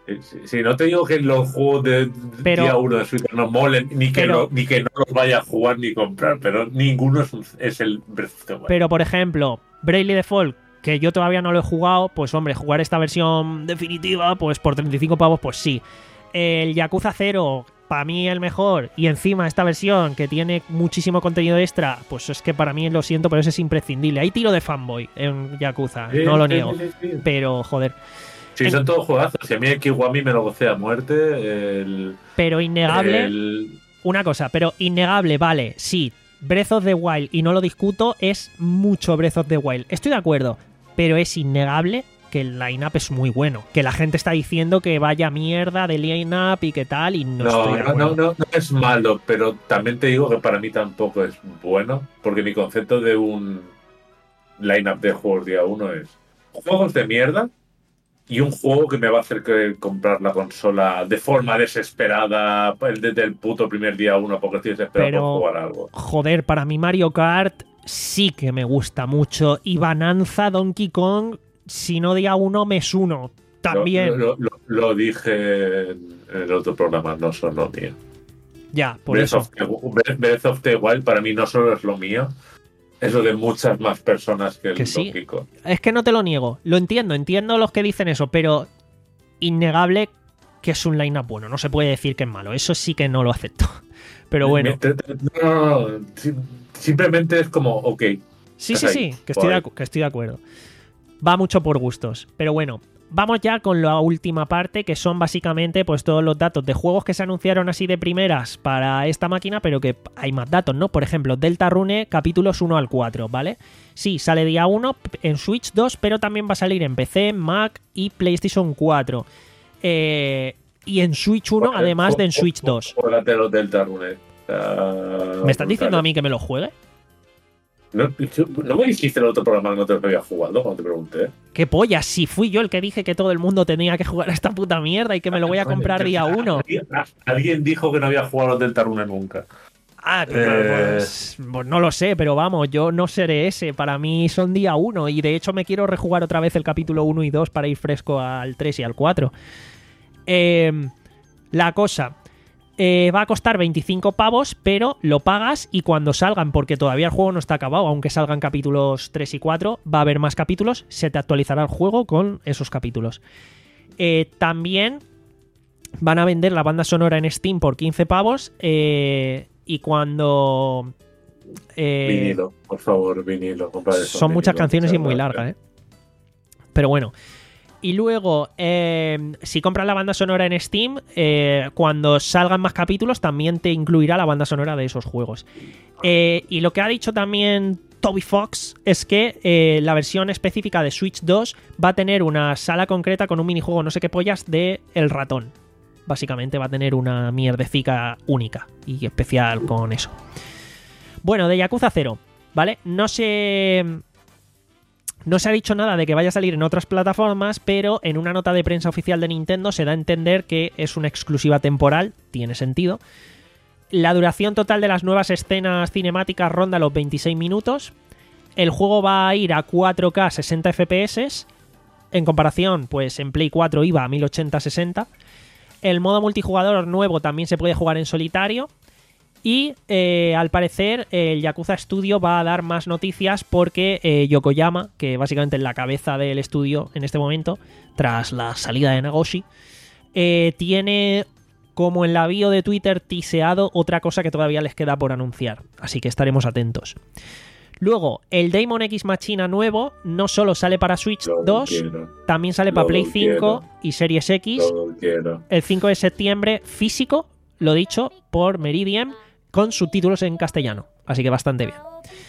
Si, si no te digo que los juegos de Pero- día uno de Switch no molen, ni que, pero- no, ni que no los vaya a jugar ni comprar, pero ninguno es, un- es el Breath of the Wild. Pero, por ejemplo, Bravely Default, que yo todavía no lo he jugado, pues hombre, jugar esta versión definitiva, pues por treinta y cinco pavos, pues sí. El Yakuza cero, para mí el mejor, y encima esta versión que tiene muchísimo contenido extra, pues es que para mí, lo siento, pero eso es imprescindible. Hay tiro de fanboy en Yakuza, Sí, no lo sí, niego. sí, sí, sí. Pero, joder. Sí, En- son todos juegazos. Si a mí el Kiwami me lo gocé a muerte. El, Pero innegable, el- una cosa, pero innegable, vale, sí, Breath of the Wild, y no lo discuto, es mucho Breath of the Wild. Estoy de acuerdo, pero es innegable que el line-up es muy bueno. Que la gente está diciendo que vaya mierda de line-up y que tal, y no, No, estoy de no, acuerdo. no, no, no es malo, pero también te digo que para mí tampoco es bueno, porque mi concepto de un line-up de juegos día uno es juegos de mierda y un juego que me va a hacer que comprar la consola de forma desesperada el- desde el puto primer día uno porque estoy desesperado Pero- por jugar algo. Joder, para mí Mario Kart sí que me gusta mucho. Y Bananza Donkey Kong, si no día uno, mes uno. También. Lo, lo- lo- lo dije en el otro programa, no son lo mío. Ya, por Breath eso. of, the, Breath of the Wild para mí no solo es lo mío, es lo de muchas más personas que el Que sí. Donkey Kong. Es que no te lo niego. Lo entiendo, entiendo los que dicen eso, pero innegable que es un line-up bueno. No se puede decir que es malo. Eso sí que no lo acepto. Pero bueno. Te- te- No, no, no. Sim- Simplemente es como, ok. Sí, sí, estás sí, ahí. que estoy, de, Guay. acu- que estoy de acuerdo. Va mucho por gustos. Pero bueno, vamos ya con la última parte, que son básicamente pues todos los datos de juegos que se anunciaron así de primeras para esta máquina, pero que hay más datos, ¿no? Por ejemplo, Deltarune capítulos uno al cuatro, ¿vale? Sí, sale día uno en Switch dos, pero también va a salir en P C, Mac y PlayStation cuatro. Eh, y en Switch uno, además de en Switch dos. Juégate los Deltarune. Uh, ¿Me estás diciendo a mí que me lo juegue? ¿No, ¿No me dijiste en el otro programa que no te lo había jugado cuando te pregunté? ¡Qué polla! Si fui yo el que dije que todo el mundo tenía que jugar a esta puta mierda y que me lo voy a comprar día uno. Alguien- Alguien dijo que no había jugado los Deltarune nunca. Ah, Eh. pues, pues no lo sé, pero vamos, yo no seré ese. Para mí son día uno y de hecho me quiero rejugar otra vez el capítulo uno y dos para ir fresco al tres y al cuatro. Eh, la cosa... Eh, va a costar veinticinco pavos, pero lo pagas y cuando salgan, porque todavía el juego no está acabado, aunque salgan capítulos tres y cuatro, va a haber más capítulos, se te actualizará el juego con esos capítulos. Eh, también van a vender la banda sonora en Steam por quince pavos eh, y cuando... eh, Vinilo, por favor, vinilo. compra eso, son muchas vinilo, canciones y muy gracias. largas, ¿eh? Pero bueno. Y luego, eh, si compras la banda sonora en Steam, eh, cuando salgan más capítulos también te incluirá la banda sonora de esos juegos. Eh, y lo que ha dicho también Toby Fox es que eh, la versión específica de Switch dos va a tener una sala concreta con un minijuego no sé qué pollas de El Ratón. Básicamente va a tener una mierdecica única y especial con eso. Bueno, de Yakuza cero, ¿vale? No sé... No se ha dicho nada de que vaya a salir en otras plataformas, pero en una nota de prensa oficial de Nintendo se da a entender que es una exclusiva temporal, tiene sentido. La duración total de las nuevas escenas cinemáticas ronda los veintiséis minutos. El juego va a ir a cuatro K sesenta F P S. En comparación, pues en Play cuatro iba a mil ochenta sesenta. El modo multijugador nuevo también se puede jugar en solitario. Y eh, al parecer el Yakuza Studio va a dar más noticias porque eh, Yokoyama, que básicamente es la cabeza del estudio en este momento, tras la salida de Nagoshi, eh, tiene como en la bio de Twitter tiseado otra cosa que todavía les queda por anunciar. Así que estaremos atentos. Luego, el Daemon X Machina nuevo no solo sale para Switch Lo dos, quiero, también sale para Lo Play cinco quiero. y Series X. lo quiero. El cinco de septiembre físico, lo dicho, por Meridian, con subtítulos en castellano. Así que bastante bien.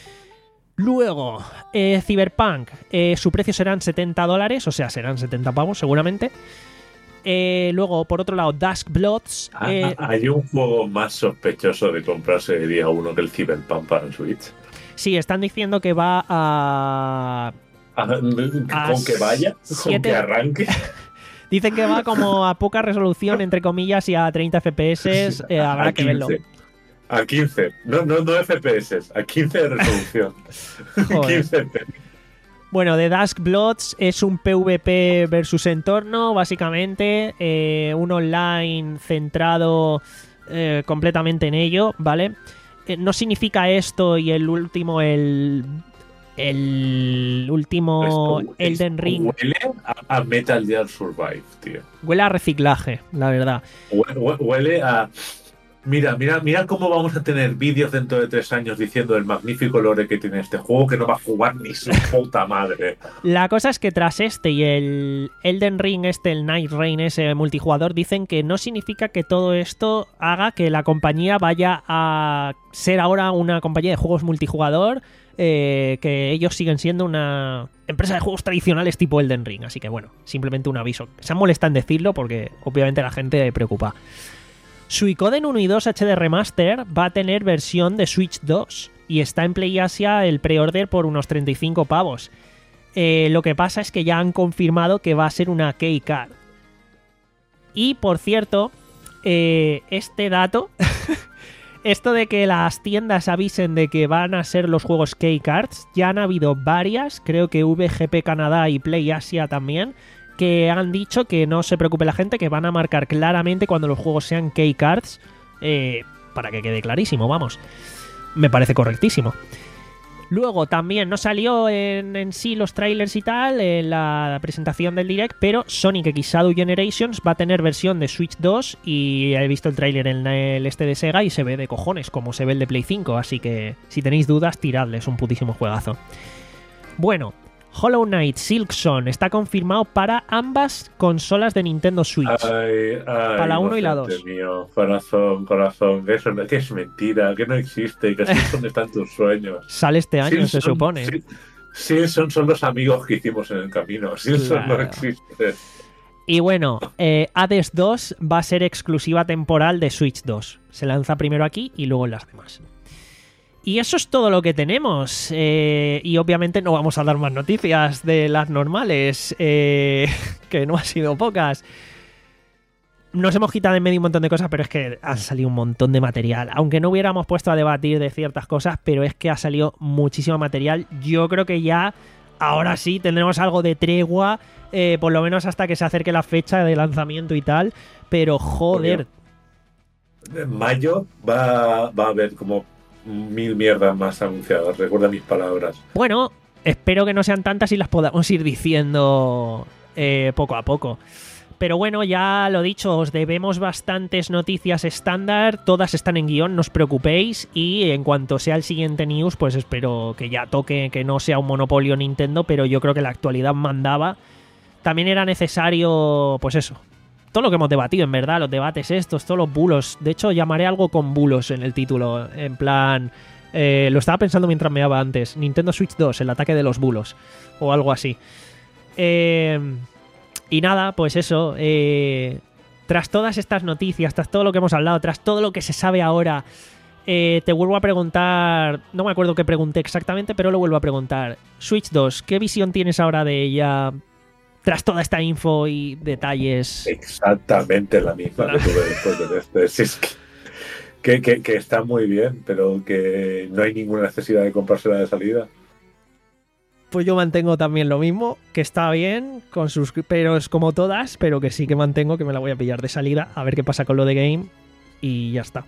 Luego, eh, Cyberpunk. Eh, su precio serán setenta dólares, o sea, serán setenta pavos seguramente. Eh, luego, por otro lado, Dusk Bloods. Ah, eh, ah, Hay un juego más sospechoso de comprarse de día uno que el Cyberpunk para el Switch. sí, están diciendo que va a... Ah, con que vaya, con siete- que arranque. Dicen que va como a poca resolución, entre comillas, y a treinta F P S. eh, habrá A que verlo. quince. A quince. No, no, no F P S, a quince de resolución. Joder. quince F P S. Bueno, The Dusk Bloods es un PvP versus entorno, básicamente, eh, un online centrado eh, completamente en ello, ¿vale? Eh, no significa esto y el último, el... El último Esto- Elden esto Ring Huele a, a Metal Gear Survive, tío. huele a reciclaje, la verdad. Hue- hue- Huele a... Mira, mira, mira cómo vamos a tener vídeos dentro de tres años diciendo el magnífico lore que tiene este juego que no va a jugar ni su puta madre. La cosa es que tras este y el Elden Ring, este, el Night Rain, ese multijugador, dicen que no significa que todo esto haga que la compañía vaya a ser ahora una compañía de juegos multijugador, eh, que ellos siguen siendo una empresa de juegos tradicionales tipo Elden Ring. Así que bueno, simplemente un aviso. Se han molestado en decirlo porque obviamente la gente le preocupa. Suicoden uno y dos H D Remaster va a tener versión de Switch dos y está en PlayAsia el pre-order por unos treinta y cinco pavos. Eh, lo que pasa es que ya han confirmado que va a ser una keycard. Y por cierto, eh, este dato, esto de que las tiendas avisen de que van a ser los juegos keycards, ya han habido varias, creo que V G P Canadá y PlayAsia también, que han dicho que no se preocupe la gente, que van a marcar claramente cuando los juegos sean keycards, eh, para que quede clarísimo, vamos. Me parece correctísimo. Luego también no salió en, en sí los trailers y tal en la presentación del Direct, pero Sonic X Shadow Generations va a tener versión de Switch dos y he visto el trailer en el este de Sega y se ve de cojones como se ve el de Play cinco, así que si tenéis dudas tiradle, es un putísimo juegazo. Bueno, Hollow Knight Silksong está confirmado para ambas consolas de Nintendo Switch. Ay, ay, Para la uno y la inocente dos. mío, corazón, corazón, que, eso, que es mentira, que no existe, que así es donde están tus sueños. Sale este año, se Silson- supone. Sil- Silson son los amigos que hicimos en el camino. Silson Claro. no existe. Y bueno, eh, Hades dos va a ser exclusiva temporal de Switch dos. Se lanza primero aquí y luego en las demás. Y eso es todo lo que tenemos. Eh, y obviamente no vamos a dar más noticias de las normales, eh, que no han sido pocas. Nos hemos quitado en medio un montón de cosas, pero es que ha salido un montón de material. Aunque no hubiéramos puesto a debatir de ciertas cosas, pero es que ha salido muchísimo material. Yo creo que ya, ahora sí, tendremos algo de tregua, eh, por lo menos hasta que se acerque la fecha de lanzamiento y tal. Pero joder, En mayo va, va a haber como mil mierdas más anunciadas. Recuerda mis palabras. bueno, espero que no sean tantas y las podamos ir diciendo eh, poco a poco. Pero bueno, ya lo dicho, os debemos bastantes noticias estándar, todas están en guión, no os preocupéis, y en cuanto sea el siguiente news, pues espero que ya toque, que no sea un monopolio Nintendo, pero yo creo que la actualidad mandaba. También era necesario, pues eso, todo lo que hemos debatido, en verdad, los debates estos, todos los bulos. De hecho, llamaré algo con bulos en el título, en plan... Eh, lo estaba pensando mientras me daba antes. Nintendo Switch dos, el ataque de los bulos, o algo así. Eh... Y nada, pues eso, eh, tras todas estas noticias, tras todo lo que hemos hablado, tras todo lo que se sabe ahora, eh, te vuelvo a preguntar, no me acuerdo qué pregunté exactamente, pero lo vuelvo a preguntar. Switch dos, ¿qué visión tienes ahora de ella tras toda esta info y detalles? Exactamente la misma que tuve después de este. Si es que, que, que, que está muy bien, pero que no hay ninguna necesidad de comprársela de salida. Pues yo mantengo también lo mismo, que está bien, con sus peros como todas, pero que sí que mantengo que me la voy a pillar de salida, a ver qué pasa con lo de Game, y ya está.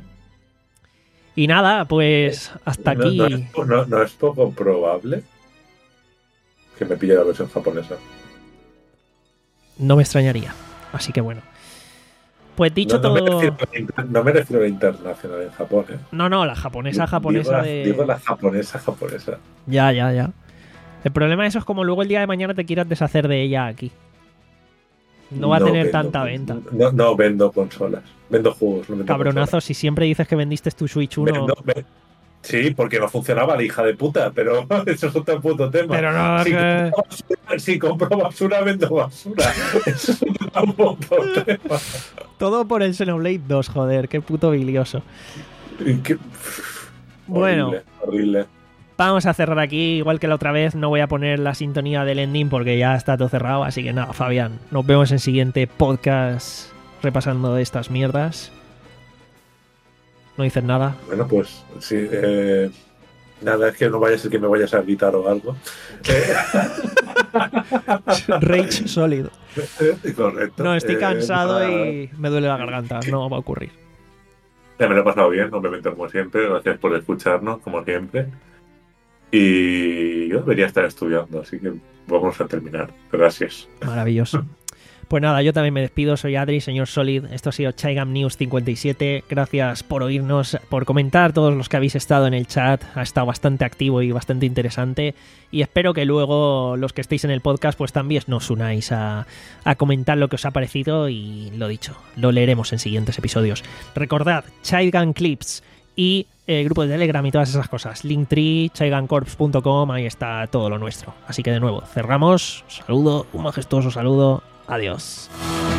Y nada, pues hasta No, aquí. no, es, no, no es poco probable que me pille la versión japonesa. No me extrañaría, así que bueno. Pues dicho no, no todo... Me refiero a la inter- no me refiero a la internacional en Japón, ¿eh? No, no, la japonesa, japonesa digo la, de... Digo la japonesa, japonesa. Ya, ya, ya. El problema de eso es como luego el día de mañana te quieras deshacer de ella aquí. No va a tener vendo- tanta venta. No, no vendo consolas, vendo juegos. No vendo Cabronazo, si siempre dices que vendiste tu Switch uno... Vendo- ve- Sí, porque no funcionaba la hija de puta, pero eso es otro puto tema. Pero no, si, que- compro basura, si compro basura, vendo basura. Eso es otro puto tema. Todo por el Xenoblade dos, joder, qué puto bilioso. Y que- Bueno. Horrible, horrible. Vamos a cerrar aquí, igual que la otra vez, no voy a poner la sintonía del ending porque ya está todo cerrado, así que nada, Fabián, nos vemos en el siguiente podcast repasando estas mierdas. ¿No dices nada? Bueno, pues sí. Eh, Nada, es que no vaya a ser que me vayas a gritar o algo. Eh, Rage Solid. correcto. No, estoy Eh, cansado nada, y me duele la garganta. No va a ocurrir. Ya me lo he pasado bien, obviamente, como siempre. Gracias por escucharnos, como siempre. Y yo debería estar estudiando, así que vamos a terminar. Gracias. Maravilloso. Pues nada, yo también me despido. Soy Adri, señor Solid. Esto ha sido Chaigam News cincuenta y siete. Gracias por oírnos, por comentar, todos los que habéis estado en el chat. Ha estado bastante activo y bastante interesante. Y espero que luego los que estéis en el podcast pues también nos unáis a, a comentar lo que os ha parecido. Y lo dicho, lo leeremos en siguientes episodios. Recordad, Chaigam Clips y el grupo de Telegram y todas esas cosas. Linktree, chaigancorps punto com, ahí está todo lo nuestro. Así que de nuevo, cerramos. Saludo, un majestuoso saludo. Adiós.